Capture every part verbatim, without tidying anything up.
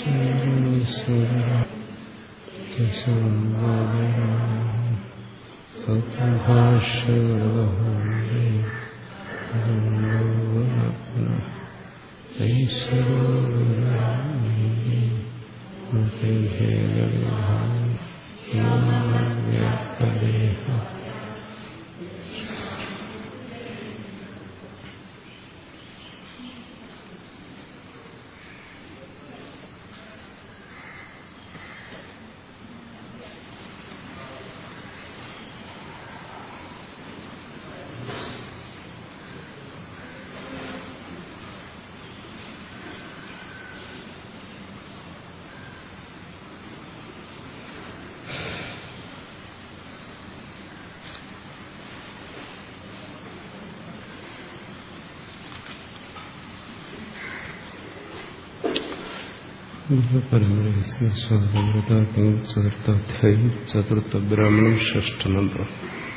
ചതുർത്ഥാധ്യായം ചതുർത്ഥ ബ്രാഹ്മണം ഷഷ്ഠമന്ത്രം.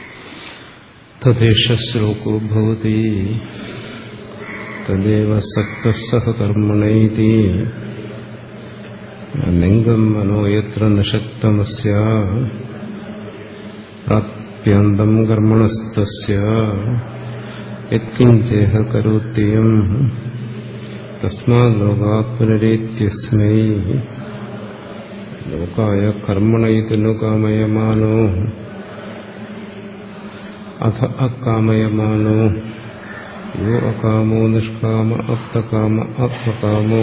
തദേശ ശ്ലോകോ ഭവതി തദേവ സക്തഃ സഹ കർമ്മണൈതി ലിംഗം മനോ യത്ര നശക്തമസ്യ പ്രാപ്യന്തം കർമ്മണസ്തസ്യ യത്കിഞ്ചേഹ കരോത്യയം തസ്മാത് ലോകാത് പുനരേത്യസ്മൈ ലോകായ കർമ്മണൈതി കാമയമാനോ അഥ അകാമയമാനോ യോ അകാമോ നിഷ്കാമ അപ്തകാമ അപ്തകാമോ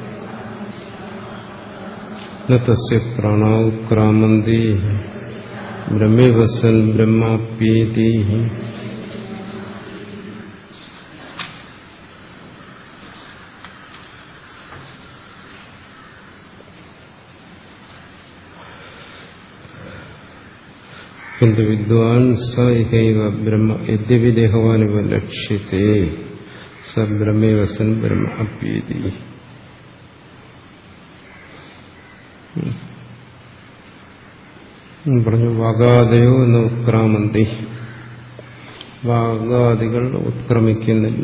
ന തസ്യ പ്രാണാ ഉത്ക്രാമന്തി ബ്രഹ്മൈവ സൻ ബ്രഹ്മാപ്യേതി. കിന്തു വിദ്വാൻ സ ഇഹൈവ ബ്രഹ്മ യദ്യപി ദേഹവാനിവ ലക്ഷ്യത്തെ സ ബ്രഹ്മൈവ സൻ ബ്രഹ്മ അപ്യേതി. പറഞ്ഞു വാഗാദയോ എന്ന് ഉത്ക്രാമന്തി, വാഗാദികൾ ഉത്ക്രമിക്കുന്നില്ല.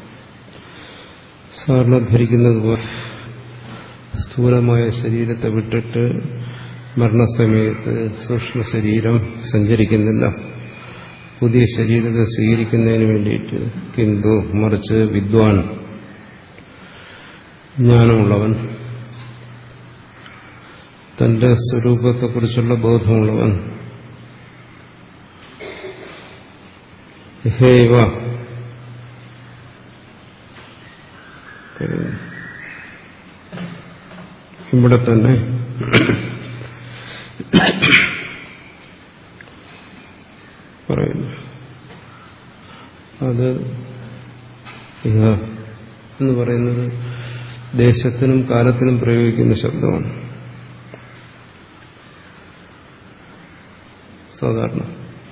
സാധാരണ ധരിക്കുന്നത് പോലെ സ്ഥൂലമായ ശരീരത്തെ വിട്ടിട്ട് മരണസമയത്ത് സൂക്ഷ്മ ശരീരം സഞ്ചരിക്കുന്നില്ല, പുതിയ ശരീരത്തെ സ്വീകരിക്കുന്നതിന് വേണ്ടിയിട്ട്. കിന്തു മറിച്ച് വിദ്വാൻ ജ്ഞാനമുള്ളവൻ, തന്റെ സ്വരൂപത്തെക്കുറിച്ചുള്ള ബോധമുള്ളവൻ, ഹേവ ഇവിടെ തന്നെ പറയുന്നു. അത് ഇഹ എന്ന് പറയുന്നത് ദേശത്തിനും കാലത്തിനും പ്രയോഗിക്കുന്ന ശബ്ദമാണ് സാധാരണ.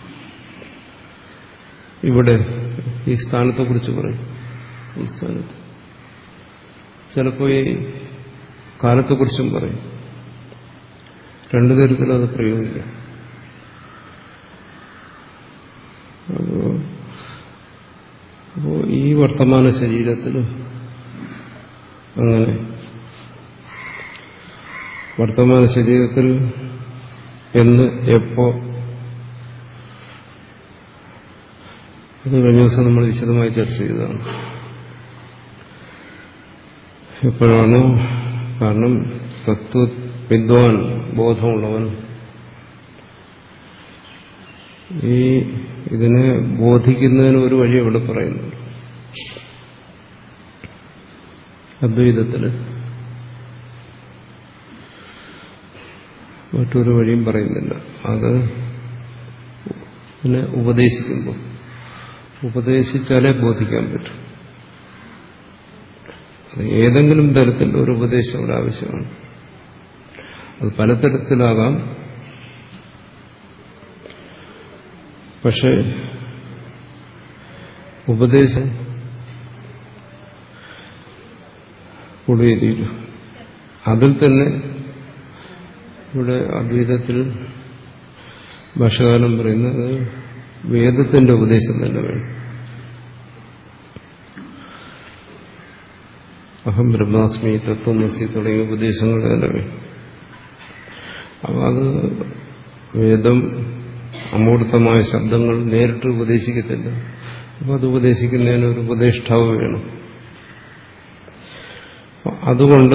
ഇവിടെ ഈ സ്ഥാനത്തെ കുറിച്ച് പറയും. ഈ സ്ഥാനത്ത് ചിലപ്പോൾ ഈ കാലത്തെക്കുറിച്ചും പറയും. രണ്ടു തരത്തിലും അത് പ്രയോഗിക്കാം. അപ്പോ അപ്പോ ഈ വർത്തമാന ശരീരത്തിൽ അങ്ങനെ വർത്തമാന ശരീരത്തിൽ എന്ന് എപ്പോ, അത് കഴിഞ്ഞ ദിവസം നമ്മൾ വിശദമായി ചർച്ച ചെയ്തതാണ്. എപ്പോഴാണ്? കാരണം തത്വ വിദ്വാൻ ബോധമുള്ളവൻ ഈ ഇതിനെ ബോധിക്കുന്നതിന് ഒരു വഴി ഇവിടെ പറയുന്നുണ്ട്. അദ്വൈതത്തില് മറ്റൊരു വഴിയും പറയുന്നില്ല. അത് ഇതിനെ ഉപദേശിക്കുമ്പോൾ ഉപദേശിച്ചാലേ ബോധിക്കാൻ പറ്റും. അത് ഏതെങ്കിലും തരത്തിൽ ഒരു ഉപദേശം ഇവിടെ ആവശ്യമാണ്. അത് പലതരത്തിലാകാം. പക്ഷെ ഉപദേശം കൂടിയ അതിൽ തന്നെ ഇവിടെ അദ്വൈതത്തിൽ ഭാഷകാലം പറയുന്നത് വേദത്തിന്റെ ഉപദേശം തന്നെ വേണം. അഹം ബ്രഹ്മാസ്മി, തത്വമസി തുടങ്ങിയ ഉപദേശങ്ങൾ തന്നെ. അപ്പം അത് വേദം അമൂർത്തമായ ശബ്ദങ്ങൾ നേരിട്ട് ഉപദേശിക്കത്തില്ല. അപ്പം അത് ഉപദേശിക്കുന്നതിന് ഒരു ഉപദേഷ്ടാവ് വേണം. അതുകൊണ്ട്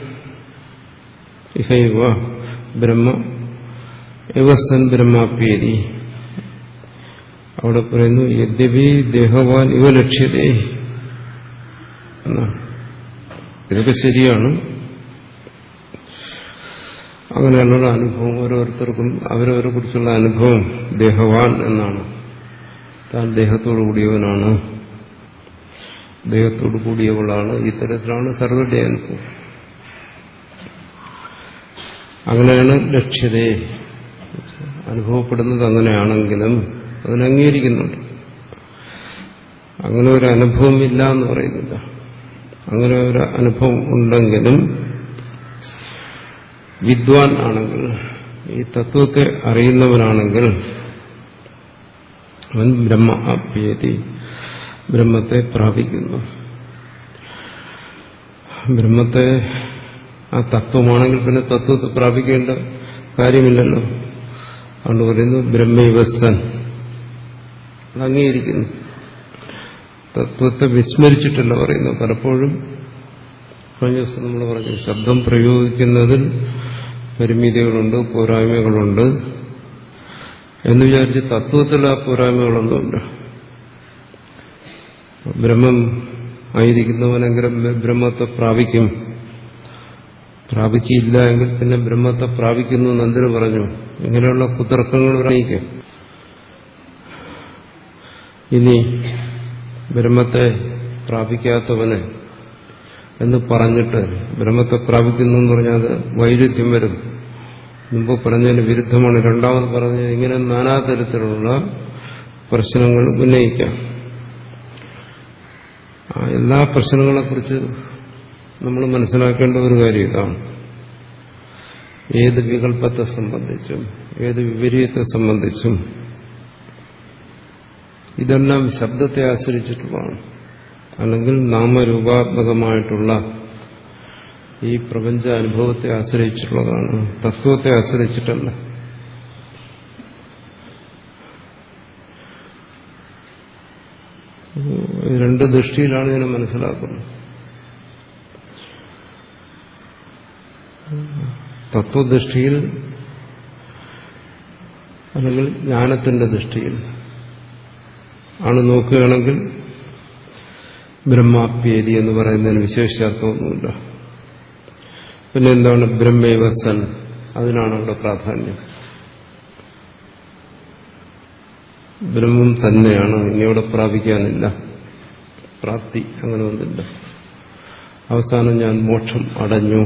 ഇഹൈവ ബ്രഹ്മ യവസൻ ബ്രഹ്മാപ്യേരി അവിടെ പറയുന്നു യദ്യപി ദേഹവാൻ ഇവ ലക്ഷ്യതേ എന്നാണ്. ഇതൊക്കെ ശരിയാണ്. അങ്ങനെയുള്ള അനുഭവം ഓരോരുത്തർക്കും അവരവരെ കുറിച്ചുള്ള അനുഭവം ദേഹവാൻ എന്നാണ്. താൻ ദേഹത്തോടു കൂടിയവനാണ്, ദേഹത്തോടു കൂടിയവളാണ്. ഇത്തരത്തിലാണ് സർവ്വരുടെ അനുഭവം. അങ്ങനെയാണ് ലക്ഷ്യതയെ അനുഭവപ്പെടുന്നത്. അങ്ങനെയാണെങ്കിലും അതിനെ അംഗീകരിക്കുന്നുണ്ട്. അങ്ങനെ ഒരു അനുഭവം ഇല്ല എന്ന് പറയുന്നില്ല. അങ്ങനെ ഒരു അനുഭവം ഉണ്ടെങ്കിലും വിദ്വാൻ ആണെങ്കിൽ, ഈ തത്വത്തെ അറിയുന്നവനാണെങ്കിൽ അവൻ ബ്രഹ്മ ആപ്യേതി, ബ്രഹ്മത്തെ പ്രാപിക്കുന്നു. ബ്രഹ്മത്തെ ആ തത്വമാണെങ്കിൽ പിന്നെ തത്വത്തെ പ്രാപിക്കേണ്ട കാര്യമില്ലല്ലോ. അതുകൊണ്ട് പറയുന്നു ബ്രഹ്മൈവസൻ, അത് അംഗീകരിക്കുന്നു. തത്വത്തെ വിസ്മരിച്ചിട്ടല്ല പറയുന്നു. പലപ്പോഴും കഴിഞ്ഞ ദിവസം നമ്മൾ പറഞ്ഞു, ശബ്ദം പ്രയോഗിക്കുന്നതിൽ പരിമിതികളുണ്ട്, പോരായ്മകളുണ്ട് എന്ന് വിചാരിച്ച് തത്വത്തിൽ ആ പോരായ്മകളൊന്നുമില്ല. ബ്രഹ്മം ആയിരിക്കുന്നവനെങ്കിലും ബ്രഹ്മത്തെ പ്രാപിക്കും, പ്രാപിച്ചില്ല എങ്കിൽ പിന്നെ ബ്രഹ്മത്തെ പ്രാപിക്കുന്നു എന്ന് എന്തിനു പറഞ്ഞു? ഇങ്ങനെയുള്ള കുതർക്കങ്ങൾ ഉന്നയിക്കും. ഇനി ബ്രഹ്മത്തെ പ്രാപിക്കാത്തവന് എന്ന് പറഞ്ഞിട്ട് ബ്രഹ്മത്തെ പ്രാപിക്കുന്നു എന്ന് പറഞ്ഞാൽ അത് വൈരുദ്ധ്യം വരും. മുമ്പ് പറഞ്ഞതിന് വിരുദ്ധമാണ്. രണ്ടാമത് പറഞ്ഞത് ഇങ്ങനെ നാനാതരത്തിലുള്ള പ്രശ്നങ്ങൾ ഉന്നയിക്കാം. ആ എല്ലാ പ്രശ്നങ്ങളെക്കുറിച്ച് നമ്മൾ മനസ്സിലാക്കേണ്ട ഒരു കാര്യം ഇതാണ്. ഏത് വികല്പത്തെ സംബന്ധിച്ചും ഏത് വിപരീതത്തെ സംബന്ധിച്ചും ഇതെല്ലാം ശബ്ദത്തെ ആശ്രയിച്ചിട്ടുള്ളതാണ്. അല്ലെങ്കിൽ നാമരൂപാത്മകമായിട്ടുള്ള ഈ പ്രപഞ്ച അനുഭവത്തെ ആശ്രയിച്ചിട്ടുള്ളതാണ്, തത്വത്തെ ആശ്രയിച്ചിട്ടല്ല. രണ്ട് ദൃഷ്ടിയിലാണ് ഇതിനെ മനസ്സിലാക്കുന്നത്. തത്വദൃഷ്ടിയിൽ അല്ലെങ്കിൽ ജ്ഞാനത്തിന്റെ ദൃഷ്ടിയിൽ ആണ് നോക്കുകയാണെങ്കിൽ ബ്രഹ്മാപ്യേതി എന്ന് പറയുന്നതിന് വിശേഷാർത്ഥമൊന്നുമില്ല. പിന്നെ എന്താണ് ബ്രഹ്മൈവസൻ, അതിനാണ് അവിടെ പ്രാധാന്യം. ബ്രഹ്മം തന്നെയാണ്, ഇനിയോടെ പ്രാപിക്കാനില്ല, പ്രാപ്തി അങ്ങനെ ഒന്നില്ല. അവസാനം ഞാൻ മോക്ഷം അടഞ്ഞു,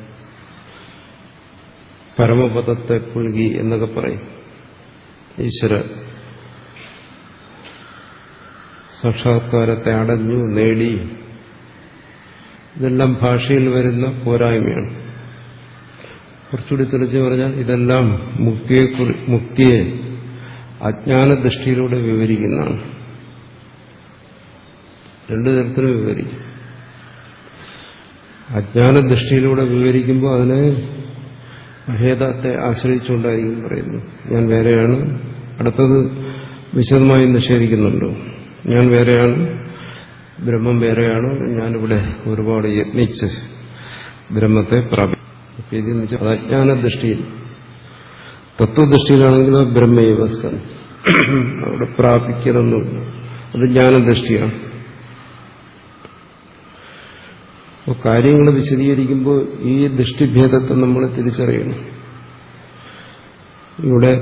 പരമപദത്തെ പുൽകി എന്നൊക്കെ പറയും. ഈശ്വര സാക്ഷാത്കാരത്തെ അടഞ്ഞു, നേടി. ഇതെല്ലാം ഭാഷയിൽ വരുന്ന പോരായ്മയാണ്. കുറച്ചുകൂടി തെളിച്ച് പറഞ്ഞാൽ ഇതെല്ലാം മുക്തിയെ മുക്തിയെ അജ്ഞാനദൃഷ്ടിയിലൂടെ വിവരിക്കുന്നതാണ്. രണ്ടു തരത്തിലും വിവരിക്കും. അജ്ഞാനദൃഷ്ടിയിലൂടെ വിവരിക്കുമ്പോൾ അതിനെ ഭേദത്തെ ആശ്രയിച്ചുകൊണ്ടായിരിക്കും പറയുന്നു. ഞാൻ വേറെയാണ്. അടുത്തത് വിശദമായി നിഷേധിക്കുന്നുണ്ട്. ഞാൻ വേറെയാണ്, ബ്രഹ്മം വേറെയാണ്. ഞാനിവിടെ ഒരുപാട് യത്നിച്ച് ബ്രഹ്മത്തെ പ്രാപിക്കും. അത് അജ്ഞാനദൃഷ്ടിയിൽ. തത്വദൃഷ്ടിയിലാണെങ്കിലോ ബ്രഹ്മൈവസൻ, അവിടെ പ്രാപിക്കണമെന്നില്ല. അത് ജ്ഞാനദൃഷ്ടിയാണ്. അപ്പോൾ കാര്യങ്ങൾ വിശദീകരിക്കുമ്പോൾ ഈ ദൃഷ്ടിഭേദത്തെ നമ്മൾ തിരിച്ചറിയണം. ഇവിടെ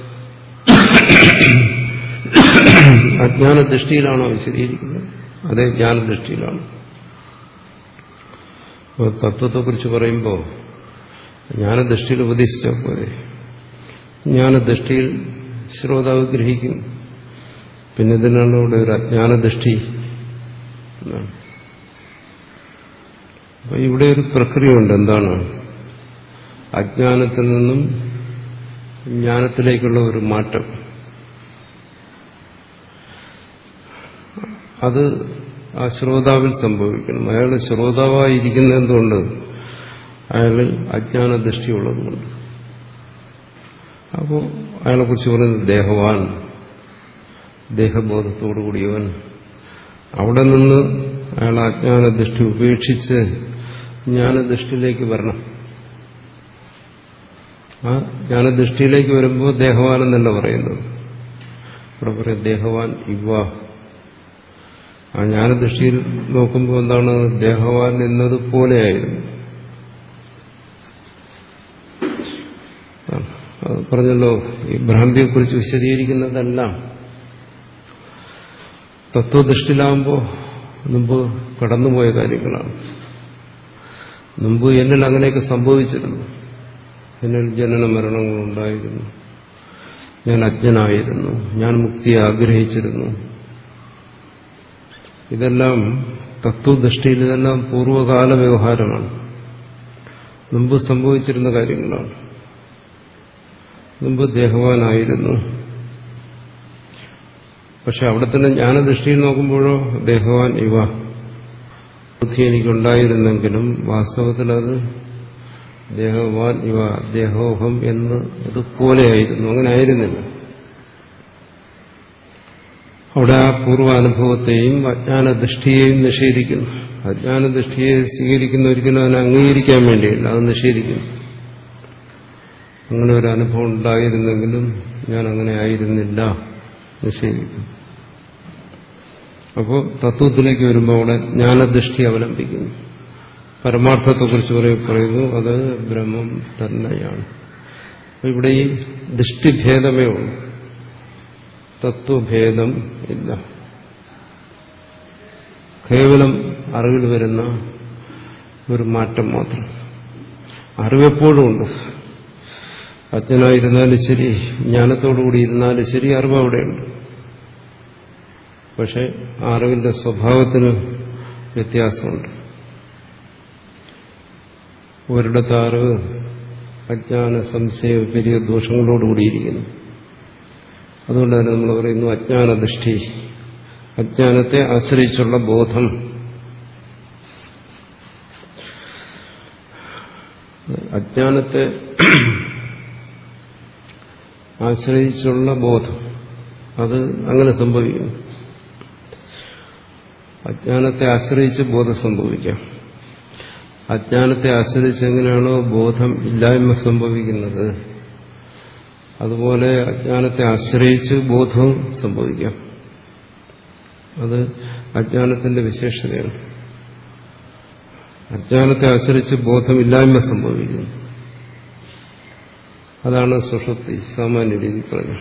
അജ്ഞാനദൃഷ്ടിയിലാണോ വിശദീകരിക്കുന്നത്? അതേ ജ്ഞാനദൃഷ്ടിയിലാണ്. അപ്പോൾ തത്വത്തെക്കുറിച്ച് പറയുമ്പോൾ ജ്ഞാനദൃഷ്ടിയിൽ ഉപദേശിച്ചാൽ പോലെ ജ്ഞാനദൃഷ്ടിയിൽ ശ്രോതാവ് ഗ്രഹിക്കും. പിന്നെ ഇതിനാണ് ഇവിടെ ഒരു അജ്ഞാനദൃഷ്ടി എന്നാണ്. അപ്പൊ ഇവിടെ ഒരു പ്രക്രിയയുണ്ട്. എന്താണ്? അജ്ഞാനത്തിൽ നിന്നും ജ്ഞാനത്തിലേക്കുള്ള ഒരു മാറ്റം. അത് ആ ശ്രോതാവിൽ സംഭവിക്കണം. അയാൾ ശ്രോതാവായിരിക്കുന്ന എന്തുകൊണ്ട്? അയാളിൽ അജ്ഞാനദൃഷ്ടിയുള്ളതുകൊണ്ട്. അപ്പോൾ അയാളെക്കുറിച്ച് പറയുന്നത് ദേഹവാൻ, ദേഹബോധത്തോടു കൂടിയവൻ. അവിടെ നിന്ന് അയാൾ അജ്ഞാനദൃഷ്ടി ഉപേക്ഷിച്ച് ജ്ഞാനദൃഷ്ടിയിലേക്ക് വരണം. ആ ജ്ഞാനദൃഷ്ടിയിലേക്ക് വരുമ്പോൾ ദേഹവാൻ എന്നല്ല പറയുന്നത്. ഇവിടെ പറയും ദേഹവാൻ ഇവ. ആ ജ്ഞാനദൃഷ്ടിയിൽ നോക്കുമ്പോൾ എന്താണ്? ദേഹവാൻ എന്നതുപോലെയായിരുന്നു. പറഞ്ഞല്ലോ, ഈ ഭ്രാന്തിയെക്കുറിച്ച് വിശദീകരിക്കുന്നതെല്ലാം തത്വദൃഷ്ടിയിലാകുമ്പോൾ മുമ്പ് കടന്നുപോയ കാര്യങ്ങളാണ്. മുമ്പ് എന്നിൽ അങ്ങനെയൊക്കെ സംഭവിച്ചിരുന്നു. എന്നിൽ ജനന മരണങ്ങളുണ്ടായിരുന്നു. ഞാൻ അജ്ഞനായിരുന്നു. ഞാൻ മുക്തിയെ ആഗ്രഹിച്ചിരുന്നു. ഇതെല്ലാം തത്വദൃഷ്ടിയിൽ ഇതെല്ലാം പൂർവ്വകാല വ്യവഹാരമാണ്. മുമ്പ് സംഭവിച്ചിരുന്ന കാര്യങ്ങളാണ്. മുമ്പ് ദേഹവാനായിരുന്നു. പക്ഷെ അവിടെ തന്നെ ജ്ഞാനദൃഷ്ടിയിൽ നോക്കുമ്പോഴോ ദേഹവാൻ ഇവ. ബുദ്ധി എനിക്കുണ്ടായിരുന്നെങ്കിലും വാസ്തവത്തിൽ അത് ദേഹവാൻ ഇവ, ദേഹോഹം എന്ന് ഇതുപോലെയായിരുന്നു. അങ്ങനെ ആയിരുന്നില്ല. അവിടെ ആ പൂർവാനുഭവത്തെയും അജ്ഞാനദൃഷ്ടിയെയും നിഷേധിക്കുന്നു. അജ്ഞാനദൃഷ്ടിയെ സ്വീകരിക്കുന്ന ഒരിക്കലും അതിനെ അംഗീകരിക്കാൻ വേണ്ടിയില്ല, അത് നിഷേധിക്കുന്നു. അങ്ങനെ ഒരു അനുഭവം ഉണ്ടായിരുന്നെങ്കിലും ഞാൻ അങ്ങനെ ആയിരുന്നില്ല, നിഷേധിക്കുന്നു. അപ്പോൾ തത്വത്തിലേക്ക് വരുമ്പോൾ അവിടെ ജ്ഞാനദൃഷ്ടി അവലംബിക്കുന്നു. പരമാർത്ഥത്തെക്കുറിച്ച് പറയുന്നു അത് ബ്രഹ്മം തന്നെയാണ്. ഇവിടെ ഈ ദൃഷ്ടിഭേദമേ ഉള്ളൂ, തത്വഭേദം ഇല്ല. കേവലം അറിവിൽ വരുന്ന ഒരു മാറ്റം മാത്രം. അറിവെപ്പോഴും ഉണ്ട്. അജ്ഞനായിരുന്നാലും ശരി, ജ്ഞാനത്തോടുകൂടി ഇരുന്നാലും ശരി, അറിവ് അവിടെയുണ്ട്. പക്ഷെ ആ അറിവിന്റെ സ്വഭാവത്തിന് വ്യത്യാസമുണ്ട്. ഒരിടത്ത് അറിവ് അജ്ഞാന സംശയ വിപരീത ദോഷങ്ങളോടുകൂടിയിരിക്കുന്നു. അതുകൊണ്ട് തന്നെ നമ്മൾ പറയുന്നു അജ്ഞാനദൃഷ്ടി, അജ്ഞാനത്തെ ആശ്രയിച്ചുള്ള ബോധം. അജ്ഞാനത്തെ ആശ്രയിച്ചുള്ള ബോധം അത് അങ്ങനെ സംഭവിക്കുന്നു. അജ്ഞാനത്തെ ആശ്രയിച്ച് ബോധം സംഭവിക്കാം. അജ്ഞാനത്തെ ആശ്രയിച്ച് എങ്ങനെയാണോ ബോധം ഇല്ലായ്മ സംഭവിക്കുന്നത്, അതുപോലെ അജ്ഞാനത്തെ ആശ്രയിച്ച് ബോധവും സംഭവിക്കാം. അത് അജ്ഞാനത്തിന്റെ വിശേഷതയാണ്. അജ്ഞാനത്തെ ആശ്രയിച്ച് ബോധമില്ലായ്മ സംഭവിക്കുന്നു. അതാണ് സുഷുപ്തി സാമാന്യ രീതി പറഞ്ഞു.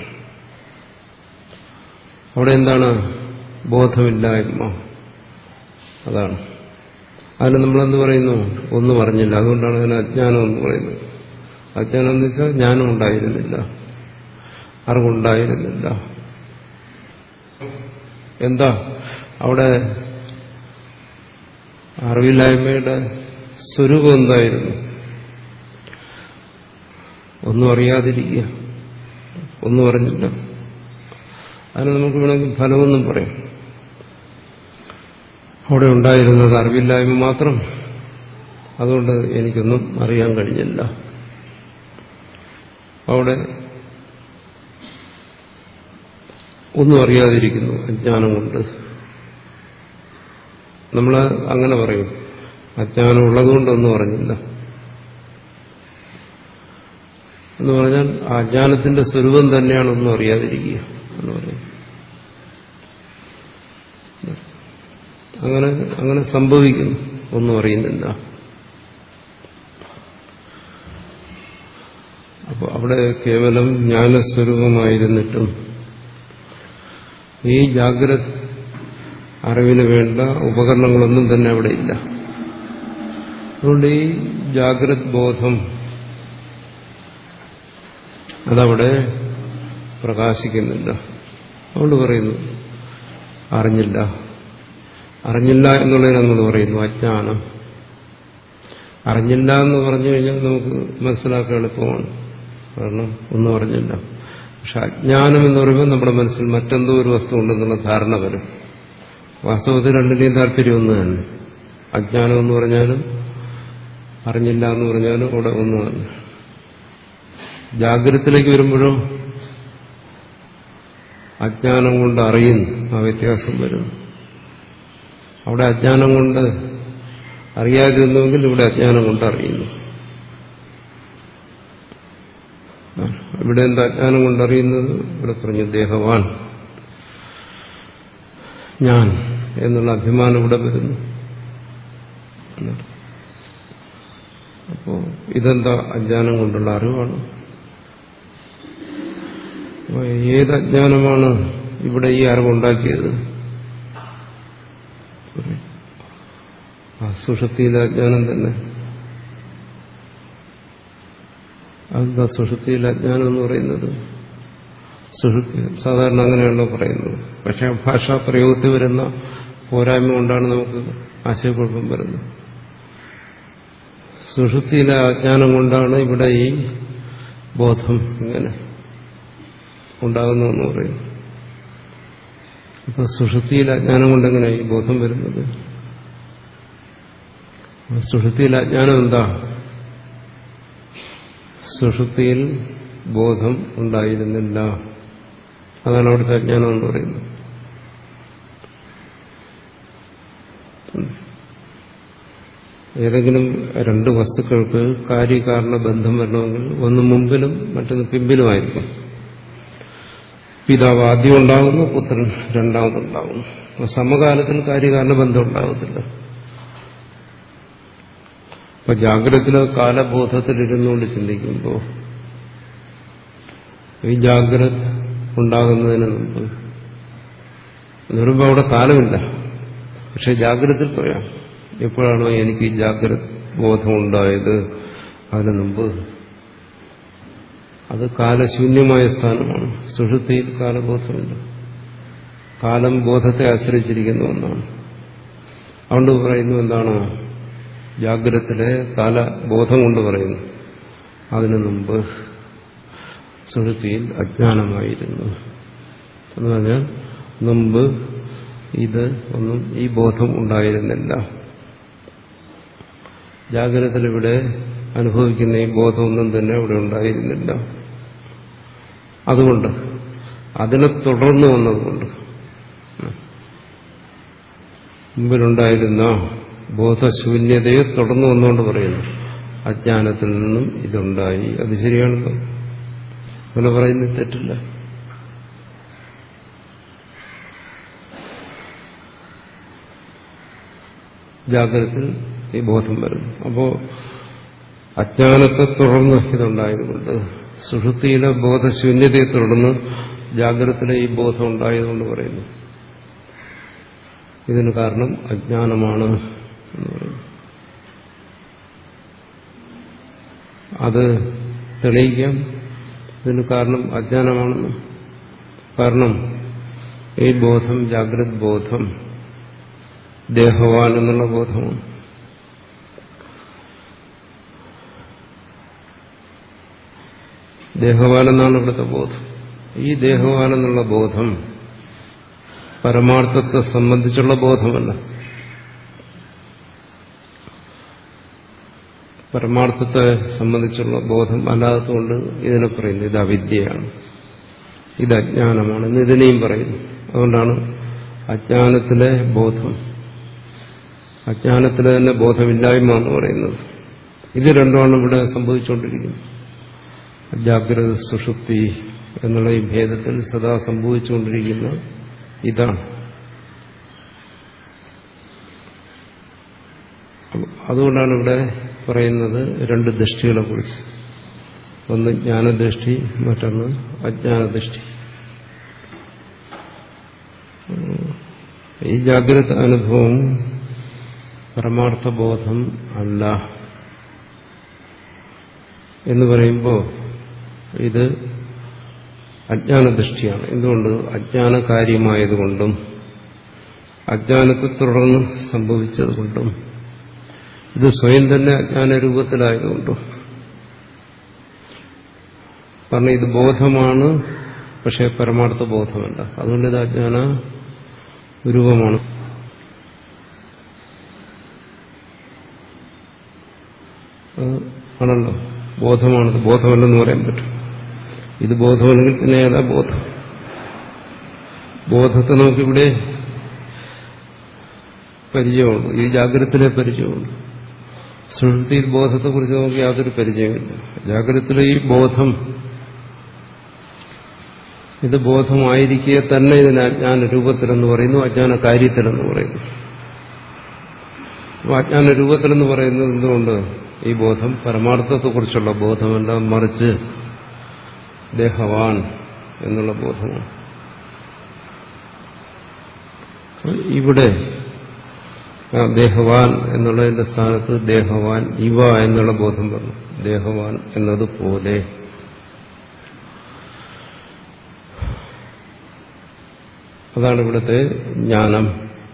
അവിടെ എന്താണ്? ബോധമില്ലായ്മ. അതാണ്. അതിന് നമ്മളെന്ത് പറയുന്നു? ഒന്നും അറിഞ്ഞില്ല. അതുകൊണ്ടാണ് അതിന് അജ്ഞാനം എന്ന് പറയുന്നത്. അജ്ഞാനം എന്ന് വെച്ചാൽ ജ്ഞാനം ഉണ്ടായിരുന്നില്ല, അറിവുണ്ടായിരുന്നില്ല. എന്താ അവിടെ അറിവില്ലായ്മയുടെ സ്വരൂപം എന്തായിരുന്നു? ഒന്നും അറിയാതിരിക്കുക, ഒന്നും അറിഞ്ഞില്ല. അതിന് നമുക്ക് വേണമെങ്കിൽ ഫലമൊന്നും പറയാം. അവിടെ ഉണ്ടായിരുന്നത് അറിവില്ലായ്മ മാത്രം. അതുകൊണ്ട് എനിക്കൊന്നും അറിയാൻ കഴിഞ്ഞില്ല. അവിടെ ഒന്നും അറിയാതിരിക്കുന്നു അജ്ഞാനം കൊണ്ട്. നമ്മൾ അങ്ങനെ പറയും, അജ്ഞാനം ഉള്ളതുകൊണ്ടൊന്നും അറിഞ്ഞില്ല എന്ന് പറഞ്ഞാൽ ആ അജ്ഞാനത്തിന്റെ സ്വരൂപം തന്നെയാണ് ഒന്നും അറിയാതിരിക്കുക എന്ന് പറയും. അങ്ങനെ അങ്ങനെ സംഭവിക്കുന്നു, ഒന്നും അറിയുന്നില്ല. അപ്പോൾ അവിടെ കേവലം ജ്ഞാനസ്വരൂപമായിരുന്നിട്ടും ഈ ജാഗ്രത അറിവിന് വേണ്ട ഉപകരണങ്ങളൊന്നും തന്നെ അവിടെ ഇല്ല. അതുകൊണ്ട് ഈ ജാഗ്രത് ബോധം അതവിടെ പ്രകാശിക്കുന്നില്ല. അതുകൊണ്ട് പറയുന്നു അറിഞ്ഞില്ല. അറിഞ്ഞില്ല എന്നുള്ളതിന് നമ്മൾ പറയുന്നു അജ്ഞാനം. അറിഞ്ഞില്ല എന്ന് പറഞ്ഞു കഴിഞ്ഞാൽ നമുക്ക് മനസ്സിലാക്കാൻ എളുപ്പമാണ്, കാരണം ഒന്നും അറിഞ്ഞില്ല. പക്ഷെ അജ്ഞാനം എന്ന് പറയുമ്പോൾ നമ്മുടെ മനസ്സിൽ മറ്റെന്തോ ഒരു വസ്തു ഉണ്ടെന്നുള്ള ധാരണ വരും. വാസ്തവത്തിൽ രണ്ടിന്റെയും താല്പര്യം ഒന്ന് തന്നെ. അജ്ഞാനം എന്ന് പറഞ്ഞാലും അറിഞ്ഞില്ല എന്ന് പറഞ്ഞാലും അവിടെ ഒന്ന് തന്നെ. ജാഗ്രതത്തിലേക്ക് വരുമ്പോഴോ അജ്ഞാനം കൊണ്ട് അറിയുന്നു, ആ വ്യത്യാസം വരുന്നു. അവിടെ അജ്ഞാനം കൊണ്ട് അറിയാതിരുന്നുവെങ്കിൽ ഇവിടെ അജ്ഞാനം കൊണ്ട് അറിയുന്നു. ഇവിടെ എന്താ അജ്ഞാനം കൊണ്ടറിയുന്നത്? ഇവിടെ പറഞ്ഞു ദേഹവാൻ, ഞാൻ എന്നുള്ള അഭിമാനം ഇവിടെ വരുന്നു. അപ്പോ ഇതെന്താ അജ്ഞാനം കൊണ്ടുള്ള അറിവാണ്. ഏത് അജ്ഞാനമാണ് ഇവിടെ ഈ അറിവുണ്ടാക്കിയത്? ആ സുഷുപ്തിയിലെ അജ്ഞാനം തന്നെ. അതെന്താ സുഷുപ്തിയിലെ അജ്ഞാനം എന്ന് പറയുന്നത്? സുഷുപ്തി സാധാരണ അങ്ങനെയാണല്ലോ പറയുന്നത്. പക്ഷെ ഭാഷാ പ്രയോഗത്തിൽ വരുന്ന പോരായ്മ കൊണ്ടാണ് നമുക്ക് ആശയക്കുഴപ്പം വരുന്നത്. സുഷുപ്തിയിലെ അജ്ഞാനം കൊണ്ടാണ് ഇവിടെ ഈ ബോധം ഇങ്ങനെ ഉണ്ടാകുന്നതെന്ന് പറയുന്നു. അപ്പൊ സുഷുപ്തിയിലെ അജ്ഞാനം കൊണ്ടെങ്ങനെ ഈ ബോധം വരുന്നത്? സുഷുപ്തിയിലെ അജ്ഞാനം എന്താ? സുഷുപ്തിയിൽ ബോധം ഉണ്ടായിരുന്നില്ല. അതാണ് അവിടുത്തെ അജ്ഞാനം എന്ന് പറയുന്നത്. ഏതെങ്കിലും രണ്ട് വസ്തുക്കൾക്ക് കാര്യകാരണ ബന്ധം വരണമെങ്കിൽ ഒന്ന് മുമ്പിലും മറ്റൊന്ന് പിമ്പിലുമായിരിക്കും. പിതാവ് ആദ്യം ഉണ്ടാകുന്നു, പുത്രൻ രണ്ടാമതുണ്ടാകുന്നു. സമകാലത്തിൽ കാര്യകാരണ ബന്ധം ഉണ്ടാകത്തില്ല. അപ്പൊ ജാഗ്രതത്തിലോ കാലബോധത്തിലിരുന്നുകൊണ്ട് ചിന്തിക്കുമ്പോൾ ഈ ജാഗ്രത ഉണ്ടാകുന്നതിന് മുമ്പ് എന്ന് പറയുമ്പോൾ അവിടെ കാലമില്ല. പക്ഷെ ജാഗ്രതത്തിൽ പറയാം, എപ്പോഴാണോ എനിക്ക് ഈ ജാഗ്രത ബോധം ഉണ്ടായത് അതിനു മുമ്പ് അത് കാലശൂന്യമായ സ്ഥാനമാണ്. സുഷുപ്തിയിൽ കാലബോധമില്ല. കാലം ബോധത്തെ ആശ്രയിച്ചിരിക്കുന്ന ഒന്നാണ്. അതുകൊണ്ട് പറയുന്നു എന്താണ്? ജാഗ്രതത്തിലെ കാലബോധം കൊണ്ട് പറയുന്നു അതിനു മുമ്പ് സുഷുപ്തിയിൽ അജ്ഞാനമായിരുന്നു എന്ന് പറഞ്ഞാൽ മുമ്പ് ഇത് ഒന്നും ഈ ബോധം ഉണ്ടായിരുന്നില്ല. ജാഗ്രതത്തിൽ ഇവിടെ അനുഭവിക്കുന്ന ഈ ബോധമൊന്നും തന്നെ ഇവിടെ ഉണ്ടായിരുന്നില്ല. അതുകൊണ്ട് അതിനെ തുടർന്ന് വന്നതുകൊണ്ട് മുമ്പിലുണ്ടായിരുന്ന ബോധശൂന്യതയെ തുടർന്ന് വന്നുകൊണ്ട് പറയുന്നു അജ്ഞാനത്തിൽ നിന്നും ഇതുണ്ടായി. അത് ശരിയാണല്ലോ, അങ്ങനെ പറയുന്നത് തെറ്റില്ല. ജാഗ്രതത്തിൽ ഈ ബോധം വരുന്നു. അപ്പോ അജ്ഞാനത്തെ തുടർന്ന് ഇതുണ്ടായതുകൊണ്ട്, സുഷുപ്തിയിലെ ബോധശൂന്യതയെ തുടർന്ന് ജാഗ്രതത്തിലെ ഈ ബോധം ഉണ്ടായതുകൊണ്ട് പറയുന്നു ഇതിന് കാരണം അജ്ഞാനമാണ് എന്ന് പറയുന്നു. അത് തെളിയിക്കാം. ഇതിന് കാരണം അജ്ഞാനമാണെന്ന്. കാരണം ഈ ബോധം, ജാഗ്രത് ബോധം ദേഹവാൻ എന്നുള്ള ബോധമാണ്. ദേഹവാൻ എന്നാണ് ഇവിടുത്തെ ബോധം. ഈ ദേഹവാൻ എന്നുള്ള ബോധം പരമാർത്ഥത്തെ സംബന്ധിച്ചുള്ള ബോധമല്ല. പരമാർത്ഥത്തെ സംബന്ധിച്ചുള്ള ബോധം അല്ലാത്തതുകൊണ്ട് ഇതിനെ പറയുന്നത് ഇത് അവിദ്യയാണ്, ഇത് അജ്ഞാനമാണ് എന്ന് ഇതിനെയും പറയുന്നു. അതുകൊണ്ടാണ് അജ്ഞാനത്തിലെ ബോധം, അജ്ഞാനത്തിലെ തന്നെ ബോധമില്ലായ്മ എന്ന് പറയുന്നത്. ഇത് രണ്ടുമാണ് ഇവിടെ സംഭവിച്ചുകൊണ്ടിരിക്കുന്നത്. ജാഗ്രത സുഷുപ്തി എന്നുള്ള ഈ ഭേദത്തിൽ സദാ സംഭവിച്ചുകൊണ്ടിരിക്കുന്ന ഇതാണ്. അതുകൊണ്ടാണ് ഇവിടെ പറയുന്നത് രണ്ട് ദൃഷ്ടികളെ കുറിച്ച്. ഒന്ന് ജ്ഞാനദൃഷ്ടി, മറ്റൊന്ന് അജ്ഞാനദൃഷ്ടി. ഈ ജാഗ്രത അനുഭവം പരമാർത്ഥബോധം അല്ല എന്ന് പറയുമ്പോൾ ഇത് അജ്ഞാനദൃഷ്ടിയാണ്. എന്തുകൊണ്ട്? അജ്ഞാനകാര്യമായതുകൊണ്ടും അജ്ഞാനത്തെ തുടർന്ന് സംഭവിച്ചതുകൊണ്ടും ഇത് സ്വയം തന്നെ അജ്ഞാനരൂപത്തിലായതുകൊണ്ടും. കാരണം ഇത് ബോധമാണ്, പക്ഷെ പരമാർത്ഥ ബോധമല്ല. അതുകൊണ്ട് ഇത് അജ്ഞാന രൂപമാണ്. ആണല്ലോ, ബോധമാണത്. ബോധമല്ലെന്ന് പറയാൻ പറ്റും. ഇത് ബോധമല്ലെങ്കിൽ പിന്നെ ഏതാ ബോധം? ബോധത്തെ നമുക്കിവിടെ പരിചയമുള്ളൂ, ഈ ജാഗ്രതത്തിലെ പരിചയമുള്ളൂ. സുഷുപ്തിയിൽ ബോധത്തെക്കുറിച്ച് നമുക്ക് യാതൊരു പരിചയമില്ല. ജാഗ്രതത്തിലെ ഈ ബോധം, ഇത് ബോധമായിരിക്കെ തന്നെ ഇതിന് അജ്ഞാന രൂപത്തിലെന്ന് പറയുന്നു, അജ്ഞാന കാര്യത്തിലെന്ന് പറയുന്നു. അപ്പോൾ അജ്ഞാന രൂപത്തിലെന്ന് പറയുന്നത് എന്തുകൊണ്ട്? ഈ ബോധം പരമാർത്ഥത്തെക്കുറിച്ചുള്ള ബോധമല്ല, മറിച്ച് ദേഹവാൻ എന്നുള്ള ബോധമാണ്. ഇവിടെ ദേഹവാൻ എന്നുള്ളതിന്റെ സ്ഥാനത്ത് ദേഹവാൻ ഇവ എന്നുള്ള ബോധം പറഞ്ഞു. ദേഹവാൻ എന്നതുപോലെ. അതാണ് ഇവിടുത്തെ ജ്ഞാനം.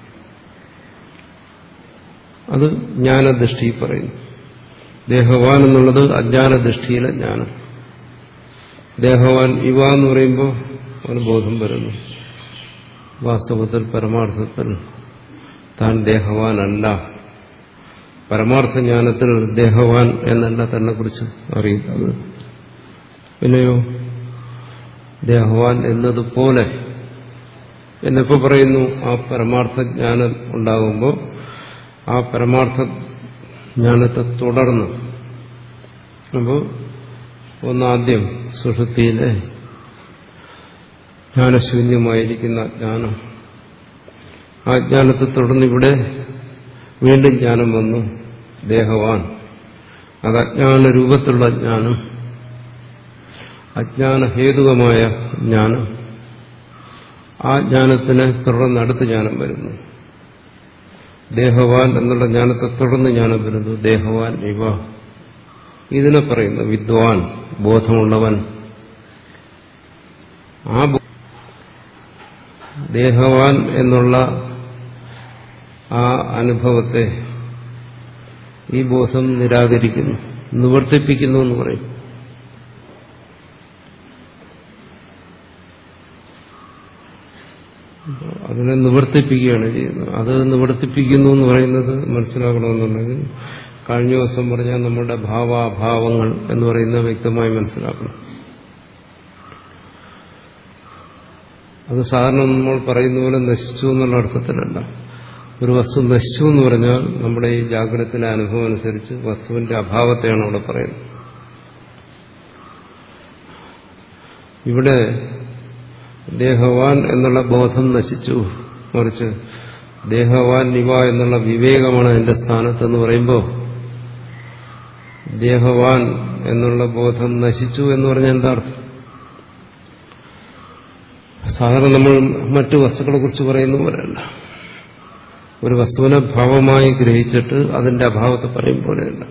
അത് ജ്ഞാനദൃഷ്ടി പറയുന്നു. ദേഹവാൻ എന്നുള്ളത് അജ്ഞാനദൃഷ്ടിയിലെ ജ്ഞാനം. ദേഹവാൻ ഇവ എന്ന് പറയുമ്പോൾ ഒരു ബോധം വരുന്നു. വാസ്തവത്തിൽ പരമാർത്ഥത്തിൽ താൻ ദേഹവാനല്ല. പരമാർത്ഥ ജ്ഞാനത്തിൽ ദേഹവാൻ എന്നല്ല തന്നെ കുറിച്ച് അറിയുന്നത്. പിന്നെയോ ദേഹവാൻ എന്നതുപോലെ എന്നിപ്പോ പറയുന്നു. ആ പരമാർത്ഥ ജ്ഞാനം ഉണ്ടാകുമ്പോൾ ആ പരമാർത്ഥ ജ്ഞാനത്തെ തുടർന്ന്, അപ്പോൾ ഒന്നാദ്യം സുഷുപ്തിയിലെ ജ്ഞാനശൂന്യമായിരിക്കുന്ന ജ്ഞാനം, ആ ജ്ഞാനത്തെ തുടർന്ന് ഇവിടെ വീണ്ടും ജ്ഞാനം വന്നു, ദേഹവാൻ. അത് അജ്ഞാന രൂപത്തിലുള്ള ജ്ഞാനം, അജ്ഞാനഹേതുകമായ ജ്ഞാനം. ആ ജ്ഞാനത്തിന് തുടർന്ന് അടുത്ത ജ്ഞാനം വരുന്നു. ദേഹവാൻ എന്നുള്ള ജ്ഞാനത്തെ തുടർന്ന് ജ്ഞാനം വരുന്നു, ദേഹവാൻ ഇവ. ഇതിനെ പറയുന്നു വിദ്വാൻ, ബോധമുള്ളവൻ. ആ ദേഹവാൻ എന്നുള്ള ആ അനുഭവത്തെ ഈ ബോധം നിരാകരിക്കുന്നു, നിവർത്തിപ്പിക്കുന്നു എന്ന് പറയും. അതിനെ നിവർത്തിപ്പിക്കുകയാണ് ചെയ്യുന്നത്. അത് നിവർത്തിപ്പിക്കുന്നു എന്ന് പറയുന്നത് മനസ്സിലാക്കണമെന്നുണ്ടെങ്കിൽ കഴിഞ്ഞ ദിവസം പറഞ്ഞാൽ നമ്മുടെ ഭാവാഭാവങ്ങൾ എന്ന് പറയുന്നത് വ്യക്തമായി മനസ്സിലാക്കണം. അത് സാധാരണ നമ്മൾ പറയുന്ന പോലെ നശിച്ചു എന്നുള്ള അർത്ഥത്തിലല്ല. ഒരു വസ്തു നശിച്ചു എന്ന് പറഞ്ഞാൽ നമ്മുടെ ഈ ജാഗ്രതത്തിലെ അനുഭവം അനുസരിച്ച് വസ്തുവിന്റെ അഭാവത്തെയാണ് അവിടെ പറയുന്നത്. ഇവിടെ ദേഹവാൻ എന്നുള്ള ബോധം നശിച്ചു, മറിച്ച് ദേഹവാൻ ഇവ എന്നുള്ള വിവേകമാണ് അതിന്റെ സ്ഥാനത്തെന്ന് പറയുമ്പോൾ ദേഹവാൻ എന്നുള്ള ബോധം നശിച്ചു എന്ന് പറഞ്ഞാൽ എന്താ അർത്ഥം? സാധാരണ നമ്മൾ മറ്റു വസ്തുക്കളെ കുറിച്ച് പറയുന്ന പോലെയല്ല. ഒരു വസ്തുവിനെ ഭാവമായി ഗ്രഹിച്ചിട്ട് അതിന്റെ അഭാവത്തെ പറയും പോലെയല്ല.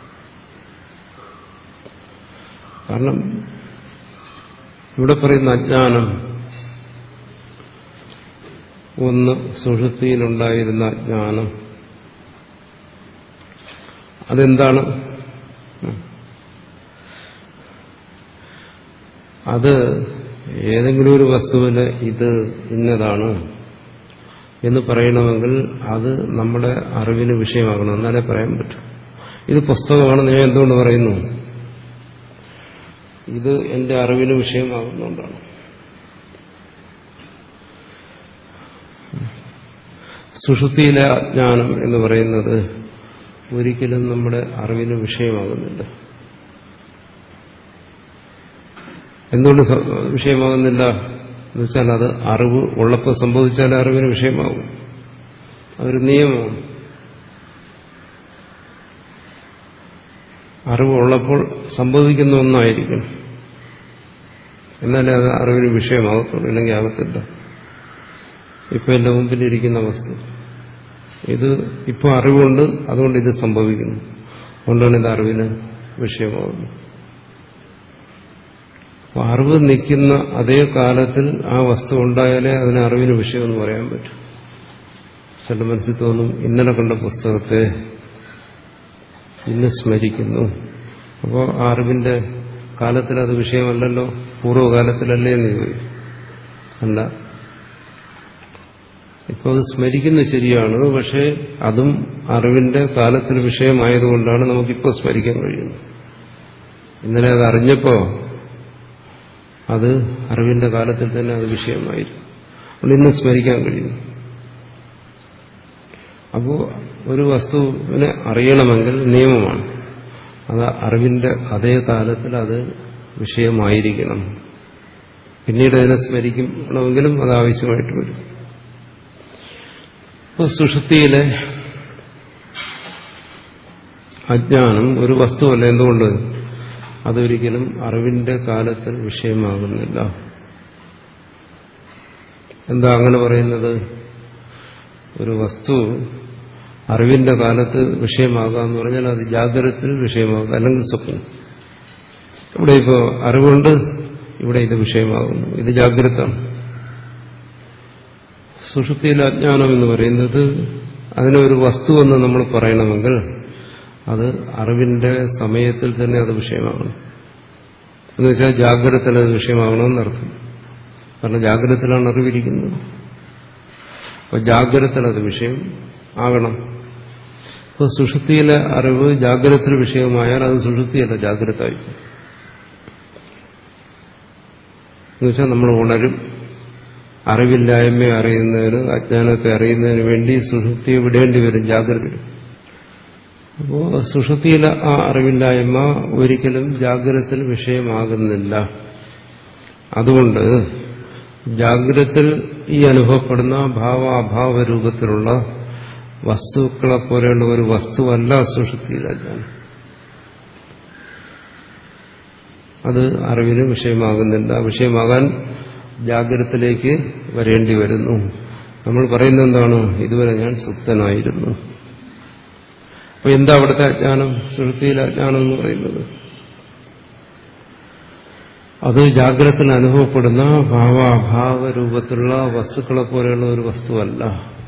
കാരണം ഇവിടെ പറയുന്ന അജ്ഞാനം, ഒന്ന് സുഷുപ്തിയിലുണ്ടായിരുന്ന ജ്ഞാനം, അതെന്താണ്? അത് ഏതെങ്കിലും ഒരു വസ്തുവിന് ഇത് ഇന്നതാണ് എന്ന് പറയണമെങ്കിൽ അത് നമ്മുടെ അറിവിന് വിഷയമാകണം, എന്നാലേ പറയാൻ പറ്റും. ഇത് പുസ്തകമാണെന്ന് ഞാൻ എന്തുകൊണ്ട് പറയുന്നു? ഇത് എന്റെ അറിവിന് വിഷയമാകുന്നതുകൊണ്ടാണ്. സുഷുപ്തിയിലെ അജ്ഞാനം എന്ന് പറയുന്നത് ഒരിക്കലും നമ്മുടെ അറിവിന് വിഷയമാകുന്നില്ല. എന്തുകൊണ്ട് വിഷയമാകുന്നില്ല എന്ന് വെച്ചാൽ അത് അറിവ് ഉള്ളപ്പോൾ സംഭവിച്ചാൽ അറിവിന് വിഷയമാകും. അതൊരു നിയമമാണ്. അറിവ് ഉള്ളപ്പോൾ സംഭവിക്കുന്ന ഒന്നായിരിക്കും, എന്നാലേ അത് അറിവിന് വിഷയമാകത്തുള്ളൂ, ഇല്ലെങ്കിൽ ആകത്തില്ല. ഇപ്പൊ എന്റെ മുമ്പിലിരിക്കുന്ന വസ്തു, ഇത് ഇപ്പോൾ അറിവുണ്ട്, അതുകൊണ്ട് ഇത് സംഭവിക്കുന്നു, അതുകൊണ്ടാണ് ഇത് അറിവിന് വിഷയമാകുന്നത്. അപ്പോൾ അറിവ് നിൽക്കുന്ന അതേ കാലത്തിൽ ആ വസ്തു ഉണ്ടായാലേ അതിന് അറിവിന് വിഷയമെന്ന് പറയാൻ പറ്റും. ചില മനസ്സിൽ തോന്നും, ഇന്നലെ കണ്ട പുസ്തകത്തെ ഇന്ന് സ്മരിക്കുന്നു, അപ്പോൾ ആ അറിവിന്റെ കാലത്തിൽ അത് വിഷയമല്ലല്ലോ, പൂർവ്വകാലത്തിലല്ലേ എന്ന് ചോദിക്കും. അല്ല, ഇപ്പോൾ അത് സ്മരിക്കുന്നത് ശരിയാണ്, പക്ഷേ അതും അറിവിന്റെ കാലത്തിന് വിഷയമായതുകൊണ്ടാണ് നമുക്കിപ്പോൾ സ്മരിക്കാൻ കഴിയുന്നത്. ഇന്നലെ അത് അറിഞ്ഞപ്പോൾ അത് അറിവിന്റെ കാലത്തിൽ തന്നെ അത് വിഷയമായിരുന്നു. അതുകൊണ്ട് ഇന്ന് സ്മരിക്കാൻ കഴിയുന്നു. അപ്പോൾ ഒരു വസ്തുവിനെ അറിയണമെങ്കിൽ നിയമമാണ്, അത് അറിവിന്റെ അതേ കാലത്തിൽ അത് വിഷയമായിരിക്കണം. പിന്നീട് അതിനെ സ്മരിക്കണമെങ്കിലും അത് ആവശ്യമായിട്ട് വരും. അപ്പോൾ സുഷുപ്തിയിലെ അജ്ഞാനം ഒരു വസ്തുവല്ല. എന്തുകൊണ്ട്? അതൊരിക്കലും അറിവിന്റെ കാലത്തിൽ വിഷയമാകുന്നില്ല. എന്താ അങ്ങനെ പറയുന്നത്? ഒരു വസ്തു അറിവിന്റെ കാലത്ത് വിഷയമാകുക എന്ന് പറഞ്ഞാൽ അത് ജാഗ്രതത്തിൽ വിഷയമാകുക, അല്ലെങ്കിൽ സ്വപ്നം. ഇവിടെ ഇപ്പോൾ അറിവുണ്ട്, ഇവിടെ ഇത് വിഷയമാകുന്നു, ഇത് ജാഗ്രതാണ്. സുഷുപ്തിയിലെ അജ്ഞാനം എന്ന് പറയുന്നത് അതിനൊരു വസ്തുവെന്ന് നമ്മൾ പറയണമെങ്കിൽ അത് അറിവിന്റെ സമയത്തിൽ തന്നെ അത് വിഷയമാകണം. എന്ന് വെച്ചാൽ ജാഗ്രതത്തിൽ അത് വിഷയമാകണമെന്നർത്ഥം. കാരണം ജാഗ്രതത്തിലാണ് അറിവിരിക്കുന്നത്. അപ്പോൾ ജാഗ്രതത്തിൽ അത് വിഷയം ആകണം. അപ്പോൾ സുഷുപ്തിയിലെ അറിവ് ജാഗ്രതത്തിൽ വിഷയമായാൽ അത് സുഷുപ്തിയല്ല, ജാഗ്രതയായി. എന്നുവെച്ചാൽ നമ്മൾ ഉണരും. അറിവില്ലായ്മയെ അറിയുന്നതിന്, അജ്ഞാനത്തെ അറിയുന്നതിന് വേണ്ടി സുഷുപ്തിയെ വിടേണ്ടി വരും, ജാഗ്രത. അപ്പോൾ സുഷുപ്തിയിലെ ആ അറിവില്ലായ്മ ഒരിക്കലും ജാഗ്രതത്തിൽ വിഷയമാകുന്നില്ല. അതുകൊണ്ട് ജാഗ്രതത്തിൽ ഈ അനുഭവപ്പെടുന്ന ഭാവാഭാവ രൂപത്തിലുള്ള വസ്തുക്കളെ പോലെയുള്ള ഒരു വസ്തുവല്ല സുഷുപ്തിയിലെ അജ്ഞാനം. അത് അറിവിന് വിഷയമാകുന്നില്ല. വിഷയമാകാൻ ജാഗ്രതത്തിലേക്ക് വരേണ്ടി വരുന്നു. നമ്മൾ പറയുന്നത് എന്താണ്? ഇതുവരെ ഞാൻ സുപ്തനായിരുന്നു. അപ്പൊ എന്താ അവിടുത്തെ അജ്ഞാനം? സുഷുപ്തിയിലെ അജ്ഞാനം എന്ന് പറയുന്നത് അത് ജാഗ്രതത്തിൽ അനുഭവപ്പെടുന്ന ഭാവാഭാവ രൂപത്തിലുള്ള വസ്തുക്കളെ പോലെയുള്ള ഒരു വസ്തുവല്ല.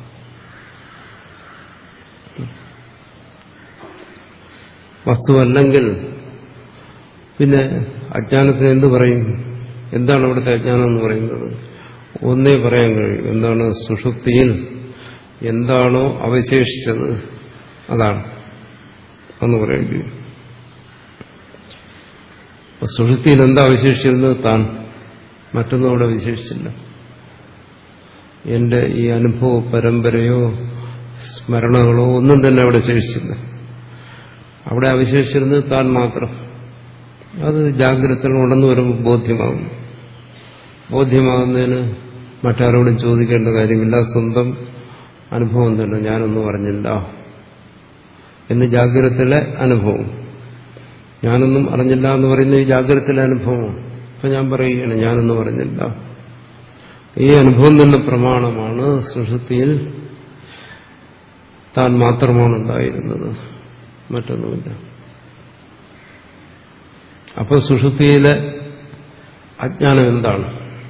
വസ്തുവല്ലെങ്കിൽ പിന്നെ അജ്ഞാനത്തിന് എന്ത് പറയും? എന്താണ് അവിടുത്തെ അജ്ഞാനം എന്ന് പറയുന്നത്? ഒന്നേ പറയാൻ കഴിയും. എന്താണ്? സുഷുപ്തിയിൽ എന്താണോ അവശേഷിച്ചത് അതാണ് എന്ന് പറയേണ്ടി വരും. സുഷുപ്തിയിൽ എന്താ അവശേഷിച്ചിരുന്നത്? താൻ. മറ്റൊന്നും അവിടെ വിശേഷിച്ചില്ല. എന്റെ ഈ അനുഭവ പരമ്പരയോ സ്മരണകളോ ഒന്നും തന്നെ അവിടെ ശേഷിച്ചില്ല. അവിടെ അവശേഷിച്ചിരുന്നത് താൻ മാത്രം. അത് ജാഗ്രത ഉണർന്നു വരുമ്പോൾ ബോധ്യമാകും. ബോധ്യമാകുന്നതിന് മറ്റാരോടും ചോദിക്കേണ്ട കാര്യമില്ല. സ്വന്തം അനുഭവം തന്നെ, ഞാനൊന്നും അറിഞ്ഞില്ല എന്ന് ജാഗ്രതത്തിലെ അനുഭവം. ഞാനൊന്നും അറിഞ്ഞില്ല എന്ന് പറയുന്നത് ഈ ജാഗ്രതത്തിലെ അനുഭവമാണ്. അപ്പൊ ഞാൻ പറയുകയാണ് ഞാനൊന്നും അറിഞ്ഞില്ല. ഈ അനുഭവം തന്നെ പ്രമാണമാണ്. സുഷുപ്തിയിൽ താൻ മാത്രമാണ് ഉണ്ടായിരുന്നത്, മറ്റൊന്നുമില്ല. അപ്പോൾ സുഷുപ്തിയിലെ അജ്ഞാനം എന്താണ്?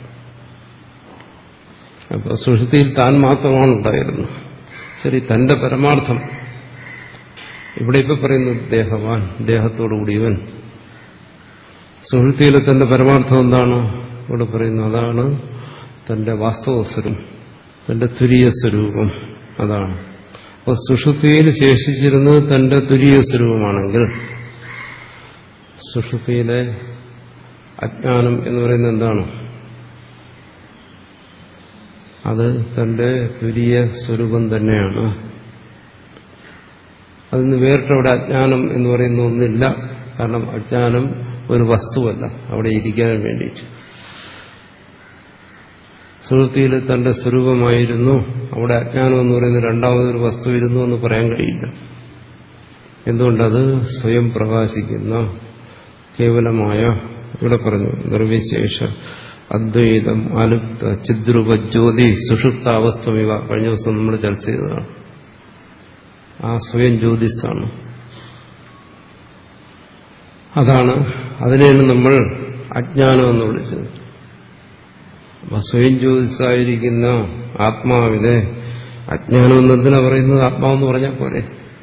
അപ്പോൾ സുഷുപ്തിയിൽ താൻ മാത്രമാണ് ഉണ്ടായിരുന്നത്. ശരി, തന്റെ പരമാർത്ഥം ഇവിടെ ഇപ്പൊ പറയുന്നത് ദേഹവാൻ, ദേഹത്തോടുകൂടിയവൻ. സുഷുപ്തിയിലെ തന്റെ പരമാർത്ഥം എന്താണ് ഇവിടെ പറയുന്നത്? അതാണ് തന്റെ വാസ്തവ സ്വരൂപം, തന്റെ തുരീയ സ്വരൂപം. അതാണ്. അപ്പോൾ സുഷുപ്തിയിൽ ശേഷിച്ചിരുന്നത് തന്റെ തുരീയ സ്വരൂപമാണെങ്കിൽ സുഷുപ്തിയിലെ അജ്ഞാനം എന്ന് പറയുന്നത് എന്താണ്? അത് തന്റെ തുരീയ സ്വരൂപം തന്നെയാണ്. അതിന് വേറിട്ടവിടെ അജ്ഞാനം എന്ന് പറയുന്ന ഒന്നില്ല. കാരണം അജ്ഞാനം ഒരു വസ്തുവല്ല അവിടെ ഇരിക്കാൻ വേണ്ടിയിട്ട്. സുഷുപ്തിയിൽ തന്റെ സ്വരൂപമായിരുന്നു, അവിടെ അജ്ഞാനം എന്ന് പറയുന്ന രണ്ടാമതൊരു വസ്തു ഇരുന്നു എന്ന് പറയാൻ കഴിയില്ല. എന്തുകൊണ്ടത് സ്വയം പ്രകാശിക്കുന്ന കേവലമായ, ഇവിടെ പറഞ്ഞു നിർവിശേഷ അദ്വൈതം അലുപ്ത ചിദ്രൂപ ജ്യോതി സുഷുപ്താവസ്ഥമിവ. കഴിഞ്ഞ ദിവസം നമ്മൾ ചർച്ച ചെയ്തതാണ്. ആ സ്വയം ജ്യോതിസാണ്. അതാണ്, അതിനെയാണ് നമ്മൾ അജ്ഞാനം എന്ന് വിളിച്ചത്. അപ്പൊ സ്വയം ജ്യോതിസായിരിക്കുന്ന ആത്മാവിനെ അജ്ഞാനം എന്നതിനാ പറയുന്നത്? ആത്മാവെന്ന് പറഞ്ഞാൽ പോലെ.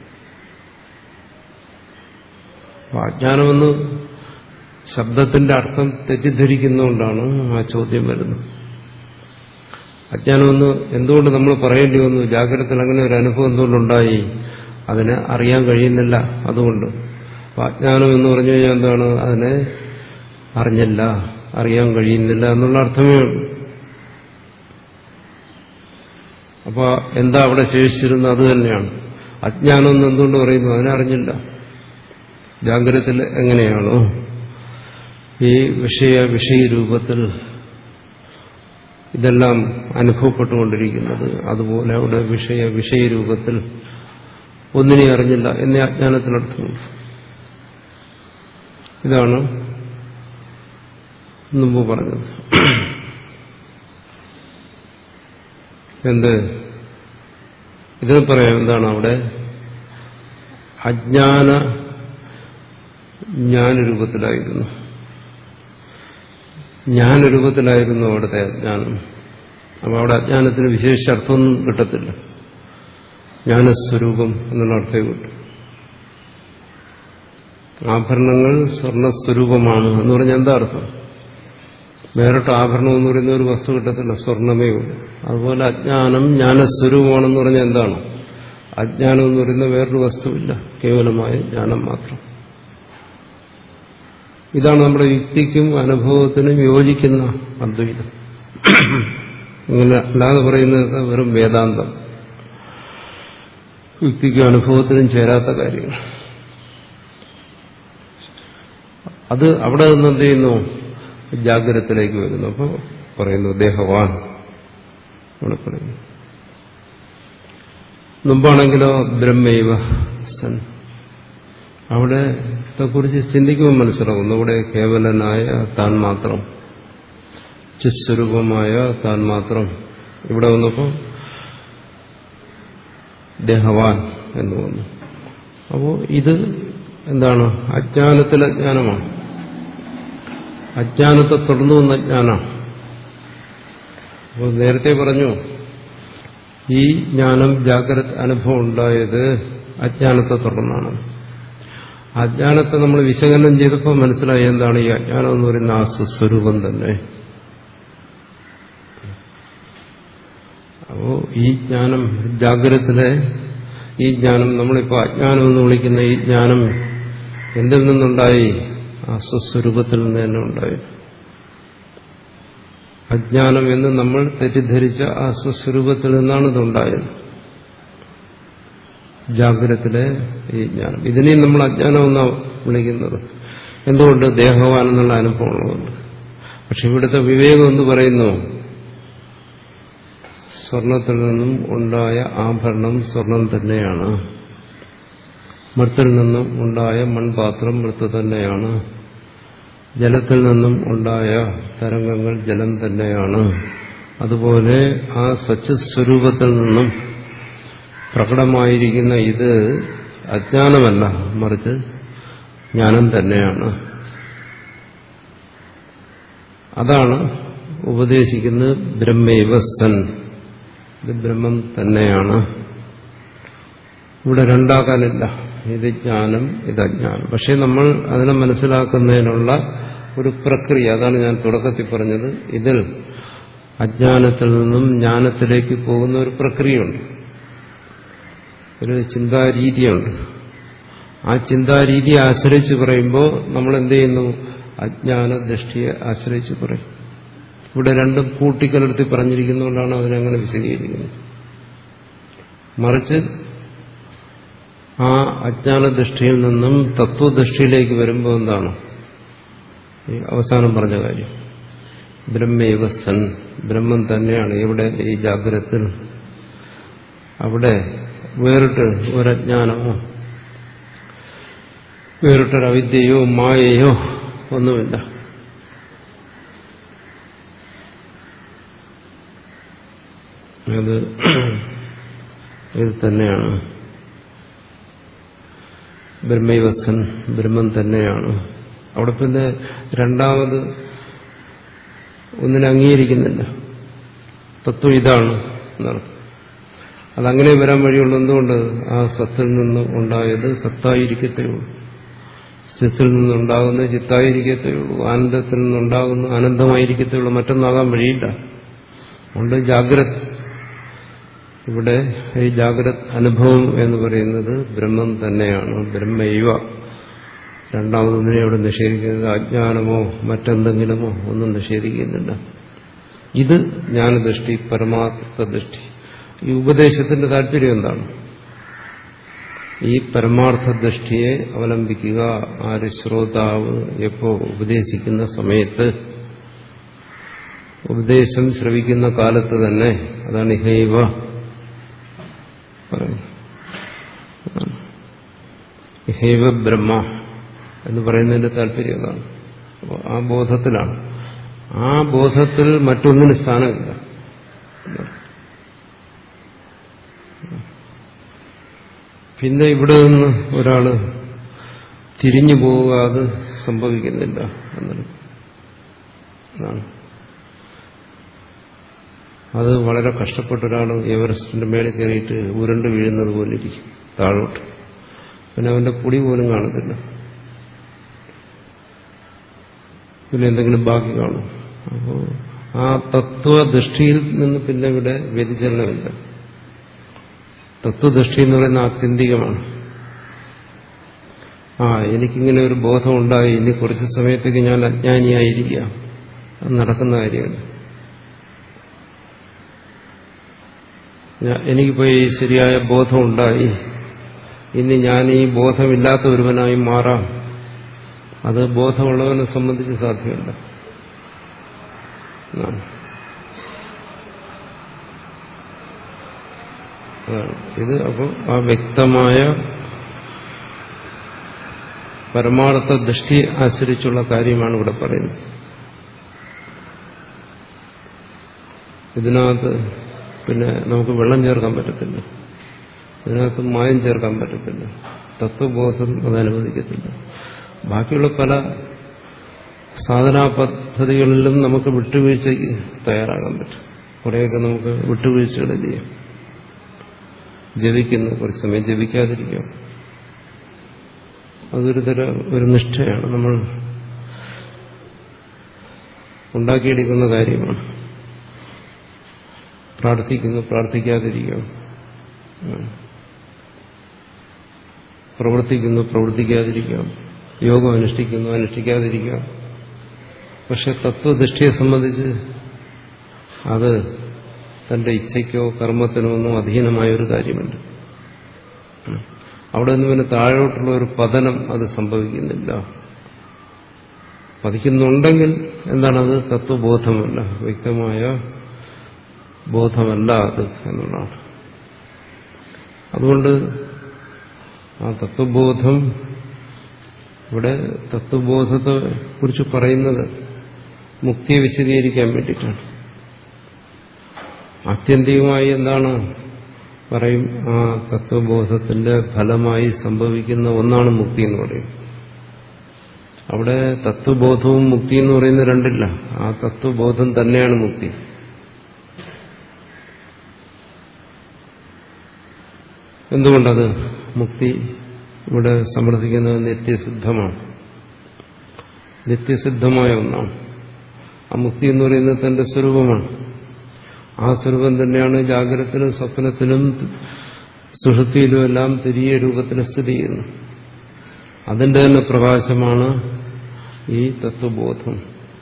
അജ്ഞാനമെന്ന് ശബ്ദത്തിന്റെ അർത്ഥം തെറ്റിദ്ധരിക്കുന്നതുകൊണ്ടാണ് ആ ചോദ്യം വരുന്നത്. അജ്ഞാനമെന്ന് എന്തുകൊണ്ട് നമ്മൾ പറയേണ്ടി വന്നു? ജാഗ്രതത്തിൽ അങ്ങനെ ഒരു അനുഭവം എന്തുകൊണ്ടുണ്ടായി? അതിനെ അറിയാൻ കഴിയുന്നില്ല. അതുകൊണ്ട് അപ്പൊ അജ്ഞാനം എന്ന് പറഞ്ഞു കഴിഞ്ഞാൽ എന്താണ്? അതിനെ അറിഞ്ഞില്ല, അറിയാൻ കഴിയുന്നില്ല എന്നുള്ള അർത്ഥമേ ഉള്ളൂ. അപ്പൊ എന്താ അവിടെ ശേഷിച്ചിരുന്നത്? അത് തന്നെയാണ്. അജ്ഞാനം എന്ന് എന്തുകൊണ്ട് പറയുന്നു? അതിനെ അറിഞ്ഞില്ല. ജാഗ്രതത്തിൽ എങ്ങനെയാണോ ഈ വിഷയ വിഷയരൂപത്തിൽ ഇതെല്ലാം അനുഭവപ്പെട്ടുകൊണ്ടിരിക്കുന്നത്, അതുപോലെ അവിടെ വിഷയ വിഷയരൂപത്തിൽ ഒന്നിനെ അറിഞ്ഞില്ല എന്നേ അജ്ഞാനത്തിനർത്ഥമുണ്ട്. ഇതാണ് മുമ്പ് പറഞ്ഞത്. എന്ത് ഇതിന് പറയാം? എന്താണ് അവിടെ? അജ്ഞാന ജ്ഞാനരൂപത്തിലായിരുന്നു. ജ്ഞാനരൂപത്തിലായിരുന്നു അവിടുത്തെ അജ്ഞാനം. അപ്പൊ അവിടെ അജ്ഞാനത്തിന് വിശേഷ അർത്ഥമൊന്നും കിട്ടത്തില്ല. ജ്ഞാനസ്വരൂപം എന്നുള്ള അർത്ഥം കിട്ടും. ആഭരണങ്ങൾ സ്വർണസ്വരൂപമാണ് എന്ന് പറഞ്ഞാൽ എന്താ അർത്ഥം? വേറിട്ട് ആഭരണം എന്ന് പറയുന്ന ഒരു വസ്തു കിട്ടത്തില്ല, സ്വർണമേ ഉള്ളൂ. അതുപോലെ അജ്ഞാനം ജ്ഞാനസ്വരൂപമാണെന്ന് പറഞ്ഞാൽ എന്താണ്? അജ്ഞാനം എന്ന് പറയുന്ന വേറൊരു വസ്തുവില്ല, കേവലമായ ജ്ഞാനം മാത്രം. ഇതാണ് നമ്മുടെ യുക്തിക്കും അനുഭവത്തിനും യോജിക്കുന്ന അദ്വൈതം. ഇങ്ങനെ അല്ലാതെ പറയുന്നത് വെറും വേദാന്തം, യുക്തിക്കും അനുഭവത്തിനും ചേരാത്ത കാര്യങ്ങൾ. അത് അവിടെ നിന്ന് എന്ത് ചെയ്യുന്നു? ജാഗ്രതത്തിലേക്ക് വരുന്നു. അപ്പോൾ പറയുന്നു ദേഹവാൻ. ഇവിടെ പറയുന്നു. മുമ്പാണെങ്കിലോ ബ്രഹ്മൈവ സൻ. അവിടെ കുറിച്ച് ചിന്തിക്കുമ്പോൾ മനസ്സിലാകുന്നു. ഇവിടെ കേവലനായ താൻ മാത്രം, ചിസ്വരൂപമായ താൻ മാത്രം. ഇവിടെ വന്നപ്പോൾ ദേഹവാൻ എന്ന് വന്നു. അപ്പോൾ ഇത് എന്താണ്? അജ്ഞാനത്തിലെ ജ്ഞാനമാണ്. അജ്ഞാനത്തെ തുടർന്നു വന്ന ജ്ഞാനമാണ്. അപ്പോൾ നേരത്തെ പറഞ്ഞു ഈ ജ്ഞാനം ജാഗ്രത അനുഭവം ഉണ്ടായത് അജ്ഞാനത്തെ തുടർന്നാണ്. അജ്ഞാനത്തെ നമ്മൾ വിശകലനം ചെയ്തപ്പോൾ മനസ്സിലായി എന്താണ് ഈ അജ്ഞാനം എന്ന് പറയുന്ന ആ സ്വസ്വരൂപം തന്നെ. അപ്പോ ഈ ജ്ഞാനം ജാഗ്രതത്തിലെ ഈ ജ്ഞാനം, നമ്മളിപ്പോൾ അജ്ഞാനം എന്ന് വിളിക്കുന്ന ഈ ജ്ഞാനം എന്തിൽ നിന്നുണ്ടായി? ആ സ്വസ്വരൂപത്തിൽ നിന്ന് തന്നെ ഉണ്ടായി. അജ്ഞാനം എന്ന് നമ്മൾ തെറ്റിദ്ധരിച്ച ആ സ്വസ്വരൂപത്തിൽ നിന്നാണ് ഇതുണ്ടായത്, ജാഗ്രതത്തിലെ ഈ ജ്ഞാനം. ഇതിനെയും നമ്മൾ അജ്ഞാനം എന്നാണ് വിളിക്കുന്നത്. എന്തുകൊണ്ട്? ദേഹവാൻ എന്നുള്ള അനുഭവം ഉള്ളതുകൊണ്ട്. പക്ഷെ ഇവിടുത്തെ വിവേകം എന്ന് പറയുന്നു, സ്വർണത്തിൽ നിന്നും ഉണ്ടായ ആഭരണം സ്വർണം തന്നെയാണ്, മൃത്തിൽ നിന്നും ഉണ്ടായ മൺപാത്രം മൃത്ത് തന്നെയാണ്, ജലത്തിൽ നിന്നും ഉണ്ടായ തരംഗങ്ങൾ ജലം തന്നെയാണ്. അതുപോലെ ആ സച്ചിസ്വരൂപത്തിൽ നിന്നും പ്രകടമായിരിക്കുന്ന ഇത് അജ്ഞാനമല്ല, മറിച്ച് ജ്ഞാനം തന്നെയാണ്. അതാണ് ഉപദേശിക്കുന്നത് ബ്രഹ്മൈവ സൻ. ഇത് ബ്രഹ്മം തന്നെയാണ്. ഇവിടെ രണ്ടാക്കാനില്ല, ഇത് ജ്ഞാനം, ഇത് അജ്ഞാനം. പക്ഷെ നമ്മൾ അതിനെ മനസ്സിലാക്കുന്നതിനുള്ള ഒരു പ്രക്രിയ, അതാണ് ഞാൻ തുടക്കത്തിൽ പറഞ്ഞത്. ഇതിൽ അജ്ഞാനത്തിൽ നിന്നും ജ്ഞാനത്തിലേക്ക് പോകുന്ന ഒരു പ്രക്രിയയുണ്ട്, ഒരു ചിന്താരീതിയുണ്ട്. ആ ചിന്താരീതിയെ ആശ്രയിച്ച് പറയുമ്പോൾ നമ്മൾ എന്ത് ചെയ്യുന്നു? അജ്ഞാന ദൃഷ്ടിയെ ആശ്രയിച്ച് പറയും. ഇവിടെ രണ്ടും കൂട്ടിക്കലർത്തി പറഞ്ഞിരിക്കുന്നതുകൊണ്ടാണ് അതിനങ്ങനെ വിശദീകരിക്കുന്നത്. മറിച്ച് ആ അജ്ഞാന ദൃഷ്ടിയിൽ നിന്നും തത്വദൃഷ്ടിയിലേക്ക് വരുമ്പോൾ എന്താണ് ഈ അവസാനം പറഞ്ഞ കാര്യം? ബ്രഹ്മൈവ സൻ, ബ്രഹ്മം തന്നെയാണ്. ഇവിടെ ഈ ജാഗ്രതത്തിൽ അവിടെ വേറിട്ട് ഒരജ്ഞാനമോ വേറിട്ടൊരവിദ്യയോ മായയോ ഒന്നുമില്ല. അത് ഇത് തന്നെയാണ്. ബ്രഹ്മൈവ സൻ, ബ്രഹ്മം തന്നെയാണ്. അവിടെ പിന്നെ രണ്ടാമത് ഒന്നിനെ അംഗീകരിക്കുന്നില്ല. തത്വം ഇതാണ് എന്നർത്ഥം. അതങ്ങനെ വരാൻ വഴിയുള്ളൂ. എന്തുകൊണ്ട്? ആ സത്തിൽ നിന്ന് ഉണ്ടായത് സത്തായിരിക്കത്തേ ഉള്ളൂ, ചിത്തിൽ നിന്നുണ്ടാകുന്നത് ചിത്തായിരിക്കത്തേ ഉള്ളൂ, ആനന്ദത്തിൽ നിന്നുണ്ടാകുന്ന ആനന്ദമായിരിക്കത്തേ ഉള്ളൂ. മറ്റൊന്നാകാൻ വഴിയില്ല. അതുകൊണ്ട് ജാഗ്രത, ഇവിടെ ഈ ജാഗ്രത് അനുഭവം എന്ന് പറയുന്നത് ബ്രഹ്മം തന്നെയാണ്. ബ്രഹ്മൈവ രണ്ടാമതൊന്നിനെ അവിടെ നിഷേധിക്കുന്നത് അജ്ഞാനമോ മറ്റെന്തെങ്കിലുമോ ഒന്നും നിഷേധിക്കുന്നില്ല. ഇത് ജ്ഞാനദൃഷ്ടി, പരമാർത്ഥ ദൃഷ്ടി. ഈ ഉപദേശത്തിന്റെ താല്പര്യം എന്താണ്? ഈ പരമാർത്ഥ ദൃഷ്ടിയെ അവലംബിക്കുക. ആര്? ശ്രോതാവ് എപ്പോ ഉപദേശിക്കുന്ന സമയത്ത്, ഉപദേശം ശ്രവിക്കുന്ന കാലത്ത് തന്നെ. അതാണ് ഇഹൈവ ഇഹൈവ ബ്രഹ്മ എന്ന് പറയുന്നതിന്റെ താല്പര്യം അതാണ്. അപ്പോൾ ആ ബോധത്തിലാണ്. ആ ബോധത്തിൽ മറ്റൊന്നിന് സ്ഥാനമില്ല. പിന്നെ ഇവിടെ നിന്ന് ഒരാള് തിരിഞ്ഞു പോവുക, അത് സംഭവിക്കുന്നില്ല എന്നാണ്. അത് വളരെ കഷ്ടപ്പെട്ട ഒരാൾ എവറസ്റ്റിന്റെ മേളിൽ കയറിയിട്ട് ഉരുണ്ട് വീഴുന്നത് പോലെ ഇരിക്കും താഴോട്ട്. പിന്നെ അവന്റെ പൊടി പോലും കാണത്തില്ല. പിന്നെ എന്തെങ്കിലും ബാക്കി കാണും. അപ്പോൾ ആ തത്വദൃഷ്ടിയിൽ നിന്ന് പിന്നെ ഇവിടെ വ്യതിചലനമില്ല. തത്വദൃഷ്ടി എന്ന് പറയുന്ന ആത്യന്തികമാണ്. ആ എനിക്കിങ്ങനെ ഒരു ബോധം ഉണ്ടായി, ഇനി കുറച്ച് സമയത്തേക്ക് ഞാൻ അജ്ഞാനിയായിരിക്കുക, അത് നടക്കുന്ന കാര്യമല്ല. എനിക്കിപ്പോ ഈ ശരിയായ ബോധം ഉണ്ടായി, ഇനി ഞാൻ ഈ ബോധമില്ലാത്ത ഒരുവനായി മാറാം, അത് ബോധമുള്ളവനെ സംബന്ധിച്ച് സാധ്യമല്ല. ഇത് അപ്പോൾ ആ വ്യക്തമായ പരമാർത്ഥ ദൃഷ്ടി ആശ്രയിച്ചുള്ള കാര്യമാണ് ഇവിടെ പറയുന്നത്. ഇതിനകത്ത് പിന്നെ നമുക്ക് വെള്ളം ചേർക്കാൻ പറ്റത്തില്ല, ഇതിനകത്ത് മായം ചേർക്കാൻ പറ്റത്തില്ല, തത്വബോധം അത് അനുവദിക്കത്തില്ല. ബാക്കിയുള്ള പല സാധനാ പദ്ധതികളിലും നമുക്ക് വിട്ടുവീഴ്ചയ്ക്ക് തയ്യാറാകാൻ പറ്റും. കുറേയൊക്കെ നമുക്ക് വിട്ടുവീഴ്ചകൾ ചെയ്യാം. ജപിക്കുന്നു, കുറച്ച് സമയം ജപിക്കാതിരിക്കാം, അതൊരു തര ഒരു നിഷ്ഠയാണ്, നമ്മൾ ഉണ്ടാക്കിയെടുക്കുന്ന കാര്യമാണ്. പ്രാർത്ഥിക്കുന്നു, പ്രാർത്ഥിക്കാതിരിക്കാം, പ്രവർത്തിക്കുന്നു, പ്രവർത്തിക്കാതിരിക്കാം, യോഗം അനുഷ്ഠിക്കുന്നു, അനുഷ്ഠിക്കാതിരിക്കാം. പക്ഷെ തത്വദൃഷ്ടിയെ സംബന്ധിച്ച് അത് തന്റെ ഇച്ഛയ്ക്കോ കർമ്മത്തിനോ ഒന്നും അധീനമായ ഒരു കാര്യമുണ്ട്. അവിടെ നിന്ന് പിന്നെ താഴോട്ടുള്ള ഒരു പതനം അത് സംഭവിക്കുന്നില്ല. പതിക്കുന്നുണ്ടെങ്കിൽ എന്താണത്? തത്വബോധമല്ല, വ്യക്തമായ ബോധമല്ല അത് എന്നുള്ളതാണ്. അതുകൊണ്ട് ആ തത്വബോധം, ഇവിടെ തത്വബോധത്തെ കുറിച്ച് പറയുന്നത് മുക്തിയെ വിശദീകരിക്കാൻ വേണ്ടിയിട്ടാണ്. ആത്യന്തികമായി എന്താണ് പറയും? ആ തത്വബോധത്തിന്റെ ഫലമായി സംഭവിക്കുന്ന ഒന്നാണ് മുക്തി എന്ന് പറയും. അവിടെ തത്വബോധവും മുക്തി എന്ന് പറയുന്ന രണ്ടില്ല. ആ തത്വബോധം തന്നെയാണ് മുക്തി. എന്തുകൊണ്ടത്? മുക്തി ഇവിടെ സമർത്ഥിക്കുന്നത് നിത്യസിദ്ധമാണ്, നിത്യസിദ്ധമായ ഒന്നാണ്. ആ മുക്തി എന്ന് പറയുന്നത് തന്റെ സ്വരൂപമാണ്. ആ സ്വരൂപം തന്നെയാണ് ജാഗ്രതത്തിലും സ്വപ്നത്തിലും സുഷുപ്തിയിലുമെല്ലാം തിരിയ രൂപത്തിൽ സ്ഥിതി ചെയ്യുന്നു. അതിന്റെ തന്നെ പ്രകാശമാണ് ഈ തത്വബോധം.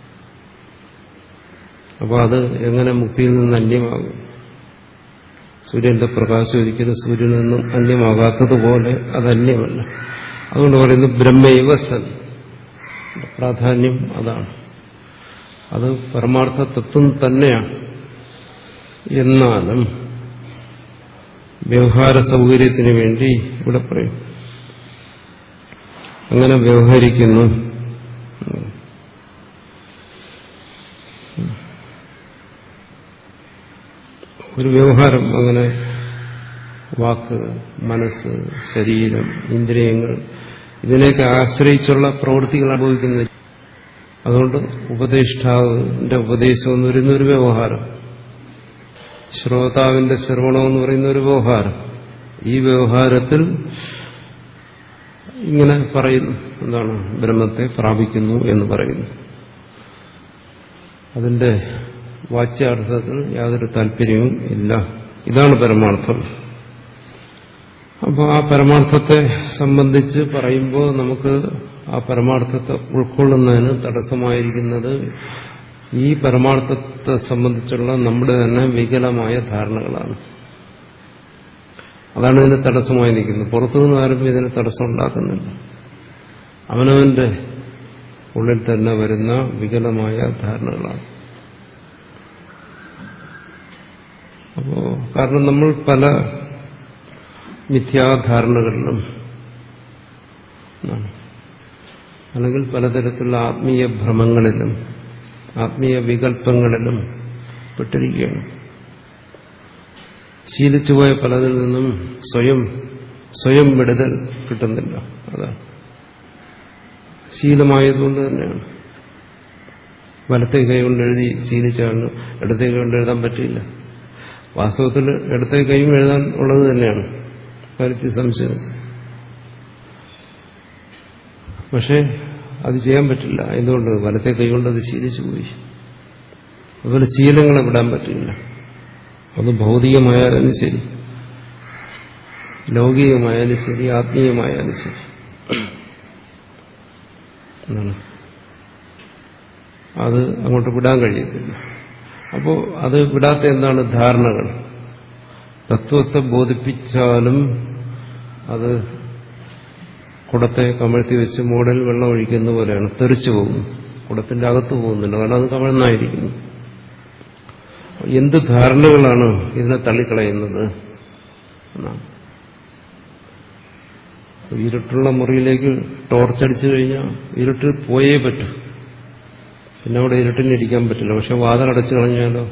അപ്പോൾ അത് എങ്ങനെ മുക്തിയിൽ നിന്ന് അന്യമാകും? സൂര്യന്റെ പ്രകാശം ഒരിക്കലും സൂര്യനിൽ നിന്നും അന്യമാകാത്തതുപോലെ അത് അന്യമല്ല. അതുകൊണ്ട് പറയുന്നത് ബ്രഹ്മൈവ സൻ. പ്രാധാന്യം അതാണ്. അത് പരമാർത്ഥ തത്വം തന്നെയാണ്. എന്നാലും വ്യവഹാര സൗകര്യത്തിന് വേണ്ടി ഇവിടെ പറയും അങ്ങനെ വ്യവഹരിക്കുന്നു. ഒരു വ്യവഹാരം അങ്ങനെ വാക്ക്, മനസ്സ്, ശരീരം, ഇന്ദ്രിയങ്ങൾ ഇതിനെയൊക്കെ ആശ്രയിച്ചുള്ള പ്രവൃത്തികൾ അനുഭവിക്കുന്നത്. അതുകൊണ്ട് ഉപദേഷ്ടാവിന്റെ ഉപദേശം എന്ന് പറയുന്ന ഒരു വ്യവഹാരം, ശ്രോതാവിന്റെ ശ്രവണം എന്ന് പറയുന്ന ഒരു വ്യവഹാരം. ഈ വ്യവഹാരത്തിൽ ഇങ്ങനെ പറയുന്നു, എന്താണ്? ബ്രഹ്മത്തെ പ്രാപിക്കുന്നു എന്ന് പറയുന്നു. അതിന്റെ വാച്യാർത്ഥത്തിൽ യാതൊരു താല്പര്യവും ഇല്ല. ഇതാണ് പരമാർത്ഥം. അപ്പോൾ ആ പരമാർത്ഥത്തെ സംബന്ധിച്ച് പറയുമ്പോൾ നമുക്ക് ആ പരമാർത്ഥത്തെ ഉൾക്കൊള്ളുന്നതിന് തടസ്സമായിരിക്കുന്നത് ഈ പരമാർത്ഥത്തെ സംബന്ധിച്ചുള്ള നമ്മുടെ തന്നെ വികലമായ ധാരണകളാണ്. അതാണ് ഇതിന് തടസ്സമായി നിൽക്കുന്നത്. പുറത്തുനിന്ന് ആരും ഇതിന് തടസ്സം ഉണ്ടാക്കുന്നില്ല. അവനവന്റെ ഉള്ളിൽ തന്നെ വരുന്ന വികലമായ ധാരണകളാണ്. അപ്പോ കാരണം നമ്മൾ പല മിഥ്യാധാരണകളിലും അല്ലെങ്കിൽ പലതരത്തിലുള്ള ആത്മീയ ഭ്രമങ്ങളിലും ആത്മീയ വികല്പങ്ങളിലും പെട്ടിരിക്കുകയാണ്. ശീലിച്ചുപോയ പലതിൽ നിന്നും സ്വയം സ്വയം വിടുതൽ കിട്ടുന്നില്ല. അതാണ് ശീലമായതുകൊണ്ട് തന്നെയാണ്. വലത്തെ കൈ കൊണ്ട് എഴുതി ശീലിച്ചാണ് ഇടത്തെ കൈ കൊണ്ട് എഴുതാൻ പറ്റില്ല. വാസ്തവത്തിൽ ഇടത്തെ കൈയും എഴുതാൻ ഉള്ളത് തന്നെയാണ്, കാര്യത്തിൽ സംശയം. പക്ഷെ അത് ചെയ്യാൻ പറ്റില്ല. എന്തുകൊണ്ട്? വലത്തെ കൈ കൊണ്ട് അത് ശീലിച്ചു പോയി. അതുപോലെ ശീലങ്ങളെ വിടാൻ പറ്റില്ല. അത് ഭൗതികമായാലും ശരി, ലൗകികമായാലും ശരി, ആത്മീയമായാലും ശരി. അത് അങ്ങോട്ട് വിടാൻ കഴിയത്തില്ല. അപ്പോൾ അത് വിടാത്ത എന്താണ്? ധാരണകൾ. തത്വത്തെ ബോധിപ്പിച്ചാലും അത് കുടത്തെ കമഴ്ത്തി വെച്ച് മോഡൽ വെള്ളം ഒഴിക്കുന്ന പോലെയാണ്, തെറിച്ചു പോകുന്നു. കുടത്തിന്റെ അകത്ത് പോകുന്നില്ല, കാരണം അത് കമഴ്ന്നായിരിക്കുന്നു. എന്ത് ധാരണകളാണ് ഇതിനെ തള്ളിക്കളയുന്നത് എന്നാണ്. ഇരുട്ടുള്ള മുറിയിലേക്ക് ടോർച്ചടിച്ചു കഴിഞ്ഞാൽ ഇരുട്ടിൽ പോയേ പറ്റൂ. പിന്നെ അവിടെ ഇരുട്ടിലിരിക്കാൻ പറ്റില്ല. പക്ഷെ വാതിലടച്ചു കളഞ്ഞാലോ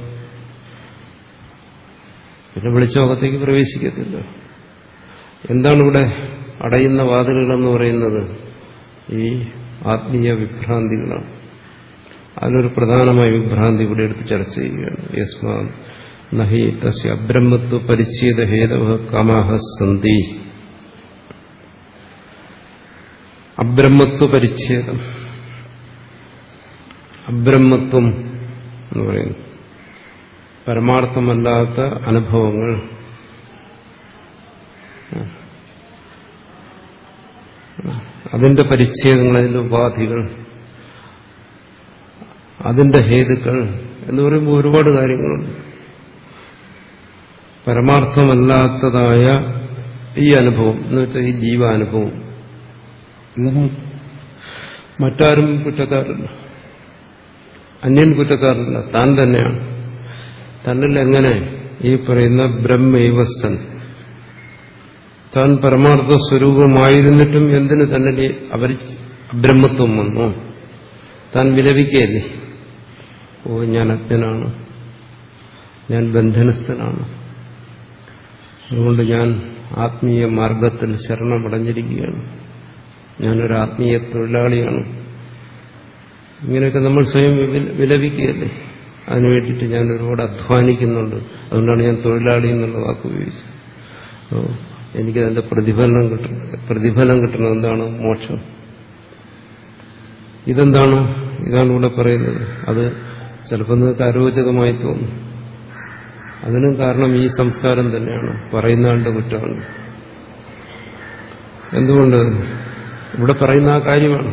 പിന്നെ വെളിച്ചമകത്തേക്ക് പ്രവേശിക്കത്തില്ല. എന്താണ് ഇവിടെ അടയുന്ന വാതിലുകളെന്ന് പറയുന്നത്? ഈ ആത്മീയ വിഭ്രാന്തികളാണ്. അതിലൊരു പ്രധാനമായ വിഭ്രാന്തി ഇവിടെ എടുത്ത് ചർച്ച ചെയ്യുകയാണ്. യസ്മാ നഹി തസ്യ അബ്രഹ്മത്വ പരിച്ഛേദ ഹേതവ കാമാഹ സന്തി. അബ്രഹ്മത്വ പരിച്ഛേദം, അബ്രഹ്മത്വം എന്ന് പറയുന്നു പരമാർത്ഥമല്ലാത്ത അനുഭവങ്ങൾ, അതിന്റെ പരിച്ഛേദങ്ങൾ, അതിന്റെ ഉപാധികൾ, അതിന്റെ ഹേതുക്കൾ എന്ന് പറയുമ്പോൾ ഒരുപാട് കാര്യങ്ങളുണ്ട്. പരമാർത്ഥമല്ലാത്തതായ ഈ അനുഭവം എന്ന് വെച്ചാൽ ഈ ജീവാനുഭവം, ഇതിന് മറ്റാരും കുറ്റക്കാരല്ല, അന്യൻ കുറ്റക്കാരല്ല, താൻ തന്നെയാണ്. തന്നിൽ എങ്ങനെ ഈ പറയുന്ന ബ്രഹ്മൈവസ്തൻ താൻ പരമാർത്ഥ സ്വരൂപമായിരുന്നിട്ടും എന്തിന് തന്നെ അവർ അബ്രഹ്മത്വം വന്നു? താൻ വിലപിക്കുകയല്ലേ, ഓ ഞാൻ അജ്ഞനാണ്, ഞാൻ ബന്ധനസ്ഥനാണ്, അതുകൊണ്ട് ഞാൻ ആത്മീയ മാർഗത്തിൽ ശരണമടഞ്ഞിരിക്കുകയാണ്, ഞാനൊരു ആത്മീയ തൊഴിലാളിയാണ്. ഇങ്ങനെയൊക്കെ നമ്മൾ സ്വയം വിലപിക്കുകയല്ലേ. അതിനു വേണ്ടിയിട്ട് ഞാൻ ഒരുപാട് അധ്വാനിക്കുന്നുണ്ട്, അതുകൊണ്ടാണ് ഞാൻ തൊഴിലാളി എന്നുള്ള വാക്ക് ഉപയോഗിച്ചത്. അപ്പോൾ എനിക്കതിന്റെ പ്രതിഫലനം കിട്ടണം. പ്രതിഫലം കിട്ടണം. എന്താണ്? മോക്ഷം. ഇതെന്താണ്? ഇതാണ് ഇവിടെ പറയുന്നത്. അത് ചിലപ്പോൾ നിങ്ങൾക്ക് അരോചകമായി തോന്നും. അതിനും കാരണം ഈ സംസ്കാരം തന്നെയാണ്, പറയുന്ന ആളുടെ കുറ്റമാണ്. എന്തുകൊണ്ട്? ഇവിടെ പറയുന്ന ആ കാര്യമാണ്.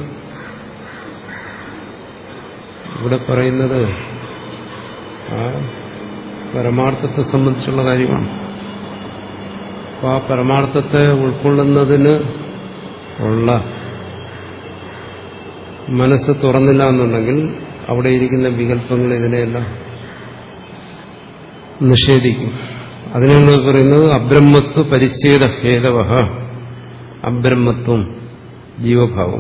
ഇവിടെ പറയുന്നത് ആ പരമാർത്ഥത്തെ സംബന്ധിച്ചുള്ള കാര്യമാണ്. അപ്പോൾ ആ പരമാർത്ഥത്തെ ഉൾക്കൊള്ളുന്നതിന് ഉള്ള മനസ്സ് തുറന്നില്ല എന്നുണ്ടെങ്കിൽ അവിടെ ഇരിക്കുന്ന വികല്പങ്ങൾ ഇതിനെയെല്ലാം നിഷേധിക്കും. അതിനാണ് പറയുന്നത് അബ്രഹ്മത്വ പരിച്ഛേദ ഹേതവ. അബ്രഹ്മത്വം, ജീവഭാവം,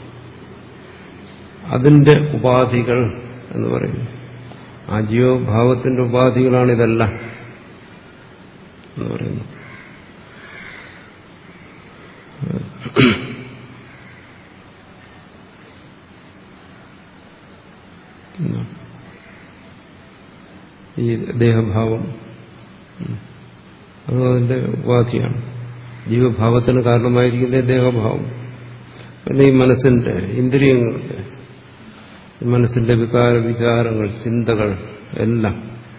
അതിന്റെ ഉപാധികൾ എന്ന് പറയുന്നു. ആ ജീവഭാവത്തിന്റെ ഉപാധികളാണ് ഇതെല്ലാം എന്ന് പറയുന്നു. ഈ ദേഹഭാവം അത് അതിന്റെ ഉപാധിയാണ്. ജീവഭാവത്തിന് കാരണമായിരിക്കുന്ന ദേഹഭാവം. പിന്നെ ഈ മനസ്സിന്റെ, ഇന്ദ്രിയങ്ങളുടെ, മനസ്സിന്റെ വികാര വിചാരങ്ങൾ, ചിന്തകൾ എല്ലാം,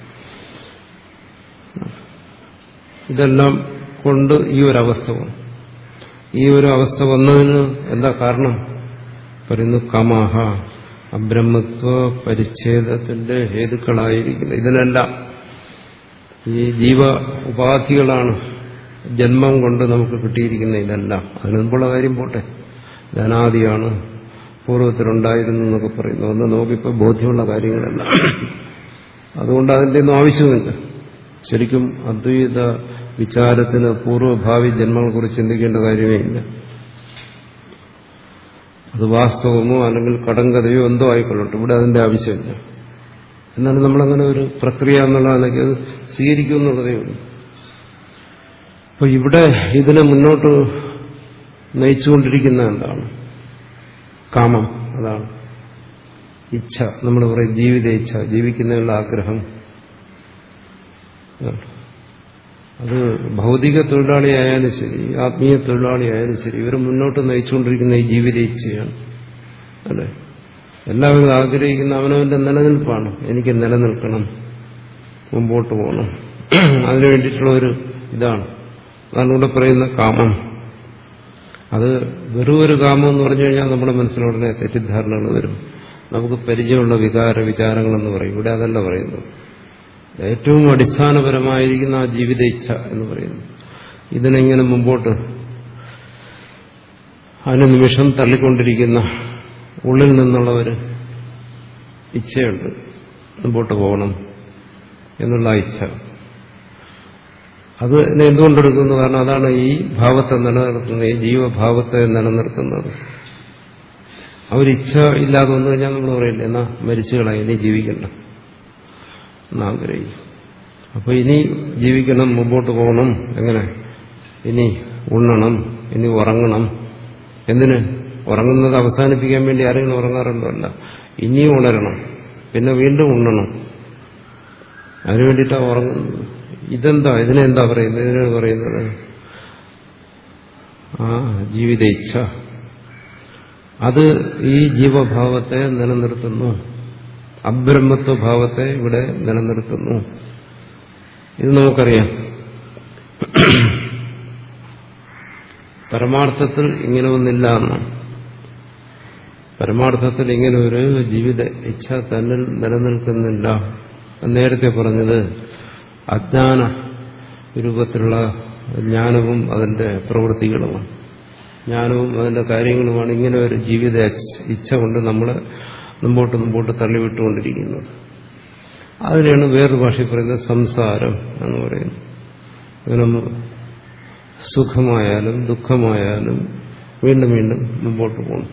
ഇതെല്ലാം കൊണ്ട് ഈ ഒരു അവസ്ഥ വന്നു. ഈ ഒരു അവസ്ഥ വന്നതിന് എന്താ കാരണം? പറയുന്നു കമഹ അബ്രഹ്മത്വ പരിച്ഛേദത്തിന്റെ ഹേതുക്കളായിരിക്കുന്നു. ഇതിനെല്ലാം ഈ ജീവ ഉപാധികളാണ് ജന്മം കൊണ്ട് നമുക്ക് കിട്ടിയിരിക്കുന്ന ഇതെല്ലാം. അതിന് മുമ്പുള്ള കാര്യം പോട്ടെ, ധനാദിയാണ്, പൂർവ്വത്തിലുണ്ടായിരുന്നു എന്നൊക്കെ പറയുന്നു. ഒന്ന് നമുക്കിപ്പോൾ ബോധ്യമുള്ള കാര്യങ്ങളല്ല. അതുകൊണ്ട് അതിൻ്റെ ഒന്നും ആവശ്യമില്ല. ശരിക്കും അദ്വൈത വിചാരത്തിന് പൂർവ്വഭാവി ജന്മങ്ങളെക്കുറിച്ച് ചിന്തിക്കേണ്ട കാര്യമേ ഇല്ല. അത് വാസ്തവമോ അല്ലെങ്കിൽ കടങ്കഥയോ എന്തോ ആയിക്കൊള്ളട്ടെ, ഇവിടെ അതിന്റെ ആവശ്യമില്ല. എന്നാലും നമ്മളങ്ങനെ ഒരു പ്രക്രിയ എന്നുള്ളതാണെങ്കിൽ അത് സ്വീകരിക്കും എന്നുള്ളതേ ഉള്ളൂ. അപ്പൊ ഇവിടെ ഇതിനെ മുന്നോട്ട് നയിച്ചുകൊണ്ടിരിക്കുന്ന എന്താണ്? കാമം. അതാണ് ഇച്ഛ. നമ്മൾ പറയും ജീവിത ഇച്ഛ, ജീവിക്കുന്നതിനുള്ള ആഗ്രഹം. അത് ഭൗതിക തൊഴിലാളിയായാലും ശരി, ആത്മീയ തൊഴിലാളിയായാലും ശരി, ഇവർ മുന്നോട്ട് നയിച്ചുകൊണ്ടിരിക്കുന്ന ഈ ജീവിത ഇച്ഛയാണ്. അല്ലെ? എല്ലാവരും ആഗ്രഹിക്കുന്ന അവനവന്റെ നിലനിൽപ്പാണ്. എനിക്ക് നിലനിൽക്കണം, മുമ്പോട്ട് പോകണം, അതിനു വേണ്ടിയിട്ടുള്ള ഒരു ഇതാണ്. അതാണ് ഇവിടെ പറയുന്ന കാമം. അത് വെറും ഒരു കാമം എന്ന് പറഞ്ഞു കഴിഞ്ഞാൽ നമ്മുടെ മനസ്സിലുടനെ തെറ്റിദ്ധാരണകൾ വരും. നമുക്ക് പരിചയമുള്ള വികാര വിചാരങ്ങളെന്ന് പറയും. ഇവിടെ അതല്ല പറയുന്നത്. ഏറ്റവും അടിസ്ഥാനപരമായിരിക്കുന്ന ആ ജീവിത ഇച്ഛ എന്ന് പറയുന്നു. ഇതിനെങ്ങനെ മുമ്പോട്ട് അനുനിമിഷം തള്ളിക്കൊണ്ടിരിക്കുന്ന ഉള്ളിൽ നിന്നുള്ള ഒരു ഇച്ഛയുണ്ട്, മുമ്പോട്ട് പോകണം എന്നുള്ള ഇച്ഛ. അത് എന്തുകൊണ്ടെടുക്കുന്നു? കാരണം അതാണ് ഈ ഭാവത്തെ നിലനിർത്തുന്നത്, ഈ ജീവഭാവത്തെ നിലനിർത്തുന്നത്. ആ ഒരു ഇച്ഛ ഇല്ലാതെ വന്നു കഴിഞ്ഞാൽ നമ്മൾ പറയില്ല, എന്നാ മരിച്ചുകളായി, ഇനി ജീവിക്കണ്ട എന്നാഗ്രഹിക്കും. അപ്പൊ ഇനി ജീവിക്കണം, മുമ്പോട്ട് പോകണം. എങ്ങനെ? ഇനി ഉണ്ണണം, ഇനി ഉറങ്ങണം. എന്തിന്? ഉറങ്ങുന്നത് അവസാനിപ്പിക്കാൻ വേണ്ടി ആരെങ്കിലും ഉറങ്ങാറുണ്ടോ? അല്ല. ഇനിയും ഉണരണം, പിന്നെ വീണ്ടും ഉണ്ണണം. അതിനു വേണ്ടിയിട്ടാണ് ഉറങ്ങുന്നത്. ഇതെന്താ? ഇതിനെന്താ പറയുന്നത്? ഇതിനാണ് പറയുന്നത് ആ ജീവിത ഇച്ഛ. അത് ഈ ജീവഭാവത്തെ നിലനിർത്തുന്നു, അബ്രഹ്മത്വഭാവത്തെ ഇവിടെ നിലനിർത്തുന്നു. ഇത് നമുക്കറിയാം. പരമാർത്ഥത്തിൽ ഇങ്ങനെ ഒന്നില്ല എന്നാണ്. പരമാർത്ഥത്തിൽ ഇങ്ങനെ ഒരു ജീവിത ഇച്ഛ തന്നിൽ നിലനിൽക്കുന്നില്ല. നേരത്തെ പറഞ്ഞത് അജ്ഞാന രൂപത്തിലുള്ള ജ്ഞാനവും അതിന്റെ പ്രവൃത്തികളുമാണ്. ജ്ഞാനവും അതിന്റെ കാര്യങ്ങളുമാണ് ഇങ്ങനെ ഒരു ജീവിത ഇച്ഛ കൊണ്ട് നമ്മൾ മുമ്പോട്ട് മുമ്പോട്ട് തള്ളിവിട്ടുകൊണ്ടിരിക്കുന്നത്. അതിനെയാണ് വേറൊരു ഭാഷയിൽ പറയുന്നത് സംസാരം എന്ന് പറയുന്നത്. അങ്ങനെ സുഖമായാലും ദുഃഖമായാലും വീണ്ടും വീണ്ടും മുമ്പോട്ട് പോകണം.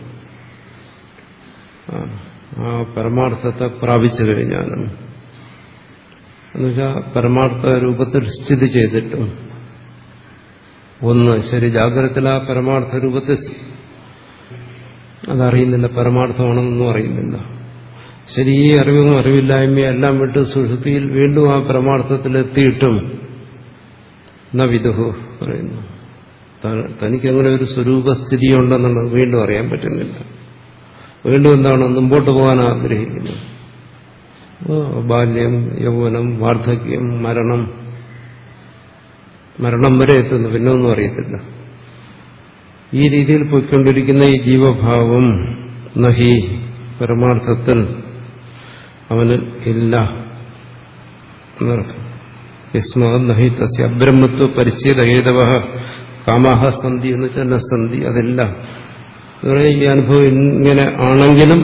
ആ പരമാർത്ഥത്തെ പ്രാപിച്ചു കഴിഞ്ഞാലും എന്നുവെച്ചാൽ പരമാർത്ഥ രൂപത്തിൽ സ്ഥിതി ചെയ്തിട്ടും ഒന്ന് ശരി ജാഗ്രതത്തിൽ ആ പരമാർത്ഥ രൂപത്തിൽ അതറിയുന്നില്ല, പരമാർത്ഥമാണെന്നൊന്നും അറിയുന്നില്ല. ശരി, ഈ അറിവും അറിവില്ലായ്മയും എല്ലാം വിട്ട് സുഷുപ്തിയിൽ വീണ്ടും ആ പരമാർത്ഥത്തിലെത്തിയിട്ടും ന വിദുഹു പറയുന്നു. തനിക്കങ്ങനെ ഒരു സ്വരൂപസ്ഥിതി ഉണ്ടെന്നുള്ളത് വീണ്ടും അറിയാൻ പറ്റുന്നില്ല. വീണ്ടും എന്താണ്? മുമ്പോട്ട് പോകാൻ ആഗ്രഹിക്കുന്നത്. ബാല്യം, യൗവനം, വാർദ്ധക്യം, മരണം മരണം വരെ എത്തുന്നു, പിന്നെ ഒന്നും അറിയത്തില്ല. ഈ രീതിയിൽ പോയിക്കൊണ്ടിരിക്കുന്ന ഈ ജീവഭാവം നഹി പരമാർത്ഥത്തിൽ അവന് ഇല്ല എന്നർത്ഥം. യസ്മാത് നഹി തസ്യ അബ്രഹ്മത്വ പരിച്ഛേദ ഹേതവ കാമഹ സന്ധി എന്ന് വെച്ചാൽ സന്ധി അതില്ല. ഈ അനുഭവം ഇങ്ങനെ ആണെങ്കിലും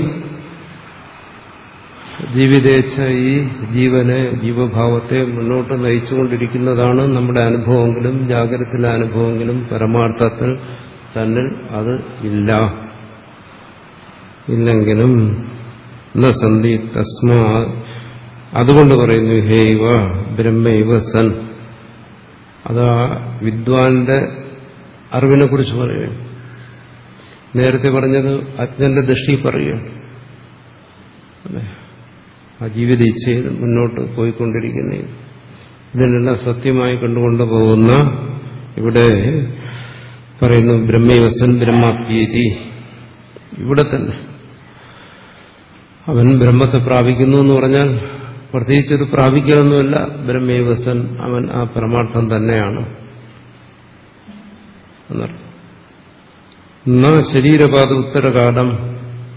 ജീവിതേച്ഛ ഈ ജീവനെ ജീവഭാവത്തെ മുന്നോട്ട് നയിച്ചുകൊണ്ടിരിക്കുന്നതാണ് നമ്മുടെ അനുഭവമെങ്കിലും ജാഗ്രതത്തിലെ അനുഭവമെങ്കിലും പരമാർത്ഥത്തിൽ തന്നിൽ അത് ഇല്ല. ഇല്ലെങ്കിലും ന സന്ധി തസ്മാ അതുകൊണ്ട് പറയുന്നു ഹേവ ബ്രഹ്മൈവ സൻ. അത് ആ വിദ്വാന്റെ അറിവിനെ കുറിച്ച് പറയുകയാണ്. നേരത്തെ പറഞ്ഞത് അജ്ഞന്റെ ദൃഷ്ടി പറയുകയാണ്. ആ ജീവിത ഇച്ഛയിൽ മുന്നോട്ട് പോയിക്കൊണ്ടിരിക്കുന്ന ഇതിനെല്ലാം സത്യമായി കണ്ടുകൊണ്ടു പോകുന്ന ഇവിടെ പറയുന്നു ബ്രഹ്മൈവസൻ ബ്രഹ്മാപ്യേതി. ഇവിടെ തന്നെ അവൻ ബ്രഹ്മത്തെ പ്രാപിക്കുന്നു എന്ന് പറഞ്ഞാൽ പ്രത്യേകിച്ചൊരു പ്രാപിക്കലൊന്നുമല്ല. ബ്രഹ്മൈവസൻ, അവൻ ആ പരമാർത്ഥം തന്നെയാണ് എന്നർത്ഥം. എന്നാ ശരീരപാത ഉത്തരകാലം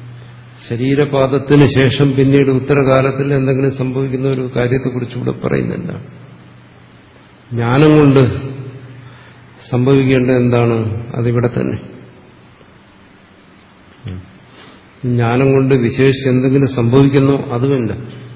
ശരീരപാദത്തിന് ശേഷം പിന്നീട് ഉത്തരകാലത്തിൽ എന്തെങ്കിലും സംഭവിക്കുന്ന ഒരു കാര്യത്തെക്കുറിച്ചുകൂടെ പറയുന്നില്ല. ജ്ഞാനം കൊണ്ട് സംഭവിക്കേണ്ടത് എന്താണ്? അതിവിടെ തന്നെ. ജ്ഞാനം കൊണ്ട് വിശേഷിച്ച് എന്തെങ്കിലും സംഭവിക്കുന്നോ അതുമില്ല.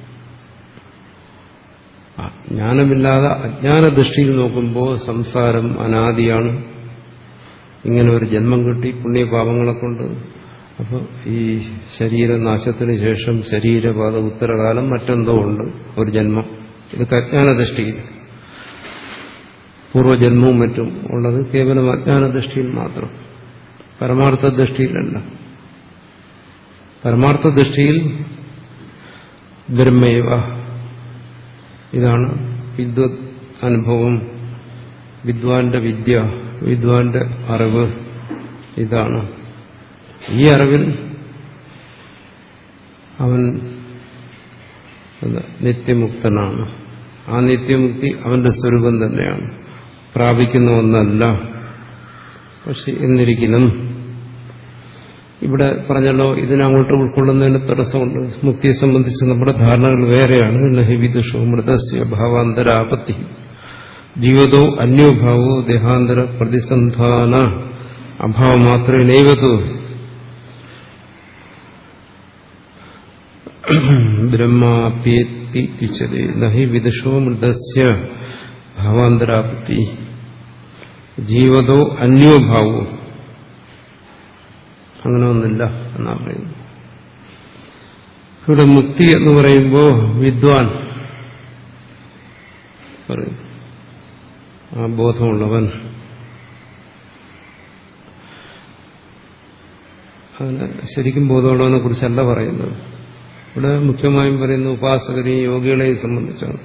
ജ്ഞാനമില്ലാതെ അജ്ഞാന ദൃഷ്ടിയിൽ നോക്കുമ്പോൾ സംസാരം അനാദിയാണ്. ഇങ്ങനെ ഒരു ജന്മം കിട്ടി പുണ്യപാപങ്ങളെ കൊണ്ട്. അപ്പോൾ ഈ ശരീരനാശത്തിന് ശേഷം ശരീരപാത ഉത്തരകാലം മറ്റെന്തോ ഉണ്ട്, ഒരു ജന്മം. ഇതൊക്കെ അജ്ഞാന ദൃഷ്ടിയിൽ. പൂർവ്വജന്മവും മറ്റും ഉള്ളത് കേവലം അജ്ഞാന ദൃഷ്ടിയിൽ മാത്രം, പരമാർത്ഥ ദൃഷ്ടിയിലല്ല. പരമാർത്ഥ ദൃഷ്ടിയിൽ ബ്രഹ്മൈവ, ഇതാണ് വിദ്വത് അനുഭവം, വിദ്വാന്റെ വിദ്യ, വിദ്വാന്റെ അറിവ്. ഇതാണ് ഈ അറിവിൽ അവൻ നിത്യമുക്തനാണ്. ആ നിത്യമുക്തി അവന്റെ സ്വരൂപം തന്നെയാണ്, പ്രാപിക്കുന്ന ഒന്നല്ല. പക്ഷെ എന്നിരിക്കണം ഇവിടെ പറഞ്ഞല്ലോ, ഇതിനങ്ങോട്ട് ഉൾക്കൊള്ളുന്നതിന് തടസ്സമുണ്ട്. മുക്തിയെ സംബന്ധിച്ച് നമ്മുടെ ധാരണകൾ വേറെയാണ്. നഹി വിദുഷോ മൃതസ്യ ഭാവാന്തരാപത്തി ജീവതോ അന്യോഭാവോ ദേഹാന്തര പ്രതിസന്ധാന അഭാവമാത്രേനൈവതു ബ്രഹ്മാപ്യേതി ഉച്യതേ. നഹി വിദുഷോ മൃതസ്യ ഭാവാന്തരാപത്തി ജീവതോ അന്യോഭാവോ, അങ്ങനെ ഒന്നില്ല എന്നാ പറയുന്നത്. ഇവിടെ മുക്തി എന്ന് പറയുമ്പോൾ വിദ്വാൻ പറയും, ആ ബോധമുള്ളവൻ. അങ്ങനെ ശരിക്കും ബോധമുള്ളവനെ കുറിച്ചല്ല പറയുന്നത്. ഇവിടെ മുഖ്യമായും പറയുന്നത് ഉപാസകരെയും യോഗികളെയും സംബന്ധിച്ചാണ്.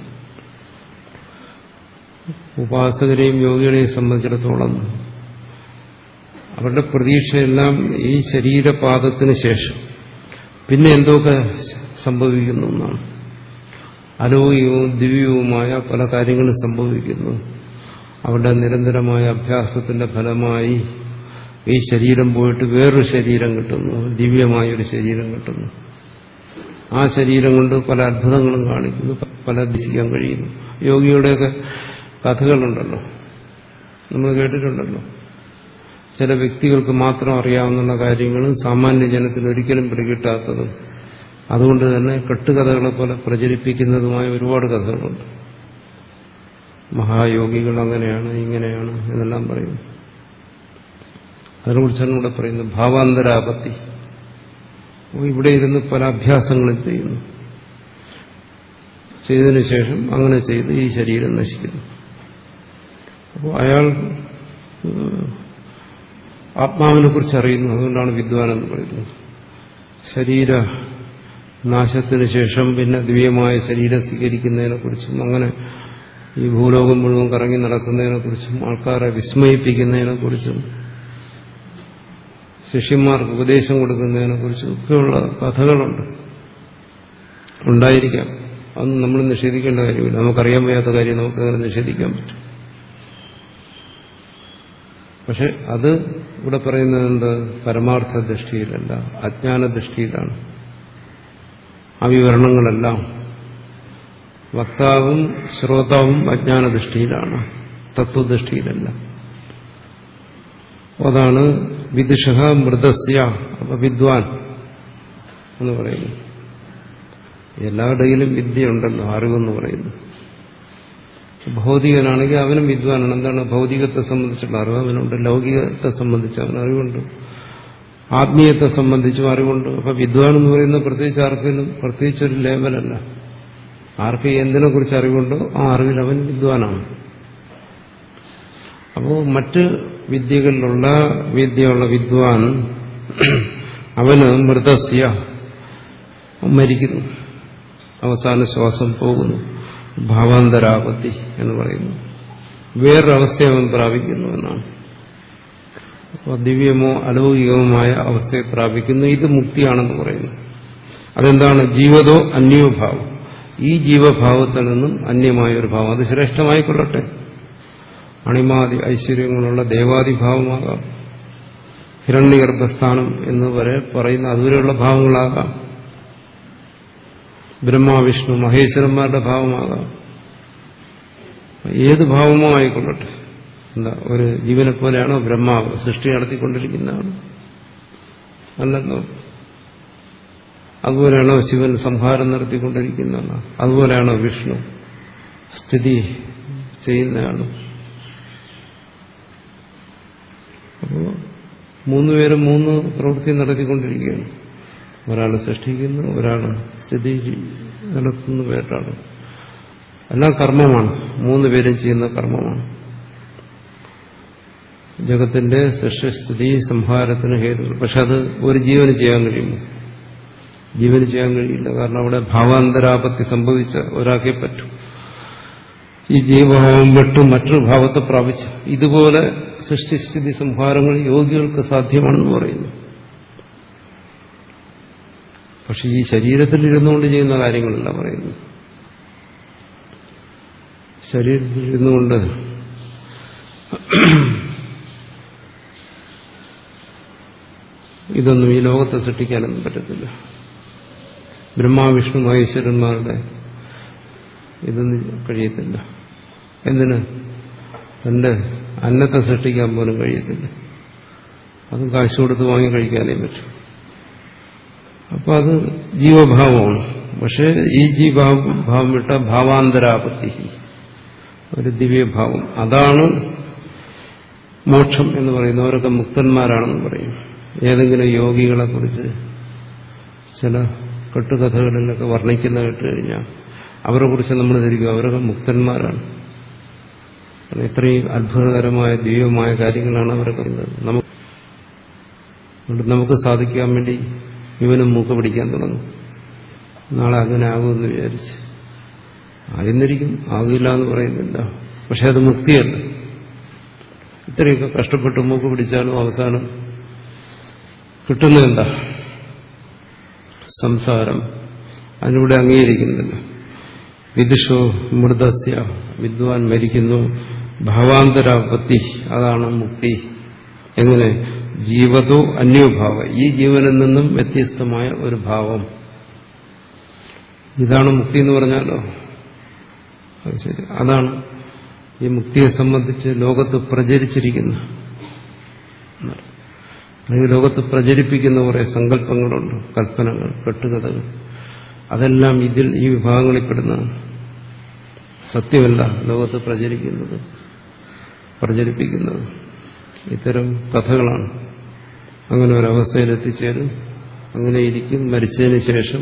ഉപാസകരെയും യോഗികളെയും സംബന്ധിച്ചിടത്തോളം അവരുടെ പ്രതീക്ഷയെല്ലാം ഈ ശരീരപാദത്തിന് ശേഷം പിന്നെ എന്തൊക്കെ സംഭവിക്കുന്നു എന്നാണ്. അലൗകികവും ദിവ്യവുമായ പല കാര്യങ്ങളും സംഭവിക്കുന്നു. അവരുടെ നിരന്തരമായ അഭ്യാസത്തിന്റെ ഫലമായി ഈ ശരീരം പോയിട്ട് വേറൊരു ശരീരം കിട്ടുന്നു, ദിവ്യമായൊരു ശരീരം കിട്ടുന്നു. ആ ശരീരം കൊണ്ട് പല അത്ഭുതങ്ങളും കാണിക്കുന്നു, പല ദിശിക്കാൻ കഴിയുന്നു. യോഗിയുടെയൊക്കെ കഥകളുണ്ടല്ലോ, നമ്മൾ കേട്ടിട്ടുണ്ടല്ലോ. ചില വ്യക്തികൾക്ക് മാത്രം അറിയാവുന്ന കാര്യങ്ങളും സാമാന്യ ജനത്തിന് ഒരിക്കലും പിടികിട്ടാത്തതും, അതുകൊണ്ട് തന്നെ കെട്ടുകഥകളെ പോലെ പ്രചരിപ്പിക്കുന്നതുമായ ഒരുപാട് കഥകളുണ്ട്. മഹായോഗികൾ അങ്ങനെയാണ് ഇങ്ങനെയാണ് എന്നെല്ലാം പറയുന്നു. അതിനെക്കുറിച്ചാണ് ഇവിടെ പറയുന്നത്. ഭാവാന്തരാപത്തി, ഇവിടെ ഇരുന്ന് പല അഭ്യാസങ്ങളും ചെയ്യുന്നു. ചെയ്തതിനു ശേഷം അങ്ങനെ ചെയ്ത് ഈ ശരീരം നശിക്കുന്നു. അപ്പോൾ അയാൾ ആത്മാവിനെ കുറിച്ച് അറിയുന്നു. അതുകൊണ്ടാണ് വിദ്വാൻ എന്ന് പറയുന്നത്. ശരീര നാശത്തിന് ശേഷം പിന്നെ ദിവ്യമായ ശരീരം സ്വീകരിക്കുന്നതിനെ കുറിച്ചും അങ്ങനെ ഈ ഭൂലോകം മുഴുവൻ കറങ്ങി നടക്കുന്നതിനെ കുറിച്ചും ആൾക്കാരെ വിസ്മയിപ്പിക്കുന്നതിനെ കുറിച്ചും ശിഷ്യന്മാർക്ക് ഉപദേശം കൊടുക്കുന്നതിനെ കുറിച്ചും ഒക്കെയുള്ള കഥകളുണ്ട്, ഉണ്ടായിരിക്കാം. അതൊന്നും നമ്മൾ നിഷേധിക്കേണ്ട കാര്യമില്ല. നമുക്കറിയാൻ വയ്യാത്ത കാര്യം നമുക്ക് അങ്ങനെ നിഷേധിക്കാൻ പറ്റും. പക്ഷെ അത് ഇവിടെ പറയുന്നത് എന്ത്? പരമാർത്ഥ ദൃഷ്ടിയിലല്ല, അജ്ഞാന ദൃഷ്ടിയിലാണ്. ആ വിവരണങ്ങളെല്ലാം വക്താവും ശ്രോതാവും അജ്ഞാന ദൃഷ്ടിയിലാണ്, തത്വദൃഷ്ടിയിലല്ല. അതാണ് വിദുഷ മൃതസ്യ. അപ്പൊ വിദ്വാൻ എന്ന് പറയുന്നു. എല്ലാവരുടെയിലും വിദ്യയുണ്ടല്ലോ, അറിവെന്ന് പറയുന്നു. ഭൗതികനാണെങ്കിൽ അവനും വിദ്വാനാണ്. എന്താണ്? ഭൗതികത്തെ സംബന്ധിച്ചുള്ള അറിവ് അവനുണ്ട്, ലൗകികത്തെ സംബന്ധിച്ച് അവന് അറിവുണ്ട്, ആത്മീയത്തെ സംബന്ധിച്ചും അറിവുണ്ട്. അപ്പൊ വിദ്വാൻ എന്ന് പറയുന്നത് പ്രത്യേകിച്ച് ആർക്കും പ്രത്യേകിച്ചൊരു ലേവലല്ല. ആർക്ക് എന്തിനെ കുറിച്ച് അറിവുണ്ടോ ആ അറിവിൽ അവൻ വിദ്വാനാണ്. അപ്പോൾ മറ്റ് വിദ്യകളിലുള്ള വിദ്യയുള്ള വിദ്വാൻ അവന് മൃതസ്യ, മരിക്കുന്നു, അവസാന ശ്വാസം പോകുന്നു. ഭാവാന്തരാപത്തി എന്ന് പറയുന്നു. വേറൊരവസ്ഥയെ അവൻ പ്രാപിക്കുന്നു എന്നാണ്. അപ്പോൾ ദിവ്യമോ അലൗകികവുമായ അവസ്ഥയെ പ്രാപിക്കുന്നു. ഇത് മുക്തിയാണെന്ന് പറയുന്നു. അതെന്താണ്? ജീവതോ അന്യോഭാവം. ഈ ജീവഭാവത്തിൽ നിന്നും അന്യമായ ഒരു ഭാവം, അത് ശ്രേഷ്ഠമായിക്കൊള്ളട്ടെ. അണിമാതി ഐശ്വര്യങ്ങളുള്ള ദേവാദിഭാവമാകാം, ഹിരണ്യഗർഭസ്ഥാനം എന്ന് വരെ പറയുന്ന അതുവരെയുള്ള ഭാവങ്ങളാകാം. ബ്രഹ്മാവിഷ്ണു മഹേശ്വരന്മാരുടെ ഭാവമാകാം. ഏത് ഭാവമോ ആയിക്കൊള്ളട്ടെ. എന്താ ഒരു ജീവനെ പോലെയാണോ ബ്രഹ്മാവ് സൃഷ്ടി നടത്തിക്കൊണ്ടിരിക്കുന്നതാണ്? അല്ലല്ലോ. അതുപോലെയാണോ ശിവൻ സംഹാരം നടത്തിക്കൊണ്ടിരിക്കുന്നതാണ്? അതുപോലെയാണോ വിഷ്ണു സ്ഥിതി ചെയ്യുന്നതാണ്? അപ്പോൾ മൂന്നുപേരും മൂന്ന് പ്രവൃത്തി നടത്തിക്കൊണ്ടിരിക്കുകയാണ്. ഒരാൾ സൃഷ്ടിക്കുന്നു, ഒരാൾ സ്ഥിതി നടത്തുന്ന പേരാണ്. എല്ലാം കർമ്മമാണ്. മൂന്ന് പേരും ചെയ്യുന്ന കർമ്മമാണ്. ജഗത്തിന്റെ സൃഷ്ടിസ്ഥിതി സംഹാരത്തിന് ഹേതുക്കൾ. പക്ഷെ അത് ഒരു ജീവന് ചെയ്യാൻ കഴിയുമോ? ജീവന് ചെയ്യാൻ കഴിയില്ല. കാരണം അവിടെ ഭാവാന്തരാപത്തി സംഭവിച്ച ഒരാൾക്കേ പറ്റും. ഈ ജീവഭാവം വിട്ടു മറ്റൊരു ഭാവത്തെ പ്രാപിച്ച ഇതുപോലെ സൃഷ്ടിസ്ഥിതി സംഹാരങ്ങൾ യോഗികൾക്ക് സാധ്യമാണെന്ന് പറയുന്നു. പക്ഷെ ഈ ശരീരത്തിൽ ഇരുന്നുകൊണ്ട് ചെയ്യുന്ന കാര്യങ്ങളല്ല പറയുന്നു. ശരീരത്തിൽ ഇരുന്നുകൊണ്ട് ഇതൊന്നും ഈ ലോകത്തെ സൃഷ്ടിക്കാനൊന്നും പറ്റത്തില്ല. ബ്രഹ്മാവിഷ്ണു മഹേശ്വരന്മാരുടെ ഇതൊന്നും കഴിയത്തില്ല. എന്തിന്? തന്റെ അന്നത്തെ സൃഷ്ടിക്കാൻ പോലും കഴിയത്തില്ല. അതും കാശ് കൊടുത്ത് വാങ്ങി കഴിക്കാനേ പറ്റും. അപ്പൊ അത് ജീവഭാവമാണ്. പക്ഷെ ഈ ജീവഭാവം വിട്ട ഭാവാന്തരാപത്തി, ഒരു ദിവ്യഭാവം, അതാണ് മോക്ഷം എന്ന് പറയുന്നത്. അവരൊക്കെ മുക്തന്മാരാണെന്ന് പറയും. ഏതെങ്കിലും യോഗികളെ കുറിച്ച് ചില കെട്ടുകഥകളിലൊക്കെ വർണ്ണിക്കുന്ന കേട്ട് കഴിഞ്ഞാൽ അവരെ കുറിച്ച് നമ്മൾ ധരിക്കും അവരൊക്കെ മുക്തന്മാരാണ്. ഇത്രയും അത്ഭുതകരമായ ദിവ്യമായ കാര്യങ്ങളാണ് അവരൊക്കെ പറയുന്നത്. നമുക്ക് നമുക്ക് സാധിക്കാൻ വേണ്ടി ഇവനും മൂക്ക് പിടിക്കാൻ തുടങ്ങും. നാളെ അങ്ങനെ ആകുമെന്ന് വിചാരിച്ച് ആയിരുന്നിരിക്കും. ആകില്ല എന്ന് പറയുന്നില്ല. പക്ഷെ അത് മുക്തിയല്ല. ഇത്രയൊക്കെ കഷ്ടപ്പെട്ട് മൂക്ക് പിടിച്ചാലും അവസാനം കിട്ടുന്നതെന്താ? സംസാരം. അതിലൂടെ അംഗീകരിക്കുന്നില്ല. വിദുഷോ മൃതസ്യ, വിദ്വാൻ മരിക്കുന്നു. ഭാവാന്തരാപത്തി, അതാണ് മുക്തി. എങ്ങനെ? ജീവതോ അന്യോഭാവ, ഈ ജീവനിൽ നിന്നും വ്യത്യസ്തമായ ഒരു ഭാവം. ഇതാണ് മുക്തി എന്ന് പറഞ്ഞാലോ. അത് ശരി. അതാണ് ഈ മുക്തിയെ സംബന്ധിച്ച് ലോകത്ത് പ്രചരിച്ചിരിക്കുന്ന, അല്ലെങ്കിൽ ലോകത്ത് പ്രചരിപ്പിക്കുന്ന കുറെ സങ്കല്പങ്ങളുണ്ട്, കൽപ്പനകൾ, കെട്ടുകഥകൾ. അതെല്ലാം ഇതിൽ ഈ വിഭാഗങ്ങളിൽപ്പെടുന്നതാണ്. സത്യമല്ല ലോകത്ത് പ്രചരിക്കുന്നത്, പ്രചരിപ്പിക്കുന്നത് ഇത്തരം കഥകളാണ്. അങ്ങനെ ഒരവസ്ഥയിൽ എത്തിച്ചേരും, അങ്ങനെ ഇരിക്കും, മരിച്ചതിന് ശേഷം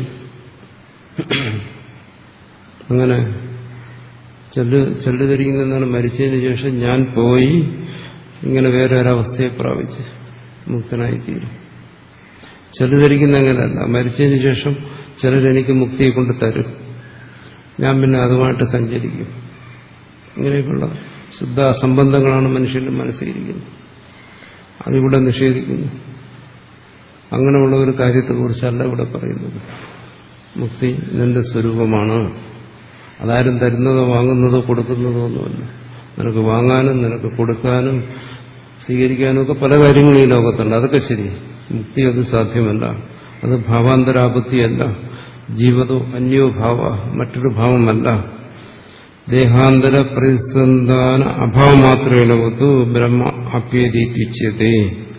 അങ്ങനെ ചെല്ലു ചെല്ലു ധരിക്കുന്നതാണ്. മരിച്ചതിന് ശേഷം ഞാൻ പോയി ഇങ്ങനെ വേറെ ഒരവസ്ഥയെ പ്രാപിച്ച് മുക്തനായിത്തീരും. ചെല്ലു ധരിക്കുന്ന അങ്ങനെയല്ല. മരിച്ചതിന് ശേഷം ചിലരെനിക്ക് മുക്തിയെ കൊണ്ട് തരും, ഞാൻ പിന്നെ അതുമായിട്ട് സഞ്ചരിക്കും. ഇങ്ങനെയൊക്കെയുള്ള ശുദ്ധ അസംബന്ധങ്ങളാണ് മനുഷ്യന്റെ മനസ്സിലിരിക്കുന്നത്. അതിവിടെ നിഷേധിക്കുന്നു. അങ്ങനെയുള്ള ഒരു കാര്യത്തെക്കുറിച്ചല്ല ഇവിടെ പറയുന്നത്. മുക്തി നിന്റെ സ്വരൂപമാണ്. അതാരും തരുന്നതോ വാങ്ങുന്നതോ കൊടുക്കുന്നതോ ഒന്നുമല്ല. നിനക്ക് വാങ്ങാനും നിനക്ക് കൊടുക്കാനും സ്വീകരിക്കാനും ഒക്കെ പല കാര്യങ്ങളും ഈ ലോകത്തുണ്ട്. അതൊക്കെ ശരി. മുക്തി അത് സാധ്യമല്ല. അത് ഭാവാന്തരാപത്തിയല്ല. ജീവതോ അന്യോ ഭാവ, മറ്റൊരു ഭാവമല്ല. ദേഹാന്തര പ്രതിസന്ധാന അഭാവം മാത്രമേ ലോകത്തു ബ്രഹ്മ അപ്യേതീത്യുച്യതേ.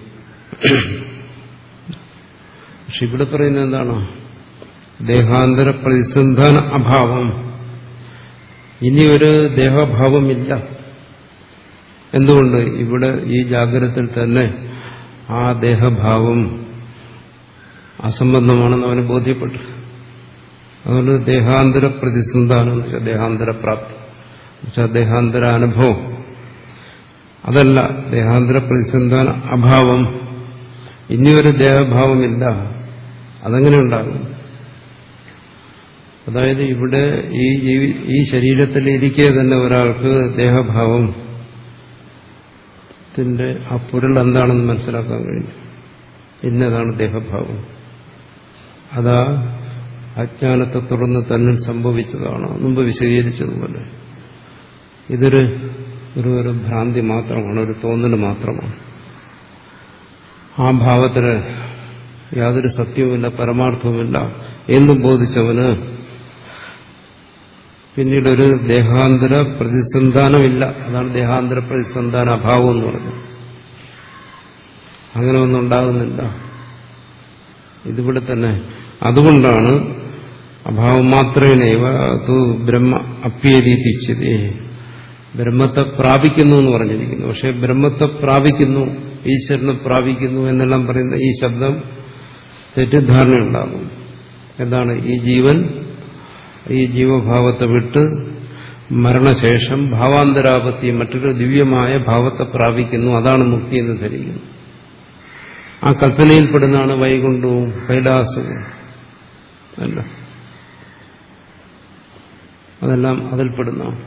പക്ഷെ ഇവിടെ പറയുന്നത് എന്താണ്? ദേഹാന്തര പ്രതിസന്ധാന അഭാവം. ഇനി ഒരു ദേഹഭാവമില്ല. എന്തുകൊണ്ട്? ഇവിടെ ഈ ജാഗ്രതത്തിൽ തന്നെ ആ ദേഹഭാവം അസംബന്ധമാണെന്ന് അവന് ബോധ്യപ്പെട്ടു. അതുകൊണ്ട് ദേഹാന്തര പ്രതിസന്ധാനം എന്ന് വെച്ചാൽ ദേഹാന്തര പ്രാപ്തി, എന്നുവെച്ചാൽ ദേഹാന്തര അനുഭവം. അതല്ല ദേഹാന്തര പ്രതിസന്ധാന അഭാവം. ഇനിയൊരു ദേഹഭാവമില്ല. അതെങ്ങനെ ഉണ്ടാകും? അതായത് ഇവിടെ ഈ ജീവി ഈ ശരീരത്തിൽ ഇരിക്കെ തന്നെ ഒരാൾക്ക് ദേഹഭാവത്തിന്റെ ആ പൊരുൾ എന്താണെന്ന് മനസ്സിലാക്കാൻ കഴിയും. ഇന്നതാണ് ദേഹഭാവം. അതാ അജ്ഞാനത്തെ തുടർന്ന് തന്നിൽ സംഭവിച്ചതാണ്, മുമ്പ് വിശദീകരിച്ചതുപോലെ. ഇതൊരു ഒരു ഒരു ഭ്രാന്തി മാത്രമാണ്, ഒരു തോന്നൽ മാത്രമാണ്. ആ ഭാവത്തിന് യാതൊരു സത്യവുമില്ല, പരമാർത്ഥവുമില്ല എന്ന് ബോധിച്ചവന് പിന്നീടൊരു ദേഹാന്തര പ്രതിസന്ധാനമില്ല. അതാണ് ദേഹാന്തര പ്രതിസന്ധാന അഭാവം എന്ന് പറഞ്ഞത്. അങ്ങനെ ഒന്നും ഉണ്ടാകുന്നില്ല ഇതിവിടെ തന്നെ. അതുകൊണ്ടാണ് അഭാവം മാത്രമേനൈവ തു ബ്രഹ്മ അപ്യേതീതിച്യതേ, ബ്രഹ്മത്തെ പ്രാപിക്കുന്നു എന്ന് പറഞ്ഞിരിക്കുന്നു. പക്ഷെ ബ്രഹ്മത്തെ പ്രാപിക്കുന്നു, ഈശ്വരനെ പ്രാപിക്കുന്നു എന്നെല്ലാം പറയുന്ന ഈ ശബ്ദം തെറ്റിദ്ധാരണയുണ്ടാകും. എന്താണ് ഈ ജീവൻ ഈ ജീവഭാവത്തെ വിട്ട് മരണശേഷം ഭാവാന്തരാപത്തി മറ്റൊരു ദിവ്യമായ ഭാവത്തെ പ്രാപിക്കുന്നു, അതാണ് മുക്തി എന്ന് ധരിക്കുന്നു. ആ കൽപ്പനയിൽപ്പെടുന്നതാണ് വൈകുണ്ഠവും കൈലാസവും അല്ല, അതെല്ലാം അതിൽപ്പെടുന്നതാണ്.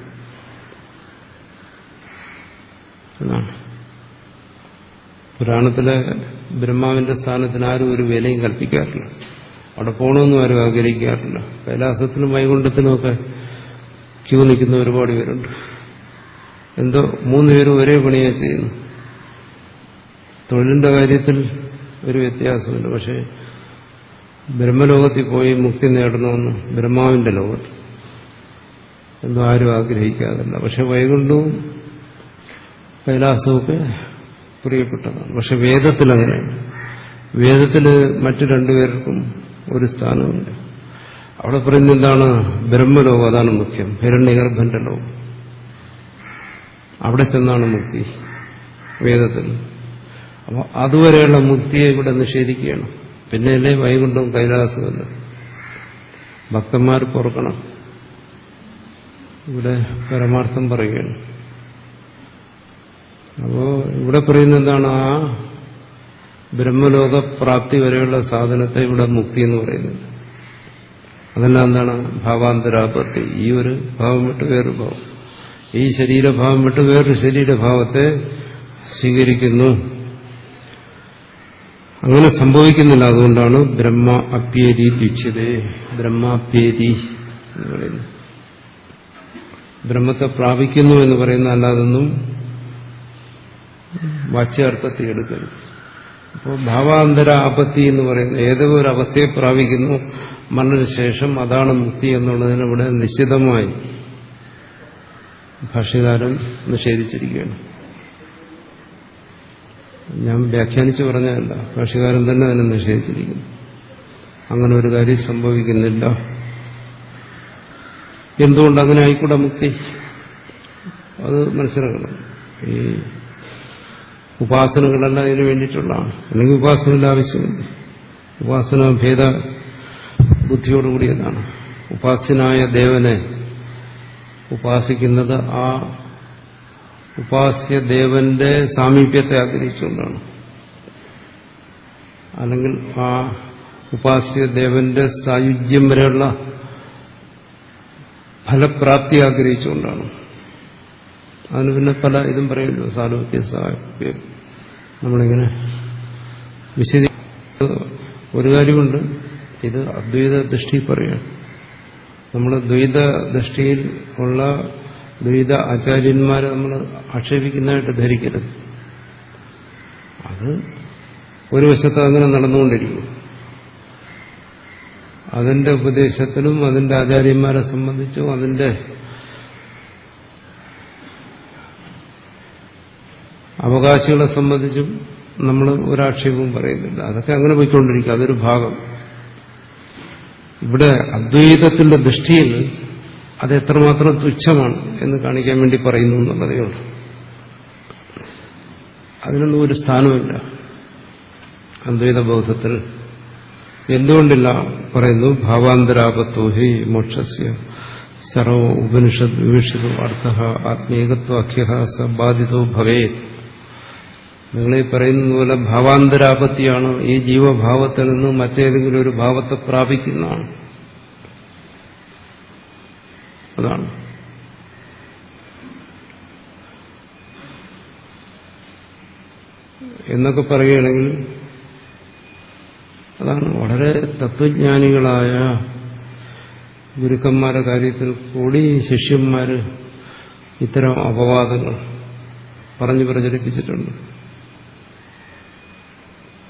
പുരാണത്തിലെ ബ്രഹ്മാവിന്റെ സ്ഥാനത്തിന് ആരും ഒരു വിലയും കൽപ്പിക്കാറില്ല. അവിടെ പോകണമെന്നും ആരും ആഗ്രഹിക്കാറില്ല. കൈലാസത്തിനും വൈകുണ്ഠത്തിനുമൊക്കെ ക്യൂ നിൽക്കുന്ന ഒരുപാട് പേരുണ്ട്. എന്തോ മൂന്നുപേരും ഒരേ പണിയാ ചെയ്യുന്നു. തൊഴിലിന്റെ കാര്യത്തിൽ ഒരു വ്യത്യാസമുണ്ട്. പക്ഷേ ബ്രഹ്മലോകത്തിൽ പോയി മുക്തി നേടണമെന്ന് ബ്രഹ്മാവിന്റെ ലോകത്ത് എന്തോ ആരും ആഗ്രഹിക്കാറില്ല. പക്ഷെ വൈകുണ്ഠവും കൈലാസവുമൊക്കെ പ്രിയപ്പെട്ടതാണ്. പക്ഷെ വേദത്തിൽ അങ്ങനെയാണ്. വേദത്തിൽ മറ്റു രണ്ടുപേർക്കും ഒരു സ്ഥാനമില്ല. അവിടെ പറയുന്നത് എന്താണ്? ബ്രഹ്മലോകം, അതാണ് മുഖ്യം, ഹിരണ്യഗർഭന്റെ ലോകം. അവിടെ ചെന്നാണ് മുക്തി വേദത്തിൽ. അപ്പോൾ അതുവരെയുള്ള മുക്തിയെ ഇവിടെ നിഷേധിക്കുകയാണ്. പിന്നെയല്ലേ വൈകുണ്ഠവും കൈലാസമല്ല. ഭക്തന്മാർ പൊറുക്കണം. ഇവിടെ പരമാർത്ഥം പറയുകയാണ്. അപ്പോ ഇവിടെ പറയുന്നത് എന്താണ്? ആ ബ്രഹ്മലോക പ്രാപ്തി വരെയുള്ള സാധനത്തെ ഇവിടെ മുക്തി എന്ന് പറയുന്നത്. അതെല്ലാം എന്താണ്? ഭാവാന്തരാപത്തി. ഈ ഒരു ഭാവം വിട്ട് വേറൊരു ഭാവം, ഈ ശരീരഭാവം വിട്ട് വേറൊരു ശരീരഭാവത്തെ സ്വീകരിക്കുന്നു. അങ്ങനെ സംഭവിക്കുന്നില്ല. അതുകൊണ്ടാണ് ബ്രഹ്മ അപ്യേതി ദ്യുച്യതേ, ബ്രഹ്മാപ്യേതി എന്ന് പറയുന്നത്. ബ്രഹ്മത്തെ പ്രാപിക്കുന്നു എന്ന് പറയുന്ന അല്ലാതൊന്നും വാച്യാർത്ഥത്തിൽ എടുക്കരുത്. അപ്പോൾ ഭാവാന്തര ആപത്തി എന്ന് പറയുന്ന ഏതോ ഒരു അവസ്ഥയെ പ്രാപിക്കുന്നു മരണശേഷം, അതാണ് മുക്തി എന്നുള്ളതിന് ഇവിടെ നിശ്ചിതമായി ഭാഷ്യകാരൻ നിഷേധിച്ചിരിക്കുകയാണ്. ഞാൻ വ്യാഖ്യാനിച്ചു പറഞ്ഞതല്ല, ഭാഷ്യകാരൻ തന്നെ അതിനെ നിഷേധിച്ചിരിക്കുന്നു. അങ്ങനെ ഒരു കാര്യം സംഭവിക്കുന്നില്ല. എന്തുകൊണ്ട് അങ്ങനെ ആയിക്കൂടെ മുക്തി? അത് മനസ്സിലാക്കണം. ഈ ഉപാസനകളെല്ലാം ഇതിനു വേണ്ടിയിട്ടുള്ളതാണ്. അല്ലെങ്കിൽ ഉപാസനയുടെ ആവശ്യമില്ല. ഉപാസന ഭേദ ബുദ്ധിയോടുകൂടിയതാണ്. ഉപാസ്യനായ ദേവനെ ഉപാസിക്കുന്നത് ആ ഉപാസ്യ ദേവന്റെ സാമീപ്യത്തെ ആഗ്രഹിച്ചുകൊണ്ടാണ്. അല്ലെങ്കിൽ ആ ഉപാസ്യ ദേവന്റെ സായുജ്യം വരെയുള്ള ഫലപ്രാപ്തി ആഗ്രഹിച്ചുകൊണ്ടാണ്. അതിന് പിന്നെ പല ഇതും പറയുമല്ലോ, സാലോക്യ സായുജ്യം. നമ്മളിങ്ങനെ വിശദീ ഒരു കാര്യമുണ്ട്, ഇത് അദ്വൈത ദൃഷ്ടി പറയുകയാണ്. നമ്മൾ ദ്വൈത ദൃഷ്ടിയിൽ ഉള്ള ദ്വൈത ആചാര്യന്മാരെ നമ്മൾ ആക്ഷേപിക്കുന്നതായിട്ട് ധരിക്കരുത്. അത് ഒരു വശത്ത് അങ്ങനെ നടന്നുകൊണ്ടിരിക്കും. അതിന്റെ ഉപദേശത്തിലും അതിന്റെ ആചാര്യന്മാരെ സംബന്ധിച്ചും അതിന്റെ അവകാശികളെ സംബന്ധിച്ചും നമ്മൾ ഒരാക്ഷേപവും പറയുന്നില്ല. അതൊക്കെ അങ്ങനെ പോയിക്കൊണ്ടിരിക്കുക, അതൊരു ഭാഗം. ഇവിടെ അദ്വൈതത്തിന്റെ ദൃഷ്ടിയിൽ അത് എത്രമാത്രം തുച്ഛമാണ് എന്ന് കാണിക്കാൻ വേണ്ടി പറയുന്നു എന്നുള്ളതേ ഉള്ളൂ. അതിനൊന്നും ഒരു സ്ഥാനമില്ല അദ്വൈത ബോധത്തിൽ. എന്തുകൊണ്ടില്ല പറയുന്നു? ഭാവാന്തരാപത്തോ ഹി മോക്ഷസ്യ സർവ ഉപനിഷദ് വിവക്ഷിതോ അർത്ഥഃ ആത്മേകത്വാഖ്യഃ സ ബാധിതോ ഭവേത്. നിങ്ങളീ പറയുന്ന പോലെ ഭാവാന്തരാപത്തിയാണ് ഈ ജീവഭാവത്തിൽ നിന്ന് മറ്റേതെങ്കിലും ഒരു ഭാവത്തെ പ്രാപിക്കുന്നതാണ്. അതാണ് എന്നൊക്കെ പറയുകയാണെങ്കിൽ അതാണ് വളരെ തത്വജ്ഞാനികളായ ഗുരുക്കന്മാരുടെ കാര്യത്തിൽ കൂടി ശിഷ്യന്മാർ ഇത്തരം അപവാദങ്ങൾ പറഞ്ഞു പ്രചരിപ്പിച്ചിട്ടുണ്ട്.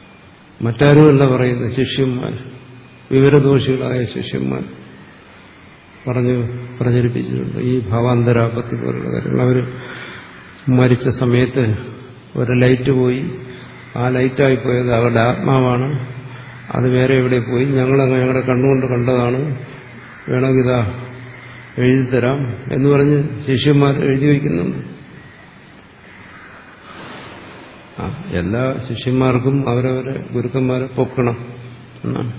മറ്റാരുമല്ല പറയുന്നത്, ശിഷ്യന്മാർ, വിവരദോഷികളായ ശിഷ്യന്മാർ പറഞ്ഞു പ്രചരിപ്പിച്ചിട്ടുണ്ട് ഈ ഭാവാന്തരാപത്തി പോലുള്ള കാര്യങ്ങൾ. അവർ മരിച്ച സമയത്ത് ഒരു ലൈറ്റ് പോയി, ആ ലൈറ്റായിപ്പോയത് അവരുടെ ആത്മാവാണ്, അത് വേറെ എവിടെ പോയി, ഞങ്ങളങ്ങ് ഞങ്ങളുടെ കണ്ണുകൊണ്ട് കണ്ടതാണ്, വേണമെങ്കിൽ ഇതാ എഴുതിത്തരാം എന്ന് പറഞ്ഞ് ശിഷ്യന്മാർ എഴുതി വയ്ക്കുന്നുണ്ട്. ആ എല്ലാ ശിഷ്യന്മാർക്കും അവരവരെ ഗുരുക്കന്മാരെ പൊക്കണം എന്നാണ്.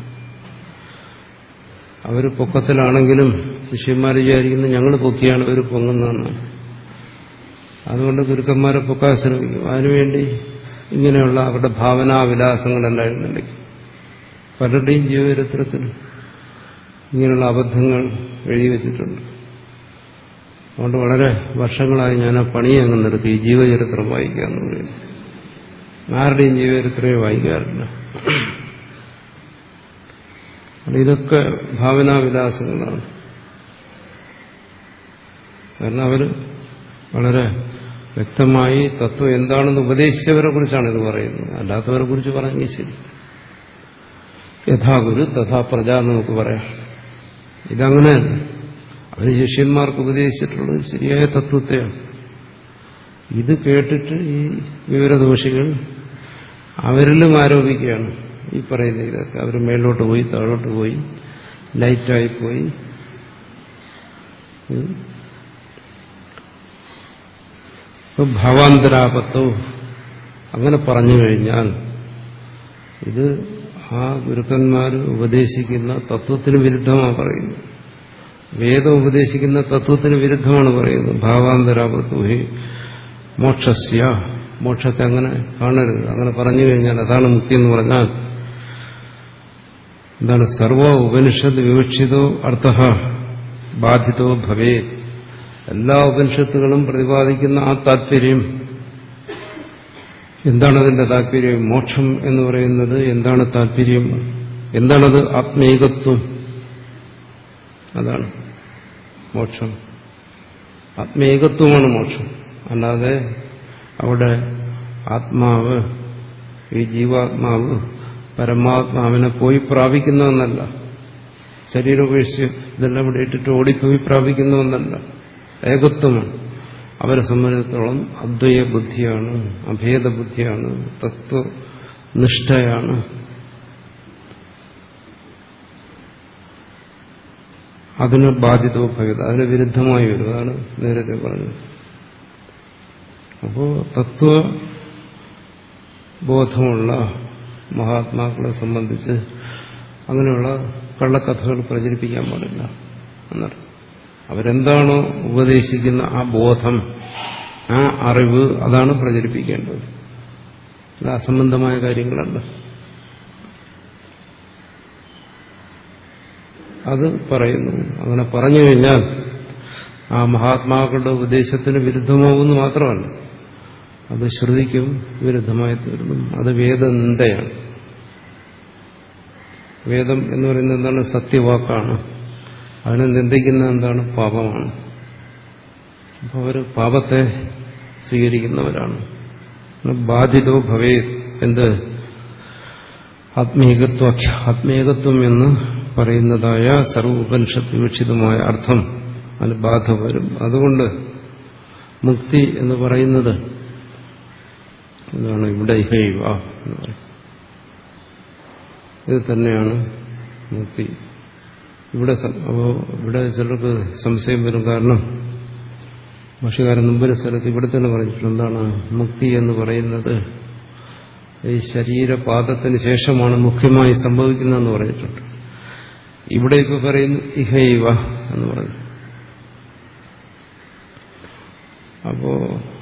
അവർ പൊക്കത്തിലാണെങ്കിലും ശിഷ്യന്മാർ വിചാരിക്കുന്നത് ഞങ്ങൾ പൊക്കിയാണ് അവർ പൊങ്ങുന്നതെന്നാണ്. അതുകൊണ്ട് ഗുരുക്കന്മാരെ പൊക്കാൻ ശ്രമിക്കും. അതിനുവേണ്ടി ഇങ്ങനെയുള്ള അവരുടെ ഭാവനാവിലാസങ്ങളെല്ലാം എഴുതുന്നുണ്ടെങ്കിൽ പലരുടെയും ജീവചരിത്രത്തിൽ ഇങ്ങനെയുള്ള അബദ്ധങ്ങൾ എഴുതി വച്ചിട്ടുണ്ട്. അതുകൊണ്ട് വളരെ വർഷങ്ങളായി ഞാൻ ആ പണി അങ്ങ് നിർത്തി, ജീവചരിത്രം വായിക്കുക എന്ന് പറയുന്നു. ആരുടെയും ജീവചരിത്രമേ വായിക്കാറില്ല. ഇതൊക്കെ ഭാവനാവിലാസങ്ങളാണ്. കാരണം അവർ വളരെ വ്യക്തമായി തത്വം എന്താണെന്ന് ഉപദേശിച്ചവരെ കുറിച്ചാണ് ഇത് പറയുന്നത്. അല്ലാത്തവരെ കുറിച്ച് പറഞ്ഞാൽ ശരി, യഥാ ഗുരു തഥാ പ്രജ എന്ന് നമുക്ക് പറയാം. ഇതങ്ങനെയല്ല. അവർ ശിഷ്യന്മാർക്ക് ഉപദേശിച്ചിട്ടുള്ളത് ശരിയായ തത്വത്തെയാണ്. ഇത് കേട്ടിട്ട് ഈ വിവരദോഷികൾ അവരിലും ആരോപിക്കുകയാണ് ഈ പറയുന്ന ഇതൊക്കെ. അവർ മേലോട്ട് പോയി, താഴോട്ട് പോയി, ലൈറ്റായിപ്പോയി. ഭാവാന്തരാപത്തോ അങ്ങനെ പറഞ്ഞു കഴിഞ്ഞാൽ ഇത് ആ ഗുരുക്കന്മാർ ഉപദേശിക്കുന്ന തത്വത്തിന് വിരുദ്ധമാണ് പറയുന്നത്. വേദം ഉപദേശിക്കുന്ന തത്വത്തിന് വിരുദ്ധമാണ് പറയുന്നത്. ഭാവാന്തരാപത്തോ ഹി മോക്ഷസ്യ, മോക്ഷത്തെ അങ്ങനെ കാണരുത്. അങ്ങനെ പറഞ്ഞു കഴിഞ്ഞാൽ അതാണ് മുക്തി എന്ന് പറഞ്ഞാൽ എന്താണ്? സർവ ഉപനിഷത്ത് വിവക്ഷിതോ അർത്ഥ ബാധിതോ ഭവേ. എല്ലാ ഉപനിഷത്തുകളും പ്രതിപാദിക്കുന്ന ആ താല്പര്യം എന്താണ്? അതിന്റെ താല്പര്യം മോക്ഷം എന്ന് പറയുന്നത് എന്താണ്? താല്പര്യം എന്താണത്? ആത്മീകത്വം. അതാണ് മോക്ഷം. ആത്മീകത്വമാണ് മോക്ഷം. അല്ലാതെ അവിടെ ആത്മാവ്, ഈ ജീവാത്മാവ് പരമാത്മാവിനെ പോയി പ്രാപിക്കുന്നതെന്നല്ല. ശരീരം ഉപേക്ഷിച്ച് ഇതെല്ലാം ഇവിടെ ഇട്ടിട്ട് ഓടിപ്പോയി പ്രാപിക്കുന്നതെന്നല്ല. ഏകത്വമാണ്. അവരെ സംബന്ധിച്ചിടത്തോളം അദ്വൈത ബുദ്ധിയാണ്, അഭേദ ബുദ്ധിയാണ്, തത്വനിഷ്ഠയാണ്. അതിന് ബാധിതോ ഭേദ, അതിന് വിരുദ്ധമായി വരും. അതാണ് നേരത്തെ പറഞ്ഞത്. അപ്പോ തത്വബോധമുള്ള മഹാത്മാക്കളെ സംബന്ധിച്ച് അങ്ങനെയുള്ള കള്ളക്കഥകൾ പ്രചരിപ്പിക്കാൻ പാടില്ല എന്നർത്ഥം. അവരെന്താണോ ഉപദേശിക്കുന്ന ആ ബോധം, ആ അറിവ്, അതാണ് പ്രചരിപ്പിക്കേണ്ടത്. അത് അസംബന്ധമായ കാര്യങ്ങളല്ല. അത് പറയുന്നു. അങ്ങനെ പറഞ്ഞു കഴിഞ്ഞാൽ ആ മഹാത്മാക്കളുടെ ഉപദേശത്തിന് വിരുദ്ധമാകുമെന്ന് മാത്രമല്ല, അത് ശ്രുതിക്കും വിരുദ്ധമായി തീർന്നു. അത് വേദനിന്ദയാണ്. വേദം എന്ന് പറയുന്നത് എന്താണ്? സത്യവാക്കാണ്. അതിനെ നിന്ദിക്കുന്ന എന്താണ്? പാപമാണ്. അപ്പോൾ അവർ പാപത്തെ സ്വീകരിക്കുന്നവരാണ്. ബാധിതോ ഭവേ, എന്ത്? ആത്മീകത്വ ആത്മീകത്വം എന്ന് പറയുന്നതായ സർവ ഉപനിഷത്ത് വിവക്ഷിതമായ അർത്ഥം അതിന് ബാധ വരും. അതുകൊണ്ട് മുക്തി എന്ന് പറയുന്നത് എന്താണ്? ഇവിടെ ഇഹൈവ എന്ന് പറയും. ഇത് തന്നെയാണ് മുക്തി. ഇവിടെ അപ്പോ ഇവിടെ ചിലർക്ക് സംശയം വരും. കാരണം ഭാഷ്യകാരൻ മുമ്പൊരു സ്ഥലത്ത് ഇവിടെ തന്നെ പറഞ്ഞിട്ടുണ്ട്. എന്താണ് മുക്തി എന്ന് പറയുന്നത്? ഈ ശരീരപാദത്തിന് ശേഷമാണ് മുഖ്യമായി സംഭവിക്കുന്നതെന്ന് പറഞ്ഞിട്ടുണ്ട്. ഇവിടെ ഇപ്പൊ പറയുന്നു ഇഹൈവ എന്ന് പറഞ്ഞു. അപ്പോ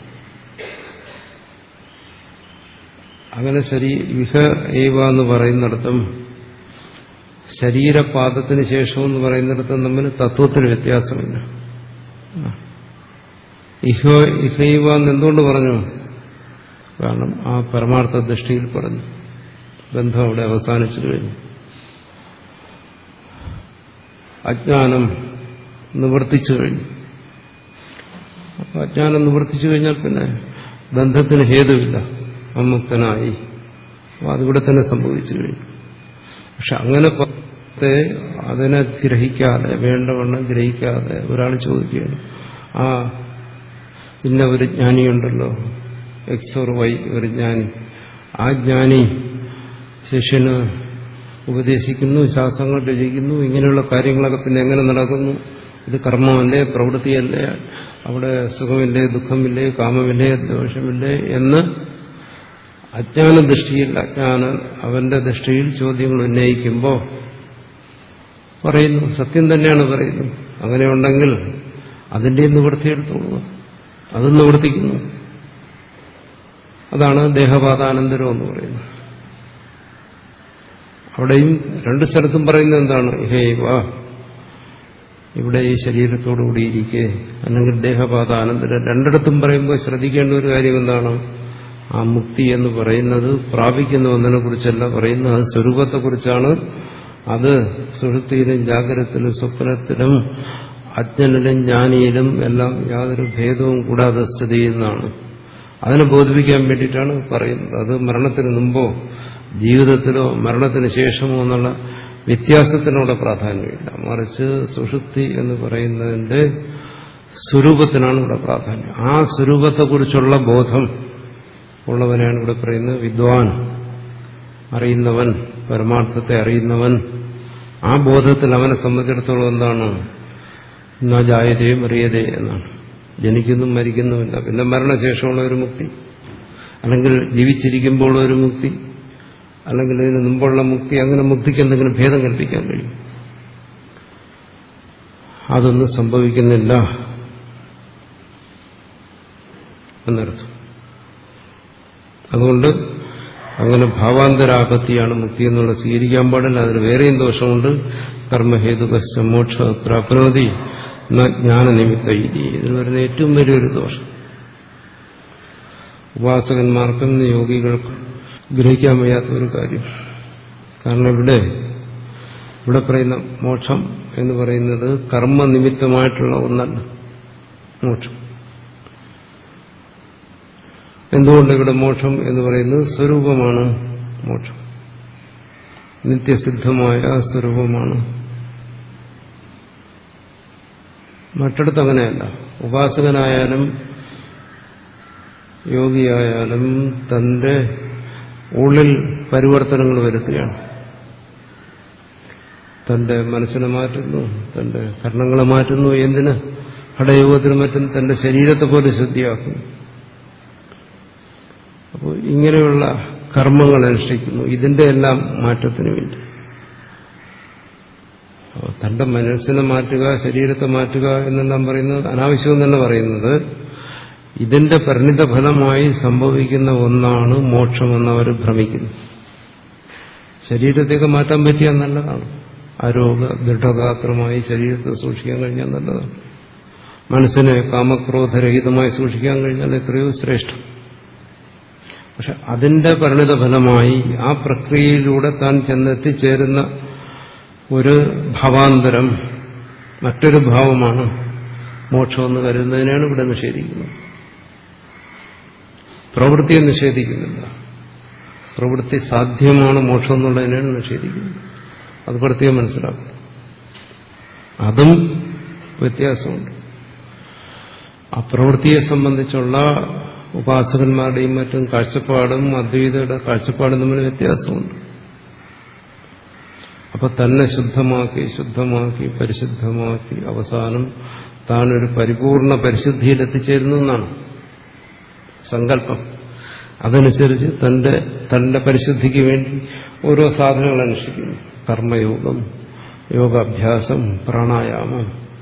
അങ്ങനെ ശരീ ഇഹ ഏവ എന്ന് പറയുന്നിടത്തും ശരീരപാദത്തിന് ശേഷം എന്ന് പറയുന്നിടത്തും തമ്മിൽ തത്വത്തിന് വ്യത്യാസമില്ല. ഇഹ ഇഹൈവ എന്ന് എന്തുകൊണ്ട് പറഞ്ഞു? കാരണം ആ പരമാർത്ഥ ദൃഷ്ടിയിൽ പറഞ്ഞു. ബന്ധം അവിടെ അവസാനിച്ചു കഴിഞ്ഞു. അജ്ഞാനം നിവർത്തിച്ചു കഴിഞ്ഞു. അപ്പൊ അജ്ഞാനം നിവർത്തിച്ചു കഴിഞ്ഞാൽ പിന്നെ ബന്ധത്തിന് ഹേതുവില്ല. അമുക്തനായി അപ്പോൾ അതിവിടെ തന്നെ സംഭവിച്ചു കഴിഞ്ഞു. പക്ഷെ അങ്ങനെ അതിനെ ഗ്രഹിക്കാതെ, വേണ്ടവണ്ണം ഗ്രഹിക്കാതെ ഒരാൾ ചോദിക്കുകയാണ്, ആ ഇന്ന ഒരു ജ്ഞാനിയുണ്ടല്ലോ, എക്സ് ഓർ വൈ ഒരു ജ്ഞാനി, ആ ജ്ഞാനി ശിഷ്യന് ഉപദേശിക്കുന്നു, ശാസ്ത്രങ്ങൾ രചിക്കുന്നു, ഇങ്ങനെയുള്ള കാര്യങ്ങളൊക്കെ പിന്നെ എങ്ങനെ നടക്കുന്നു? ഇത് കർമ്മമല്ലേ, പ്രവൃത്തിയല്ലേ, അവിടെ സുഖമില്ലേ, ദുഃഖമില്ലേ, കാമമില്ലേ, ദോഷമില്ലേ എന്ന് അജ്ഞാന ദൃഷ്ടിയിൽ, അജ്ഞാന അവന്റെ ദൃഷ്ടിയിൽ ചോദ്യങ്ങൾ ഉന്നയിക്കുമ്പോൾ പറയുന്നു, സത്യം തന്നെയാണ് പറയുന്നത്. അങ്ങനെയുണ്ടെങ്കിൽ അതിൻ്റെ നിവൃത്തിയെടുത്തോളൂ, അത് നിവർത്തിക്കുന്നു. അതാണ് ദേഹപാതാനന്തരം എന്ന് പറയുന്നത്. അവിടെയും രണ്ടു സ്ഥലത്തും പറയുന്നത് എന്താണ്? ഹേ വാ, ഇവിടെ ഈ ശരീരത്തോടുകൂടി ഇരിക്കെ, അല്ലെങ്കിൽ ദേഹപാതാനന്തരം, രണ്ടിടത്തും പറയുമ്പോൾ ശ്രദ്ധിക്കേണ്ട ഒരു കാര്യം എന്താണ്? ആ മുക്തി എന്ന് പറയുന്നത് പ്രാപിക്കുന്ന ഒന്നിനെ കുറിച്ചല്ല പറയുന്നത്, അത് സ്വരൂപത്തെക്കുറിച്ചാണ്. അത് സുഷുപ്തിയിലും ജാഗ്രതത്തിലും സ്വപ്നത്തിലും അജ്ഞനിലും ജ്ഞാനിയിലും എല്ലാം യാതൊരു ഭേദവും കൂടാതെ സ്ഥിതി ചെയ്യുന്നതാണ്. അതിനെ ബോധിപ്പിക്കാൻ വേണ്ടിയിട്ടാണ് പറയുന്നത്. അത് മരണത്തിന് മുമ്പോ ജീവിതത്തിലോ മരണത്തിന് ശേഷമോ എന്നുള്ള വ്യത്യാസത്തിനോട് പ്രാധാന്യമില്ല, മറിച്ച് സുഷുപ്തി എന്ന് പറയുന്നതിന്റെ സ്വരൂപത്തിനാണ് ഇവിടെ പ്രാധാന്യം. ആ സ്വരൂപത്തെക്കുറിച്ചുള്ള ബോധം ഉള്ളവനാണ് ഇവിടെ പറയുന്നത് വിദ്വാൻ, അറിയുന്നവൻ, പരമാർത്ഥത്തെ അറിയുന്നവൻ. ആ ബോധത്തിൽ അവനെ സംബന്ധിച്ചിടത്തോളം എന്താണ്? ന ജായതേ മറിയതേ എന്നാണ്. ജനിക്കുന്നും മരിക്കുന്നുമില്ല. പിന്നെ മരണശേഷമുള്ള ഒരു മുക്തി, അല്ലെങ്കിൽ ജീവിച്ചിരിക്കുമ്പോൾ ഒരു മുക്തി, അല്ലെങ്കിൽ ഇതിന് മുമ്പുള്ള മുക്തി, അങ്ങനെ മുക്തിക്ക് എന്തെങ്കിലും ഭേദം കൽപ്പിക്കാൻ കഴിയും? അതൊന്നും സംഭവിക്കുന്നില്ല എന്നർത്ഥം. അതുകൊണ്ട് അങ്ങനെ ഭാവാന്തരാപത്തിയാണ് മുക്തി എന്നുള്ള സ്വീകരിക്കാൻ പാടില്ല. അതിന് വേറെയും ദോഷമുണ്ട്. കർമ്മഹേതുകശ്ച മോക്ഷ പ്രാപ്നോതി ന ജ്ഞാനനിമിത്ത ഇതി. ഇതിന് വരുന്ന ഏറ്റവും വലിയൊരു ദോഷം ഉപാസകന്മാർക്കും യോഗികൾക്കും ഗ്രഹിക്കാൻ വയ്യാത്ത ഒരു കാര്യം. കാരണം ഇവിടെ ഇവിടെ പറയുന്ന മോക്ഷം എന്ന് പറയുന്നത് കർമ്മനിമിത്തമായിട്ടുള്ള ഒന്നല്ല. മോക്ഷം എന്തുകൊണ്ട് ഇവിടെ മോക്ഷം എന്ന് പറയുന്നത് സ്വരൂപമാണ്. മോക്ഷം നിത്യസിദ്ധമായ സ്വരൂപമാണ്. മറ്റിടത്ത് അങ്ങനെയല്ല. ഉപാസകനായാലും യോഗിയായാലും തന്റെ ഉള്ളിൽ പരിവർത്തനങ്ങൾ വരുത്തുകയാണ്. തന്റെ മനസ്സിനെ മാറ്റുന്നു, തന്റെ കർണങ്ങളെ മാറ്റുന്നു. എന്തിന്? ഹഠയോഗത്തിനും മറ്റും തന്റെ ശരീരത്തെ പോലെ ശുദ്ധിയാക്കുന്നു. അപ്പോൾ ഇങ്ങനെയുള്ള കർമ്മങ്ങൾ അനുഷ്ഠിക്കുന്നു. ഇതിന്റെ എല്ലാം മാറ്റത്തിന് വേണ്ടി തന്റെ മനസ്സിനെ മാറ്റുക, ശരീരത്തെ മാറ്റുക എന്നെല്ലാം പറയുന്നത് അനാവശ്യം തന്നെ പറയുന്നത് ഇതിന്റെ പരിണിത ഫലമായി സംഭവിക്കുന്ന ഒന്നാണ് മോക്ഷമെന്ന് അവർ ഭ്രമിക്കുന്നു. ശരീരത്തേക്ക് മാറ്റാൻ പറ്റിയാൽ നല്ലതാണ്. ആരോഗ്യ ദൃഢഗാത്രമായി ശരീരത്തെ സൂക്ഷിക്കാൻ കഴിഞ്ഞാൽ നല്ലതാണ്. മനസ്സിനെ കാമക്രോധരഹിതമായി സൂക്ഷിക്കാൻ കഴിഞ്ഞാൽ എത്രയോ ശ്രേഷ്ഠം. പക്ഷെ അതിന്റെ പരിണിത ഫലമായി ആ പ്രക്രിയയിലൂടെ താൻ ചെന്നെത്തിച്ചേരുന്ന ഒരു ഭാവാന്തരം, മറ്റൊരു ഭാവമാണ് മോക്ഷമെന്ന് കരുതുന്നതിനാണ് ഇവിടെ നിഷേധിക്കുന്നത്. പ്രവൃത്തിയെ നിഷേധിക്കുന്നില്ല. പ്രവൃത്തി സാധ്യമാണ് മോക്ഷം എന്നുള്ളതിനാണ് നിഷേധിക്കുന്നത്. അത് പ്രത്യേകം മനസ്സിലാക്കും. അതും വ്യത്യാസമുണ്ട്. ആ പ്രവൃത്തിയെ സംബന്ധിച്ചുള്ള ഉപാസകന്മാരുടെയും മറ്റും കാഴ്ചപ്പാടും അദ്വൈതയുടെ കാഴ്ചപ്പാടും തമ്മിൽ വ്യത്യാസമുണ്ട്. അപ്പൊ തന്നെ ശുദ്ധമാക്കി ശുദ്ധമാക്കി പരിശുദ്ധമാക്കി അവസാനം താനൊരു പരിപൂർണ പരിശുദ്ധിയിൽ എത്തിച്ചേരുന്നു എന്നാണ് സങ്കല്പം. അതനുസരിച്ച് തന്റെ തന്റെ പരിശുദ്ധിക്ക് വേണ്ടി ഓരോ സാധനങ്ങൾ അനുഷ്ഠിക്കുന്നു. കർമ്മയോഗം, യോഗാഭ്യാസം, പ്രാണായാമം,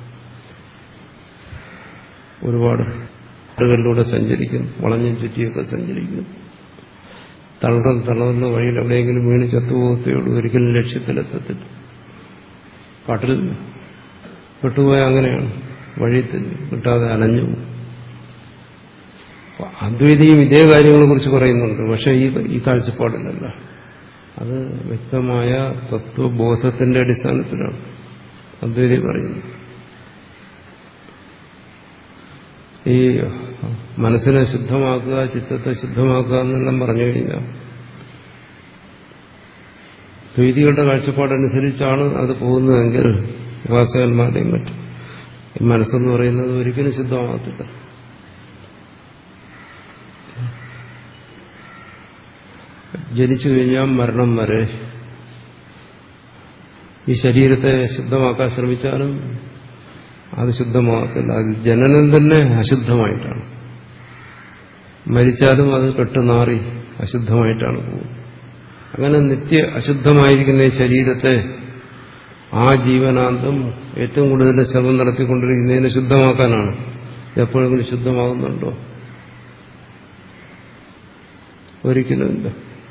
ഒരുപാട് ിലൂടെ സഞ്ചരിക്കുന്നു, വളഞ്ഞും ചുറ്റിയൊക്കെ സഞ്ചരിക്കുന്നു. തളർന്ന് തളർന്ന വഴിയിൽ എവിടെയെങ്കിലും വീണ് ചത്തുപോകത്തേയുള്ളൂ, ഒരിക്കലും ലക്ഷ്യത്തിലെത്തത്തില്ല. കാട്ടിൽ പെട്ടുപോയ അങ്ങനെയാണ്, വഴിയിൽ കിട്ടാതെ അലഞ്ഞു പോകും. അദ്വൈതിയും ഇതേ കാര്യങ്ങളെ കുറിച്ച് പറയുന്നുണ്ട്. പക്ഷെ ഈ ഈ കാഴ്ചപ്പാടിലല്ല. അത് വ്യക്തമായ തത്വബോധത്തിന്റെ അടിസ്ഥാനത്തിലാണ് അദ്വൈതി പറയുന്നത്. ഈ മനസ്സിനെ ശുദ്ധമാക്കുക, ചിത്തത്തെ ശുദ്ധമാക്കുക എന്നെല്ലാം പറഞ്ഞു കഴിഞ്ഞാൽ ദ്വൈതികളുടെ കാഴ്ചപ്പാടനുസരിച്ചാണ് അത് പോകുന്നതെങ്കിൽ ഉപാസകന്മാരുടെയും മറ്റും ഈ മനസ്സെന്ന് പറയുന്നത് ഒരിക്കലും ശുദ്ധമാകത്തില്ല. ജനിച്ചു കഴിഞ്ഞാൽ മരണം വരെ ഈ ശരീരത്തെ ശുദ്ധമാക്കാൻ ശ്രമിച്ചാലും അത് ശുദ്ധമാകത്തില്ല. അത് ജനനം തന്നെ അശുദ്ധമായിട്ടാണ്. മരിച്ചാലും അത് കെട്ടുനാറി അശുദ്ധമായിട്ടാണ് പോകുന്നത്. അങ്ങനെ നിത്യ അശുദ്ധമായിരിക്കുന്ന ഈ ശരീരത്തെ ആ ജീവനാന്തം ഏറ്റവും കൂടുതൽ ശ്രമം നടത്തിക്കൊണ്ടിരിക്കുന്നതിനെ ശുദ്ധമാക്കാനാണ്. എപ്പോഴെങ്കിലും ശുദ്ധമാകുന്നുണ്ടോ? ഒരിക്കലുമില്ല.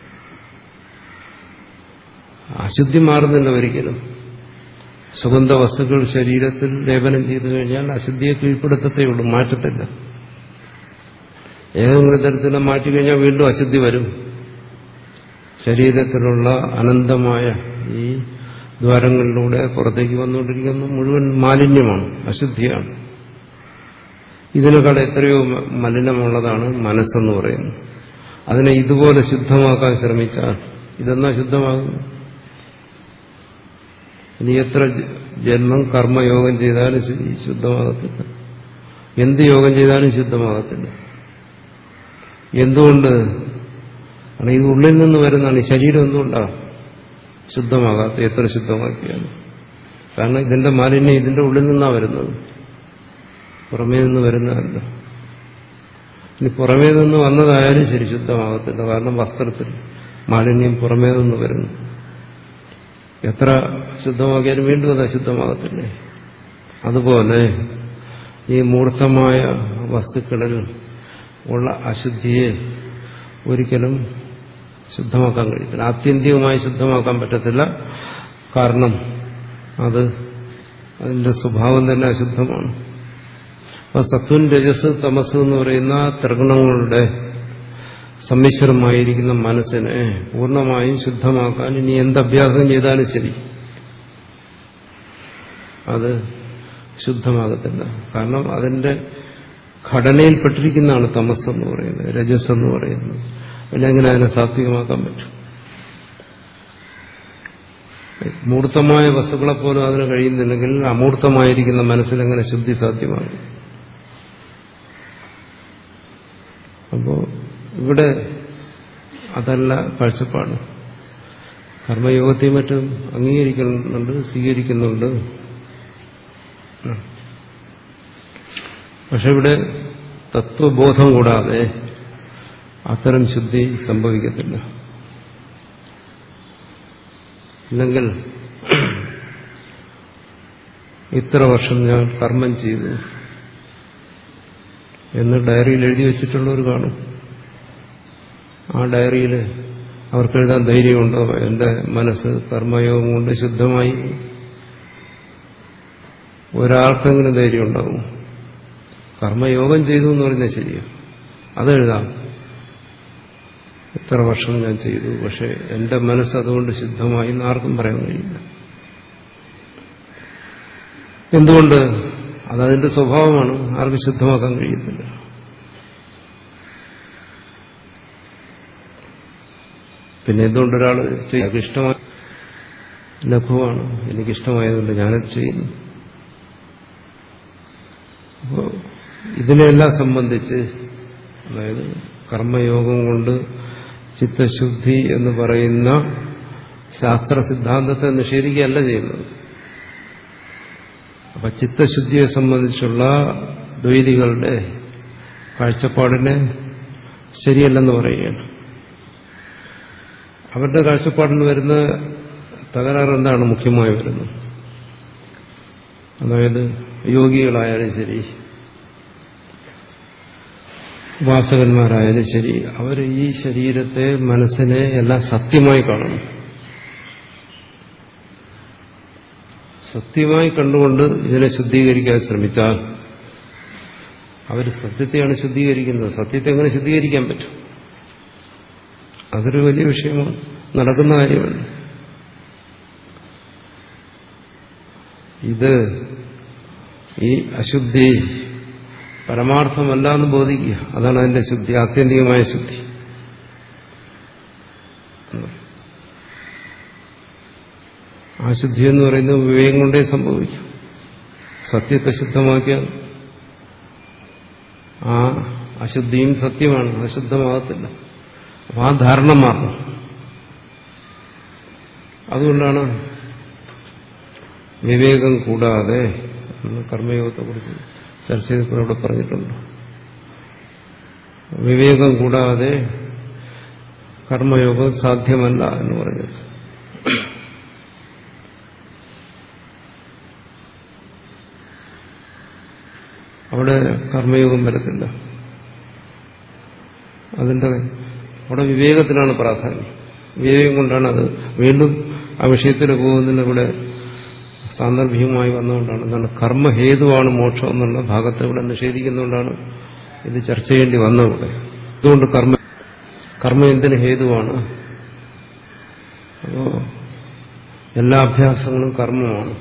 അശുദ്ധി മാറുന്നില്ല ഒരിക്കലും. സുഗന്ധ വസ്തുക്കൾ ശരീരത്തിൽ ലേപനം ചെയ്തു കഴിഞ്ഞാൽ അശുദ്ധിയെ കീഴ്പ്പെടുത്തത്തേ ഉള്ളൂ, മാറ്റത്തില്ല. ഏതെങ്കിലും തരത്തിൽ മാറ്റിക്കഴിഞ്ഞാൽ വീണ്ടും അശുദ്ധി വരും. ശരീരത്തിലുള്ള അനന്തമായ ഈ ദ്വാരങ്ങളിലൂടെ പുറത്തേക്ക് വന്നുകൊണ്ടിരിക്കുന്ന മുഴുവൻ മാലിന്യമാണ്, അശുദ്ധിയാണ്. ഇതിനേക്കാൾ എത്രയോ മലിനമുള്ളതാണ് മനസ്സെന്ന് പറയുന്നത്. അതിനെ ഇതുപോലെ ശുദ്ധമാക്കാൻ ശ്രമിച്ചാൽ ഇതെന്നാ ശുദ്ധമാകുന്നു? ഇനി എത്ര ജന്മം കർമ്മയോഗം ചെയ്താലും ശുദ്ധമാകത്തില്ല. എന്ത് യോഗം ചെയ്താലും ശുദ്ധമാകത്തില്ല. എന്തുകൊണ്ട്? കാരണം ഇത് ഉള്ളിൽ നിന്ന് വരുന്നതാണ്. ഈ ശരീരം എന്തുകൊണ്ടാണ് ശുദ്ധമാകാത്ത? എത്ര ശുദ്ധമാക്കിയാലും. കാരണം ഇതിന്റെ മാലിന്യം ഇതിന്റെ ഉള്ളിൽ നിന്നാണ് വരുന്നത്, പുറമേ നിന്ന് വരുന്നതല്ല. ഇനി പുറമേ നിന്ന് വന്നതായാലും ശരി ശുദ്ധമാകത്തില്ല. കാരണം വസ്ത്രത്തിൽ മാലിന്യം പുറമേ നിന്ന് വരുന്നു. എത്ര ശുദ്ധമാക്കിയാലും വീണ്ടും അത് അശുദ്ധമാകത്തില്ലേ? അതുപോലെ ഈ മൂർത്തമായ വസ്തുക്കളിൽ ഉള്ള അശുദ്ധിയെ ഒരിക്കലും ശുദ്ധമാക്കാൻ കഴിയത്തില്ല. ആത്യന്തികമായി ശുദ്ധമാക്കാൻ പറ്റത്തില്ല. കാരണം അത് അതിന്റെ സ്വഭാവം തന്നെ അശുദ്ധമാണ്. അപ്പൊ സത്വൻ, രജസ്, തമസ് എന്ന് പറയുന്ന ത്രിഗുണങ്ങളുടെ സമ്മിശ്രമായിരിക്കുന്ന മനസ്സിനെ പൂർണ്ണമായും ശുദ്ധമാക്കാൻ ഇനി എന്തഭ്യാസം ചെയ്താലും ശരി അത് ശുദ്ധമാകത്തില്ല. കാരണം അതിന്റെ ഘടനയിൽപ്പെട്ടിരിക്കുന്നതാണ് തമസ് എന്ന് പറയുന്നത്, രജസ് എന്ന് പറയുന്നത്. പിന്നെ എങ്ങനെ അതിനെ സാത്വികമാക്കാൻ പറ്റും? മൂർത്തമായ വസ്തുക്കളെപ്പോലും അതിന് കഴിയുന്നില്ലെങ്കിൽ അമൂർത്തമായിരിക്കുന്ന മനസ്സിലെങ്ങനെ ശുദ്ധി സാധ്യമാകും? അപ്പോ ഇവിടെ അതല്ല കാഴ്ചപ്പാട്. കർമ്മയോഗത്തെയും മറ്റും അംഗീകരിക്കുന്നുണ്ട്, സ്വീകരിക്കുന്നുണ്ട്. പക്ഷെ ഇവിടെ തത്വബോധം കൂടാതെ അത്തരം ശുദ്ധി സംഭവിക്കത്തില്ല. ഇല്ലെങ്കിൽ ഇത്ര വർഷം ഞാൻ കർമ്മം ചെയ്തു എന്ന് ഡയറിയിൽ എഴുതി വെച്ചിട്ടുള്ളവർ കാണും. ആ ഡയറിയിൽ അവർക്ക് എഴുതാൻ ധൈര്യമുണ്ടോ? എന്റെ മനസ്സ് കർമ്മയോഗം കൊണ്ട് ശുദ്ധമായി. ഒരാൾക്കെങ്കിലും ധൈര്യം ഉണ്ടാവും? കർമ്മയോഗം ചെയ്തു എന്ന് പറയുന്നത് ശരിയാണ്, അതെഴുതാം. ഇത്ര വർഷം ഞാൻ ചെയ്തു, പക്ഷെ എന്റെ മനസ്സ് അതുകൊണ്ട് ശുദ്ധമായി എന്ന് ആർക്കും പറയാൻ കഴിയില്ല. എന്തുകൊണ്ട്? അതതിന്റെ സ്വഭാവമാണ്, ആർക്കും ശുദ്ധമാക്കാൻ കഴിയത്തില്ല. പിന്നെ എന്തുകൊണ്ടൊരാൾ ചെയ്യാൻ ഇഷ്ടമായി? ലഘുവാണ്, എനിക്കിഷ്ടമായതുകൊണ്ട് ഞാനത് ചെയ്യുന്നു. അപ്പോൾ ഇതിനെല്ലാം സംബന്ധിച്ച്, അതായത് കർമ്മയോഗം കൊണ്ട് ചിത്തശുദ്ധി എന്ന് പറയുന്ന ശാസ്ത്ര സിദ്ധാന്തത്തെ നിഷേധിക്കുകയല്ല ചെയ്യുന്നത്. അപ്പൊ ചിത്തശുദ്ധിയെ സംബന്ധിച്ചുള്ള ദ്വൈതികളുടെ കാഴ്ചപ്പാടിനെ ശരിയല്ലെന്ന് പറയുകയാണ്. അവരുടെ കാഴ്ചപ്പാടിൽ വരുന്ന തകരാറ് എന്താണ് മുഖ്യമായി വരുന്നത്? അതായത് യോഗികളായാലും ശരി, ഉപാസകന്മാരായാലും ശരി, അവർ ഈ ശരീരത്തെ, മനസ്സിനെ എല്ലാം സത്യമായി കാണുന്നു. സത്യമായി കണ്ടുകൊണ്ട് ഇതിനെ ശുദ്ധീകരിക്കാൻ ശ്രമിച്ചാൽ അവർ സത്യത്തെയാണ് ശുദ്ധീകരിക്കുന്നത്. സത്യത്തെ എങ്ങനെ ശുദ്ധീകരിക്കാൻ പറ്റും? അതൊരു വലിയ വിഷയമാണ്, നടക്കുന്ന കാര്യമല്ല. ഇത് ഈ അശുദ്ധി പരമാർത്ഥമല്ല എന്ന് ബോധിക്കുക, അതാണ് അതിന്റെ ശുദ്ധി, ആത്യന്തികമായ ശുദ്ധി. അശുദ്ധി എന്ന് പറയുന്നത് വിവേകം കൊണ്ടേ സംഭവിക്കും. സത്യത്തെ ശുദ്ധമാക്കിയാൽ ആ അശുദ്ധിയും സത്യമാണ്, അശുദ്ധമാകത്തില്ല. അപ്പം ആ ധാരണ മാറണം. അതുകൊണ്ടാണ് വിവേകം കൂടാതെ കർമ്മയോഗത്തെക്കുറിച്ച് ചർച്ച ചെയ്തപ്പോൾ ഇവിടെ പറഞ്ഞിട്ടുണ്ട്. വിവേകം കൂടാതെ കർമ്മയോഗം സാധ്യമല്ല എന്ന് പറഞ്ഞത്. അവിടെ കർമ്മയോഗം വരത്തില്ല. അതിന്റെ അവിടെ വിവേകത്തിനാണ് പ്രാധാന്യം. വിവേകം കൊണ്ടാണ് അത്. വീണ്ടും ആ വിഷയത്തിൽ പോകുന്നതിന് ഇവിടെ സാന്ദർഭികമായി വന്നുകൊണ്ടാണ്. എന്താണ് കർമ്മഹേതുവാണ് മോക്ഷം എന്നുള്ള ഭാഗത്തെ ഇവിടെ നിഷേധിക്കുന്നതുകൊണ്ടാണ് ഇത് ചർച്ച ചെയ്യേണ്ടി വന്നത് ഇവിടെ. അതുകൊണ്ട് കർമ്മ കർമ്മ എന്തിന് ഹേതുവാണ്? അപ്പോ എല്ലാ അഭ്യാസങ്ങളും കർമ്മമാണ്.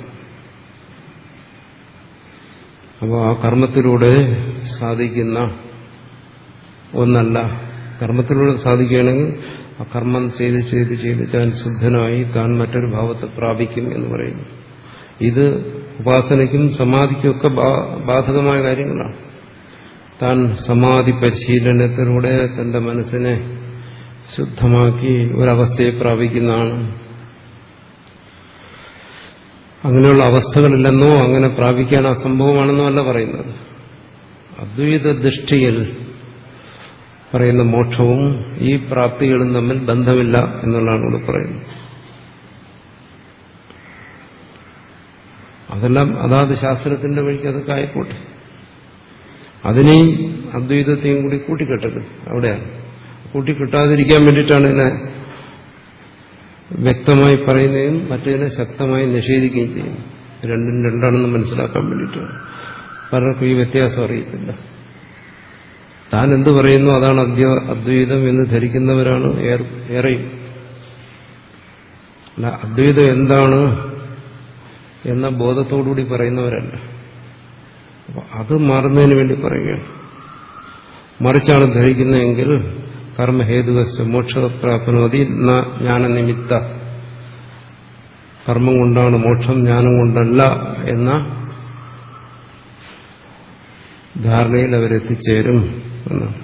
അപ്പോൾ ആ കർമ്മത്തിലൂടെ സാധിക്കുന്ന ഒന്നല്ല. കർമ്മത്തിലൂടെ സാധിക്കുകയാണെങ്കിൽ ആ കർമ്മം ചെയ്ത് ചെയ്ത് ചെയ്ത് താൻ ശുദ്ധനായി താൻ മറ്റൊരു ഭാവത്തെ പ്രാപിക്കും എന്ന് പറയുന്നു. ഇത് ഉപാസനയ്ക്കും സമാധിക്കുമൊക്കെ ബാധകമായ കാര്യങ്ങളാണ്. താൻ സമാധി പരിശീലനത്തിലൂടെ തന്റെ മനസ്സിനെ ശുദ്ധമാക്കി ഒരവസ്ഥയെ പ്രാപിക്കുന്നതാണ്. അങ്ങനെയുള്ള അവസ്ഥകളില്ലെന്നോ അങ്ങനെ പ്രാപിക്കാൻ അസംഭവമാണെന്നോ അല്ല പറയുന്നത്. അദ്വൈത ദൃഷ്ടിയിൽ പറയുന്ന മോക്ഷവും ഈ പ്രാപ്തികളും തമ്മിൽ ബന്ധമില്ല എന്നുള്ളതാണ് ഇവിടെ പറയുന്നത്. അതെല്ലാം അതാത് ശാസ്ത്രത്തിന്റെ വഴിക്ക് അതൊക്കെ ആയിക്കോട്ടെ. അതിനെയും അദ്വൈതത്തെയും കൂടി കൂട്ടിക്കെട്ടരുത്. അവിടെയാണ് കൂട്ടിക്കെട്ടാതിരിക്കാൻ വേണ്ടിയിട്ടാണ് ഇതിനെ വ്യക്തമായി പറയുന്നതും മറ്റേതിനെ ശക്തമായി നിഷേധിക്കുകയും ചെയ്യുന്നു. രണ്ടും രണ്ടാണെന്ന് മനസ്സിലാക്കാൻ വേണ്ടിയിട്ടാണ്. പലർക്കും ഈ വ്യത്യാസം അറിയത്തില്ല. താൻ എന്ത് പറയുന്നു അതാണ് അദ്വൈതം എന്ന് ധരിക്കുന്നവരാണ് ഏറെയും. അല്ല, അദ്വൈതം എന്താണ് എന്ന ബോധത്തോടുകൂടി പറയുന്നവരല്ല. അപ്പൊ അത് മാറുന്നതിന് വേണ്ടി പറയുകയാണ്. മറിച്ചാണ് ധരിക്കുന്നതെങ്കിൽ കർമ്മഹേതുവസ് മോക്ഷപ്രാപ്നോതി ജ്ഞാനനിമിത്ത, കർമ്മം കൊണ്ടാണ് മോക്ഷം, ജ്ഞാനം കൊണ്ടല്ല എന്ന ധാരണയിൽ അവരെത്തിച്ചേരും എന്നാണ്.